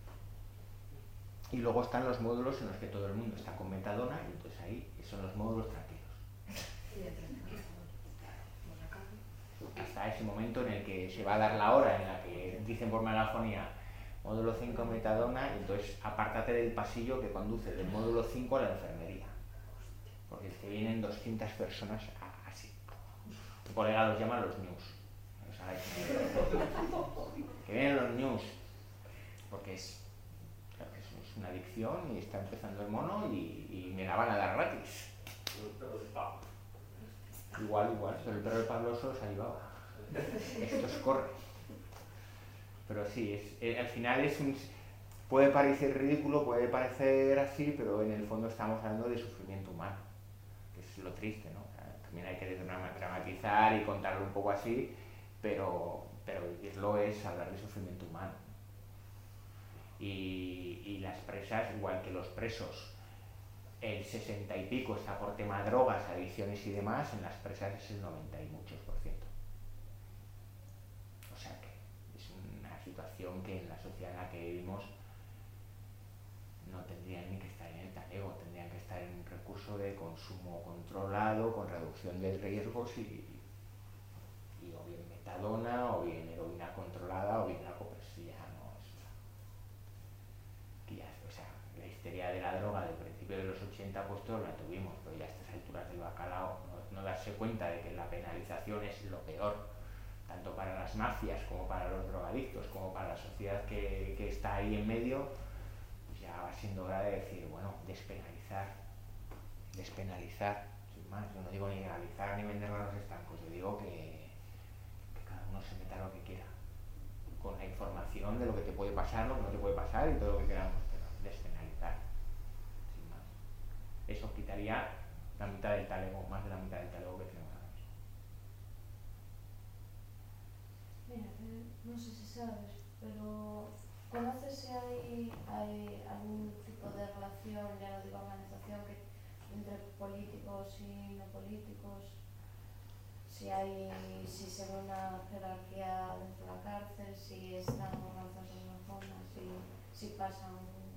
Y luego están los módulos en los que todo el mundo está con metadona y entonces ahí son los módulos tranquilos. Hasta ese momento en el que se va a dar la hora en la que dicen por megafonía módulo 5 metadona, y entonces apártate del pasillo que conduce del módulo 5 a la enfermería. Porque es que vienen 200 personas así. Mi colega los llama los news. Que vienen los news. Porque es una adicción y está empezando el mono y me la van a dar gratis. Igual, pero el perro de Pablo solo salivaba. Esto es corre. Pero sí, al final puede parecer ridículo, puede parecer así, pero en el fondo estamos hablando de sufrimiento humano, que es lo triste, ¿no? O sea, también hay que dramatizar y contarlo un poco así, pero vivirlo es hablar de sufrimiento humano. Y las presas, igual que los presos, el 60 y pico está por tema de drogas, adicciones y demás, en las presas es el 90 y muchos %. O sea que es una situación que en la sociedad en la que vivimos no tendrían ni que estar en el talego, tendrían que estar en un recurso con consumo controlado, con reducción de riesgos y o bien metadona, o bien heroína controlada, o bien algo, pero sí ya no es... Que ya, o sea, la histeria de la droga del principio de los 80 pues todos la tuvimos, pero ya a estas alturas del bacalao no darse cuenta de que la penalización es lo peor, tanto para las mafias como para los drogadictos, como para la sociedad que está ahí en medio, pues ya va siendo hora de decir, bueno, despenalizar, sin más. Yo no digo ni legalizar ni venderla a los estancos, yo digo que cada uno se meta lo que quiera, con la información de lo que te puede pasar, lo que no te puede pasar y todo lo que queramos, pero despenalizar, sin más. Eso quitaría la mitad del talego, más de la mitad del talego que tenemos ahora mismo. Mira, non sei se sabes, pero conoces se hai algún tipo de relación, ya non digo organización, que entre políticos y no políticos, si se ve una jerarquía dentro de la cárcel, si están organizados de una forma, si pasan...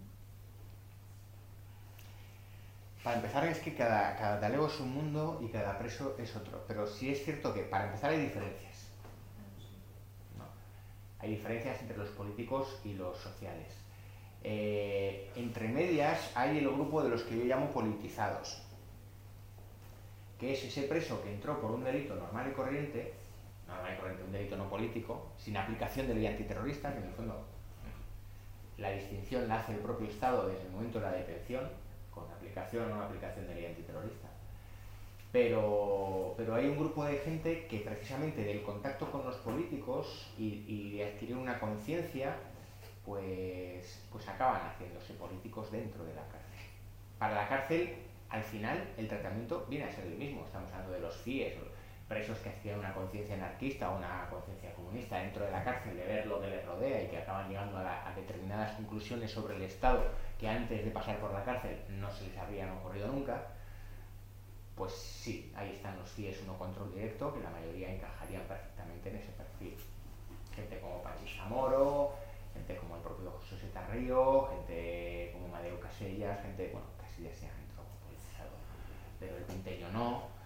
Para empezar, es que cada talego es un mundo y cada preso es otro, pero sí es cierto que para empezar hay diferencias, ¿no? Hay diferencias entre los políticos y los sociales. Entre medias hay el grupo de los que yo llamo politizados, que es ese preso que entró por un delito normal y corriente, un delito no político, sin aplicación de ley antiterrorista, que en el fondo la distinción la hace el propio Estado desde el momento de la detención, con aplicación o no aplicación de ley antiterrorista. Pero hay un grupo de gente que precisamente del contacto con los políticos y de adquirir una conciencia, pues acaban haciéndose políticos dentro de la cárcel. Para la cárcel, al final, el tratamiento viene a ser el mismo. Estamos hablando de los CIES, presos que adquieren una conciencia anarquista o una conciencia comunista dentro de la cárcel, de ver lo que les rodea y que acaban llegando a determinadas conclusiones sobre el Estado que antes de pasar por la cárcel no se les habrían ocurrido nunca. Pues sí, ahí están los CIES uno control directo, que la mayoría encajarían perfectamente en ese perfil. Gente como Pachi Zamora, gente como el propio José Tarrío, gente como Madeo Casellas, gente, bueno, Casellas ya entró politizado, pero el Pinteño no,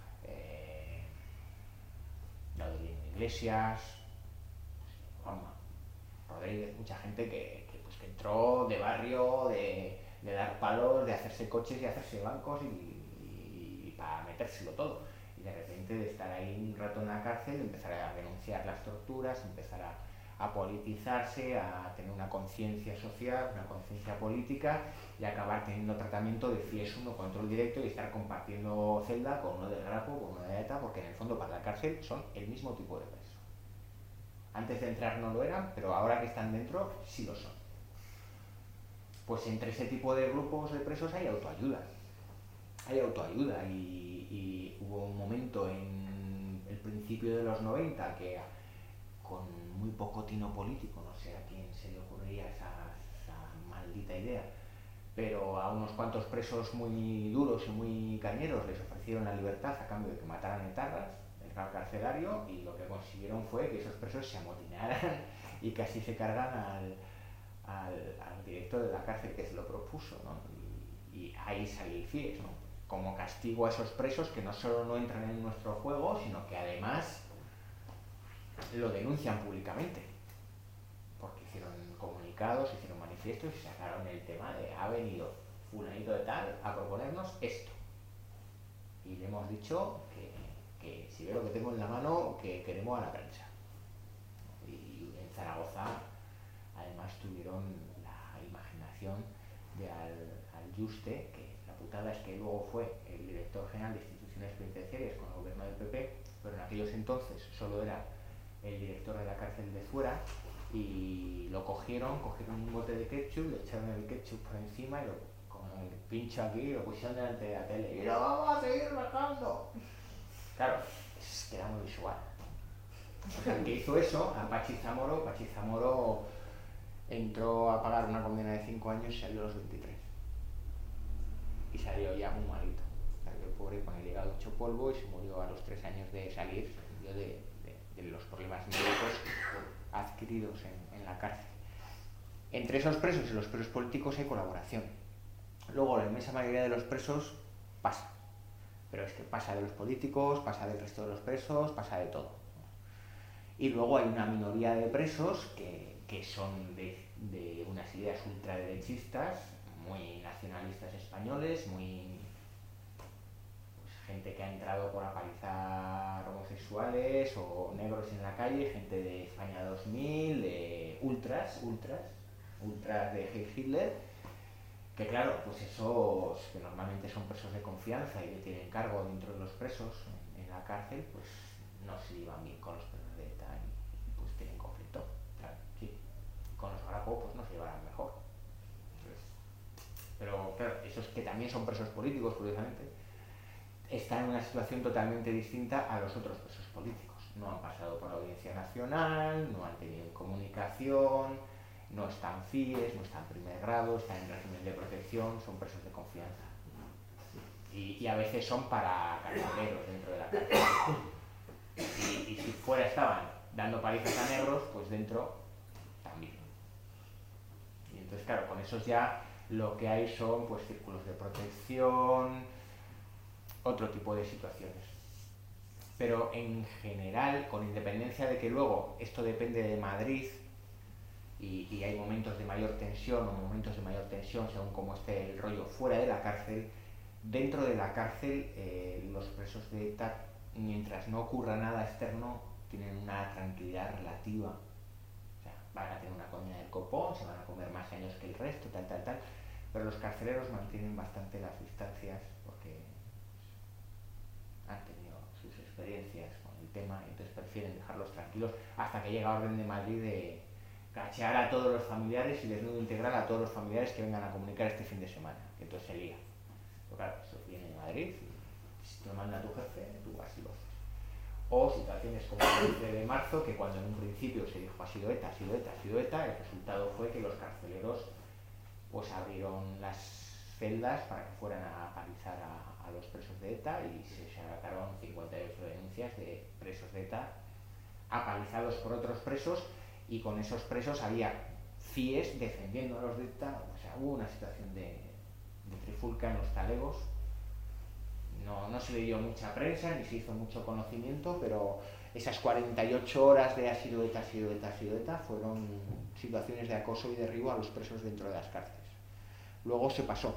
Laudolino Iglesias, Juanma Rodríguez, mucha gente que entró de barrio, de dar palos, de hacerse coches y hacerse bancos y para metérselo todo. Y de repente de estar ahí un rato en la cárcel, empezar a denunciar las torturas, empezar a politizarse, a tener una conciencia social, una conciencia política y acabar teniendo tratamiento de CIES 1 control directo y estar compartiendo celda con uno del Grapo, con uno de ETA, porque en el fondo para la cárcel son el mismo tipo de preso. Antes de entrar no lo eran, pero ahora que están dentro sí lo son. Pues entre ese tipo de grupos de presos hay autoayuda. Y hubo un momento en el principio de los 90 que con muy poco tino político, no sé a quién se le ocurriría esa maldita idea, pero a unos cuantos presos muy duros y muy cañeros les ofrecieron la libertad a cambio de que mataran etarras, el gran carcelario, y lo que consiguieron fue que esos presos se amotinaran y casi se cargan al director de la cárcel que se lo propuso, ¿no? Y ahí salió el CIES, ¿no? Como castigo a esos presos que no solo no entran en nuestro juego, sino que además lo denuncian públicamente, porque hicieron comunicados, hicieron manifiestos y sacaron el tema de ha venido fulanito de tal a proponernos esto. Y le hemos dicho que si ve lo que tengo en la mano, que queremos a la prensa. Y en Zaragoza además tuvieron la imaginación de al Juste, que la putada es que luego fue el director general de instituciones penitenciarias con el gobierno del PP, pero en aquellos entonces solo era el director de la cárcel de Fuera, y lo cogieron un bote de ketchup, le echaron el ketchup por encima y con el pincho aquí lo pusieron delante de la tele y lo vamos a seguir bajando. Claro, es que era muy visual. O sea, el que hizo eso, a Pachi Zamora entró a pagar una condena de 5 años y salió a los 23. Y salió ya muy malito. Salió pobre con el hígado hecho polvo y se murió a los 3 años de salir, se murió de los problemas médicos adquiridos en la cárcel. Entre esos presos y los presos políticos hay colaboración. Luego la inmensa mayoría de los presos pasa. Pero es que pasa de los políticos, pasa del resto de los presos, pasa de todo. Y luego hay una minoría de presos que son de unas ideas ultraderechistas, muy nacionalistas españoles, muy gente que ha entrado por apalizar homosexuales o negros en la calle, gente de España 2000, de ultras de Heil Hitler, que claro, pues esos que normalmente son presos de confianza y que tienen cargo dentro de los presos en la cárcel, pues no se llevan bien con los presos de ETA y pues tienen conflicto, claro, sí. Con los Grapo pues no se llevarán mejor. Entonces, pero claro, esos que también son presos políticos, curiosamente, están en una situación totalmente distinta a los otros presos políticos. No han pasado por la Audiencia Nacional, no han tenido comunicación, no están FIES, no están en primer grado, están en régimen de protección, son presos de confianza. Y a veces son para carceleros dentro de la cárcel. Y si fuera estaban dando palizas a negros, pues dentro también. Y entonces, claro, con esos ya lo que hay son pues círculos de protección, otro tipo de situaciones. Pero en general, con independencia de que luego esto depende de Madrid y hay momentos de mayor tensión o momentos de mayor tensión según cómo esté el rollo fuera de la cárcel, dentro de la cárcel los presos de ETA, mientras no ocurra nada externo, tienen una tranquilidad relativa. O sea, van a tener una coña del copón, se van a comer más años que el resto, tal, pero los carceleros mantienen bastante las distancias porque han tenido sus experiencias con el tema y entonces prefieren dejarlos tranquilos hasta que llega orden de Madrid de cachear a todos los familiares y desnudo integral a todos los familiares que vengan a comunicar este fin de semana, que entonces se lía. Pero claro, eso viene de Madrid y si te lo manda tu jefe, tú vas y lo haces. O situaciones como el 11 de marzo, que cuando en un principio se dijo ha sido ETA, ha sido ETA, ha sido ETA, el resultado fue que los carceleros pues abrieron las celdas para que fueran a palizar a los presos de ETA y se sacaron 58 denuncias de presos de ETA apalizados por otros presos y con esos presos había FIES defendiendo a los de ETA. O sea, hubo una situación de trifulca en los talegos. No se le dio mucha prensa ni se hizo mucho conocimiento, pero esas 48 horas de ha sido ETA, ha sido ETA, ha sido ETA fueron situaciones de acoso y derribo a los presos dentro de las cárceles. Luego se pasó.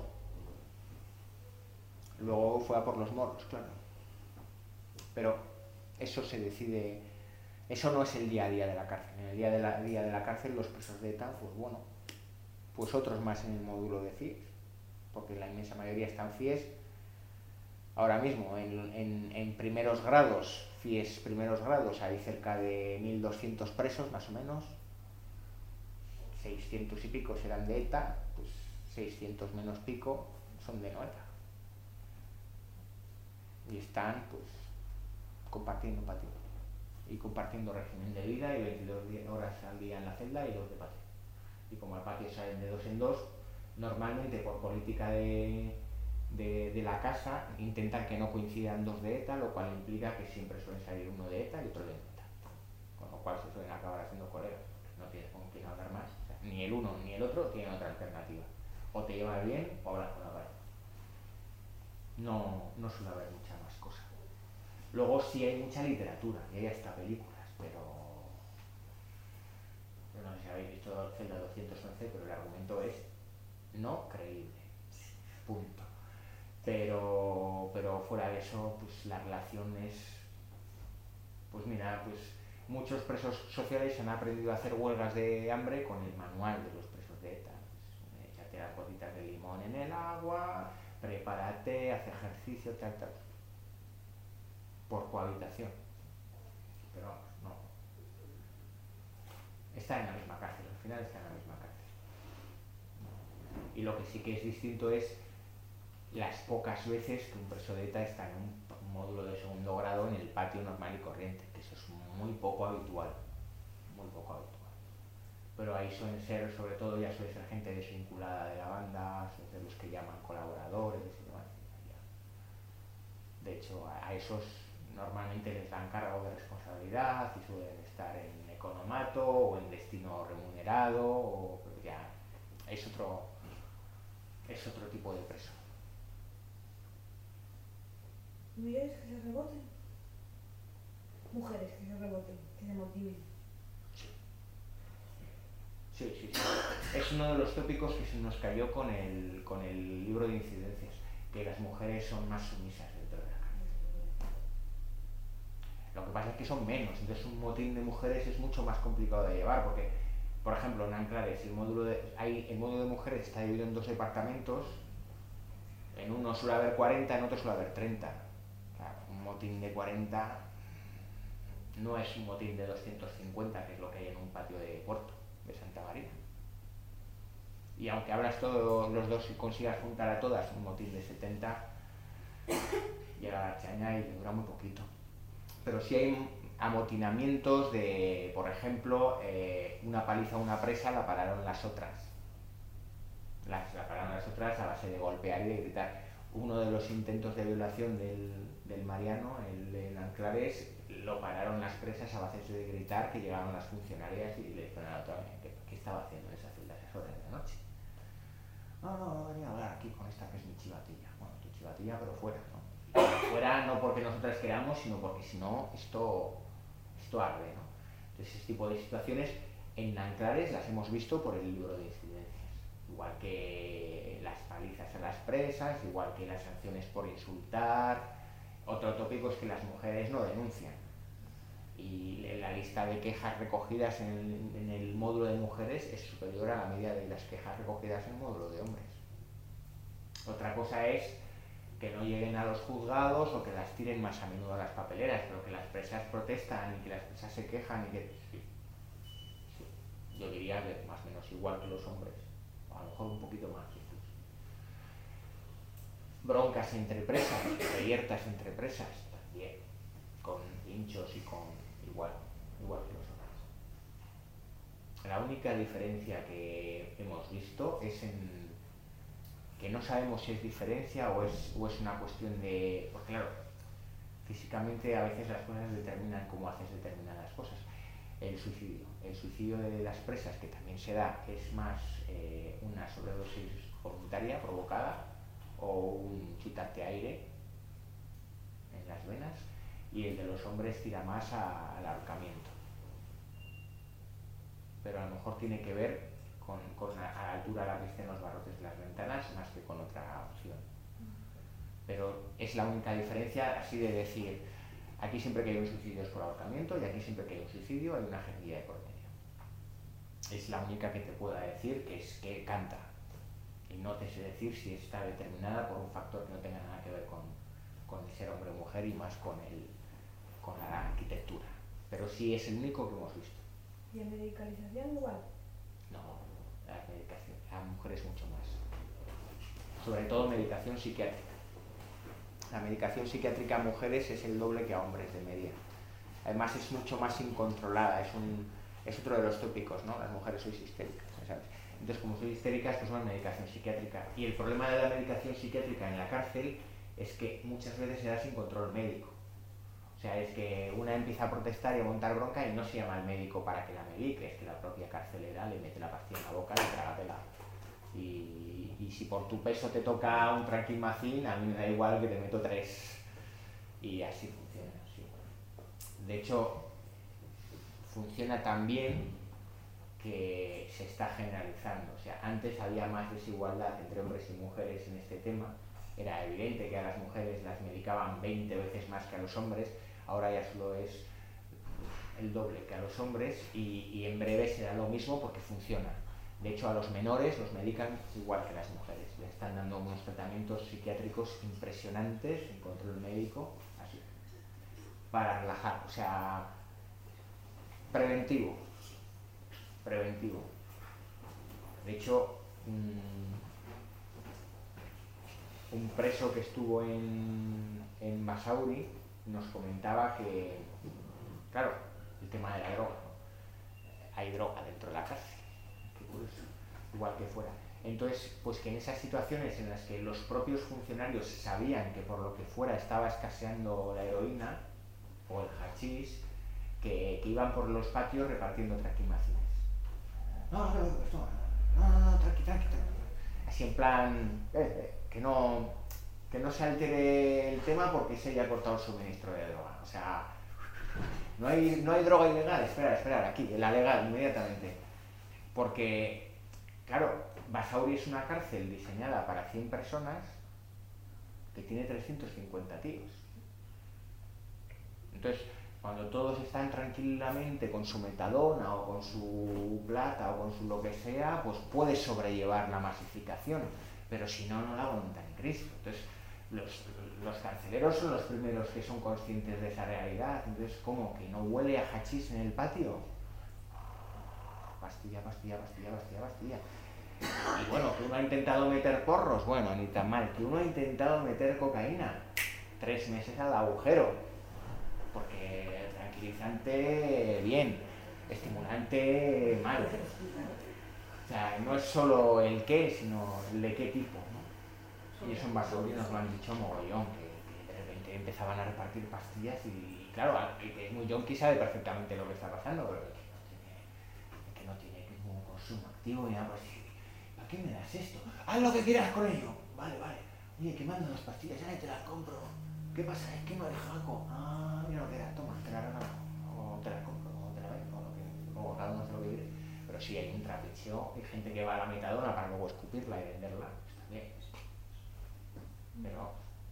Luego fue a por los moros, claro. Pero eso se decide, eso no es el día a día de la cárcel. En el día de la cárcel los presos de ETA, pues bueno, pues otros más en el módulo de FIES, porque la inmensa mayoría están FIES. Ahora mismo en primeros grados, FIES primeros grados, hay cerca de 1.200 presos más o menos, 600 y pico serán de ETA, pues 600 menos pico son de no ETA. Y están pues compartiendo patio y compartiendo régimen de vida y 22 horas al día en la celda y 2 de patio. Y como al patio salen de 2 en 2, normalmente por política de la casa intentan que no coincidan 2 de ETA, lo cual implica que siempre suelen salir uno de ETA y otro de ETA, con lo cual se suelen acabar haciendo colegas, no tienes con quién hablar más. O sea, ni el uno ni el otro tienen otra alternativa, o te llevas bien o hablas con la pared. No suele haber mucha más cosa. Luego sí hay mucha literatura y hay hasta películas, pero no sé si habéis visto Celda 211, pero el argumento es no creíble, punto. Pero fuera de eso, pues la relación es, pues mira, pues muchos presos sociales han aprendido a hacer huelgas de hambre con el manual de los presos de ETA. Pues, échate las gotitas de limón en el agua, prepárate, haz ejercicio, tal, por cohabitación. Pero vamos, no. Está en la misma cárcel, al final está en la misma cárcel. Y lo que sí que es distinto es las pocas veces que un preso de ETA está en un módulo de segundo grado en el patio normal y corriente, que eso es muy poco habitual, pero ahí suelen ser, sobre todo ya suele ser gente desvinculada de la banda, de los que llaman colaboradores y demás. De hecho, a esos normalmente les dan cargo de responsabilidad y suelen estar en economato o en destino remunerado, pero ya es otro tipo de preso. Mulleres que se reboten. Mujeres que se reboten, que se motiven. Sí, sí, sí. Es uno de los tópicos que se nos cayó con el libro de incidencias, que las mujeres son más sumisas dentro de la cárcel. Lo que pasa es que son menos, entonces un motín de mujeres es mucho más complicado de llevar, porque, por ejemplo, en Anclares el módulo de mujeres está dividido en 2 departamentos, en uno suele haber 40, en otro suele haber 30. Claro, un motín de 40 no es un motín de 250, que es lo que hay en un patio de Puerto de Santa María. Y aunque hablas todos los dos y consigas juntar a todas, un motín de 70 llega a la chaña y le dura muy poquito. Pero sí hay amotinamientos de, por ejemplo, una paliza a una presa la pararon las otras. La pararon las otras a base de golpear y de gritar. Uno de los intentos de violación del Mariano, el de Anclares, lo pararon las presas a base de gritar, que llegaron las funcionarias y le dijeron a la otra ¿qué estaba haciendo en esa celda a esas horas de la noche? No, venía a hablar aquí con esta que es mi chivatilla. Bueno, tu chivatilla, pero fuera, ¿no? Fuera no porque nosotras queramos, sino porque si no, esto arde, ¿no? Entonces, ese tipo de situaciones en Anclares las hemos visto por el libro de incidencias. Igual que las palizas a las presas, igual que las sanciones por insultar. Otro tópico es que las mujeres no denuncian. Y la lista de quejas recogidas en el módulo de mujeres es superior a la media de las quejas recogidas en el módulo de hombres. Otra cosa es que no lleguen a los juzgados o que las tiren más a menudo a las papeleras, pero que las presas protestan y que las presas se quejan y que... Sí. Yo diría que más o menos igual que los hombres, o a lo mejor un poquito más incluso. Broncas entre presas, reyertas entre presas, también, con hinchos y con... igual que los hombres. La única diferencia que hemos visto es en que no sabemos si es diferencia o es una cuestión de... Porque claro, físicamente a veces las cosas determinan cómo haces determinadas cosas. El suicidio de las presas, que también se da, es más una sobredosis voluntaria provocada o un quitarte aire en las venas, y el de los hombres tira más al ahorcamiento. Pero a lo mejor tiene que ver con a la altura a la vista en los barrotes de las ventanas más que con otra opción. Pero es la única diferencia, así de decir, aquí siempre que hay un suicidio es por ahorcamiento y aquí siempre que hay un suicidio hay una jeringuilla de por medio. Es la única que te pueda decir que canta. Y no te sé decir si está determinada por un factor que no tenga nada que ver con el ser hombre o mujer y más con la arquitectura. Pero sí es el único que hemos visto. ¿Y en medicalización igual? No, la medicación a mujeres mucho más. Sobre todo medicación psiquiátrica. La medicación psiquiátrica a mujeres es el doble que a hombres de media. Además es mucho más incontrolada, es otro de los tópicos, ¿no? Las mujeres sois histéricas, ¿sabes? Entonces, como sois histéricas, pues una medicación psiquiátrica. Y el problema de la medicación psiquiátrica en la cárcel es que muchas veces se da sin control médico. O sea, es que una empieza a protestar y a montar bronca y no se llama al médico para que la medique, es que la propia carcelera le mete la pastilla en la boca y trágatela. Y si por tu peso te toca un tranquilmacin, a mí me da igual que te meto 3. Y así funciona. Sí. De hecho, funciona tan bien que se está generalizando. O sea, antes había más desigualdad entre hombres y mujeres en este tema. Era evidente que a las mujeres las medicaban 20 veces más que a los hombres. Ahora ya solo es el doble que a los hombres y en breve será lo mismo porque funciona. De hecho, a los menores los medican igual que las mujeres. Le están dando unos tratamientos psiquiátricos impresionantes en control médico, así, para relajar. O sea, preventivo. De hecho, un preso que estuvo en Basauri nos comentaba que, claro, el tema de la droga, ¿no? Hay droga dentro de la cárcel, qué curioso, igual que fuera. Entonces, pues que en esas situaciones en las que los propios funcionarios sabían que por lo que fuera estaba escaseando la heroína o el hachís, que iban por los patios repartiendo tranquimacines. No, tranqui. Así en plan, que que no se altere el tema porque se haya cortado el suministro de droga. O sea, no hay droga ilegal, espera, aquí, la legal, inmediatamente. Porque, claro, Basauri es una cárcel diseñada para 100 personas que tiene 350 tíos. Entonces, cuando todos están tranquilamente con su metadona o con su plata o con su lo que sea, pues puede sobrellevar la masificación, pero si no, no la aguanta ni Cristo. Entonces, los carceleros son los primeros que son conscientes de esa realidad. Entonces, ¿cómo? ¿Que no huele a hachís en el patio? Pastilla. Y bueno, que uno ha intentado meter porros, bueno, ni tan mal. Que uno ha intentado meter cocaína, 3 meses al agujero. Porque tranquilizante, bien. Estimulante, mal. O sea, no es solo el qué, sino el de qué tipo, ¿no? Y eso en Basauri nos lo han dicho mogollón, que de repente empezaban a repartir pastillas y claro, el que es muy yonki sabe perfectamente lo que está pasando, pero el que no tiene ningún consumo activo y nada, pues, ¿para qué me das esto? Haz lo que quieras con ello. Vale. Oye, que mando las pastillas, ya te las compro. ¿Qué pasa? Es que no hay jaco. Ah, mira lo que era, toma, te la regalo. O te las compro, o te la vendo, o cada uno hace lo que quiere. Pero sí hay un trapicheo, hay gente que va a la metadona para luego escupirla y venderla. Está bien. Pero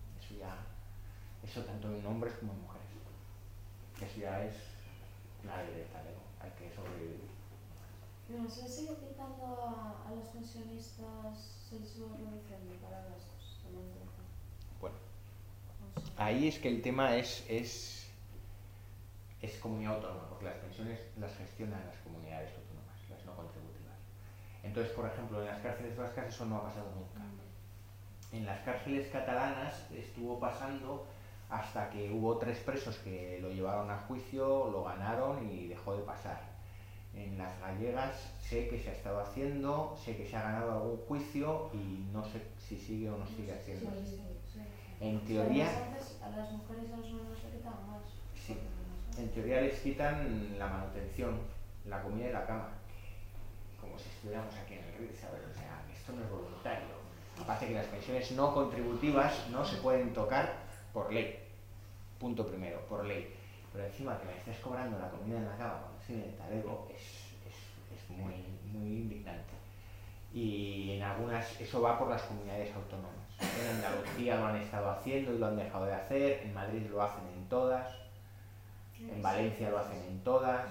eso tanto en hombres como en mujeres. Eso ya es la directa, ¿no? Hay que sobrevivir. No, se sigue quitando a los pensionistas el sueldo reduciendo para gastos. Bueno, ahí es que el tema es comunidad autónoma, porque las pensiones las gestionan las comunidades autónomas, las no contributivas. Entonces, por ejemplo, en las cárceles vascas eso no ha pasado nunca. En las cárceles catalanas estuvo pasando hasta que hubo 3 presos que lo llevaron a juicio, lo ganaron y dejó de pasar. En las gallegas sé que se ha estado haciendo, sé que se ha ganado algún juicio y no sé si sigue o no sigue haciendo. En teoría... A las mujeres y a los menores le quitan más. Sí. En teoría les quitan la manutención, la comida y la cama. Como si estuviéramos aquí en el RID, ¿sabes? O sea, esto no es voluntario. Aparte que las pensiones no contributivas no se pueden tocar por ley. Punto primero, por ley. Pero encima que me estés cobrando la comida en la cama cuando estoy en el talego es muy indignante. Y en algunas, eso va por las comunidades autónomas. En Andalucía lo han estado haciendo y lo han dejado de hacer, en Madrid lo hacen en todas, en Valencia lo hacen en todas.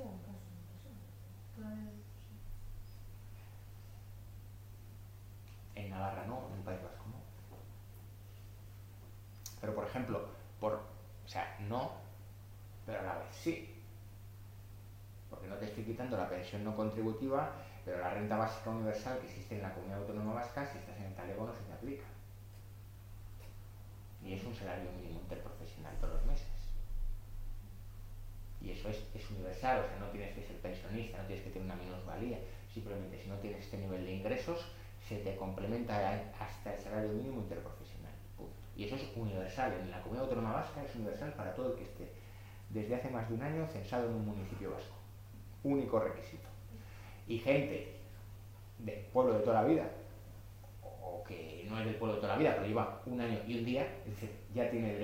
En Navarra no, en el País Vasco no. Pero por ejemplo, no, pero a la vez sí. Porque no te estoy quitando la pensión no contributiva, pero la renta básica universal que existe en la Comunidad Autónoma Vasca, si estás en el talego no se te aplica. Y es un salario mínimo interprofesional todos los meses. Y eso es universal, o sea, no tienes que ser pensionista, no tienes que tener una minusvalía, simplemente si no tienes este nivel de ingresos, se te complementa hasta el salario mínimo interprofesional. Punto. Y eso es universal, en la Comunidad Autónoma Vasca es universal para todo el que esté desde hace más de un año censado en un municipio vasco. Único requisito. Y gente del pueblo de toda la vida, o que no es del pueblo de toda la vida, pero lleva un año y un día, es decir, ya tiene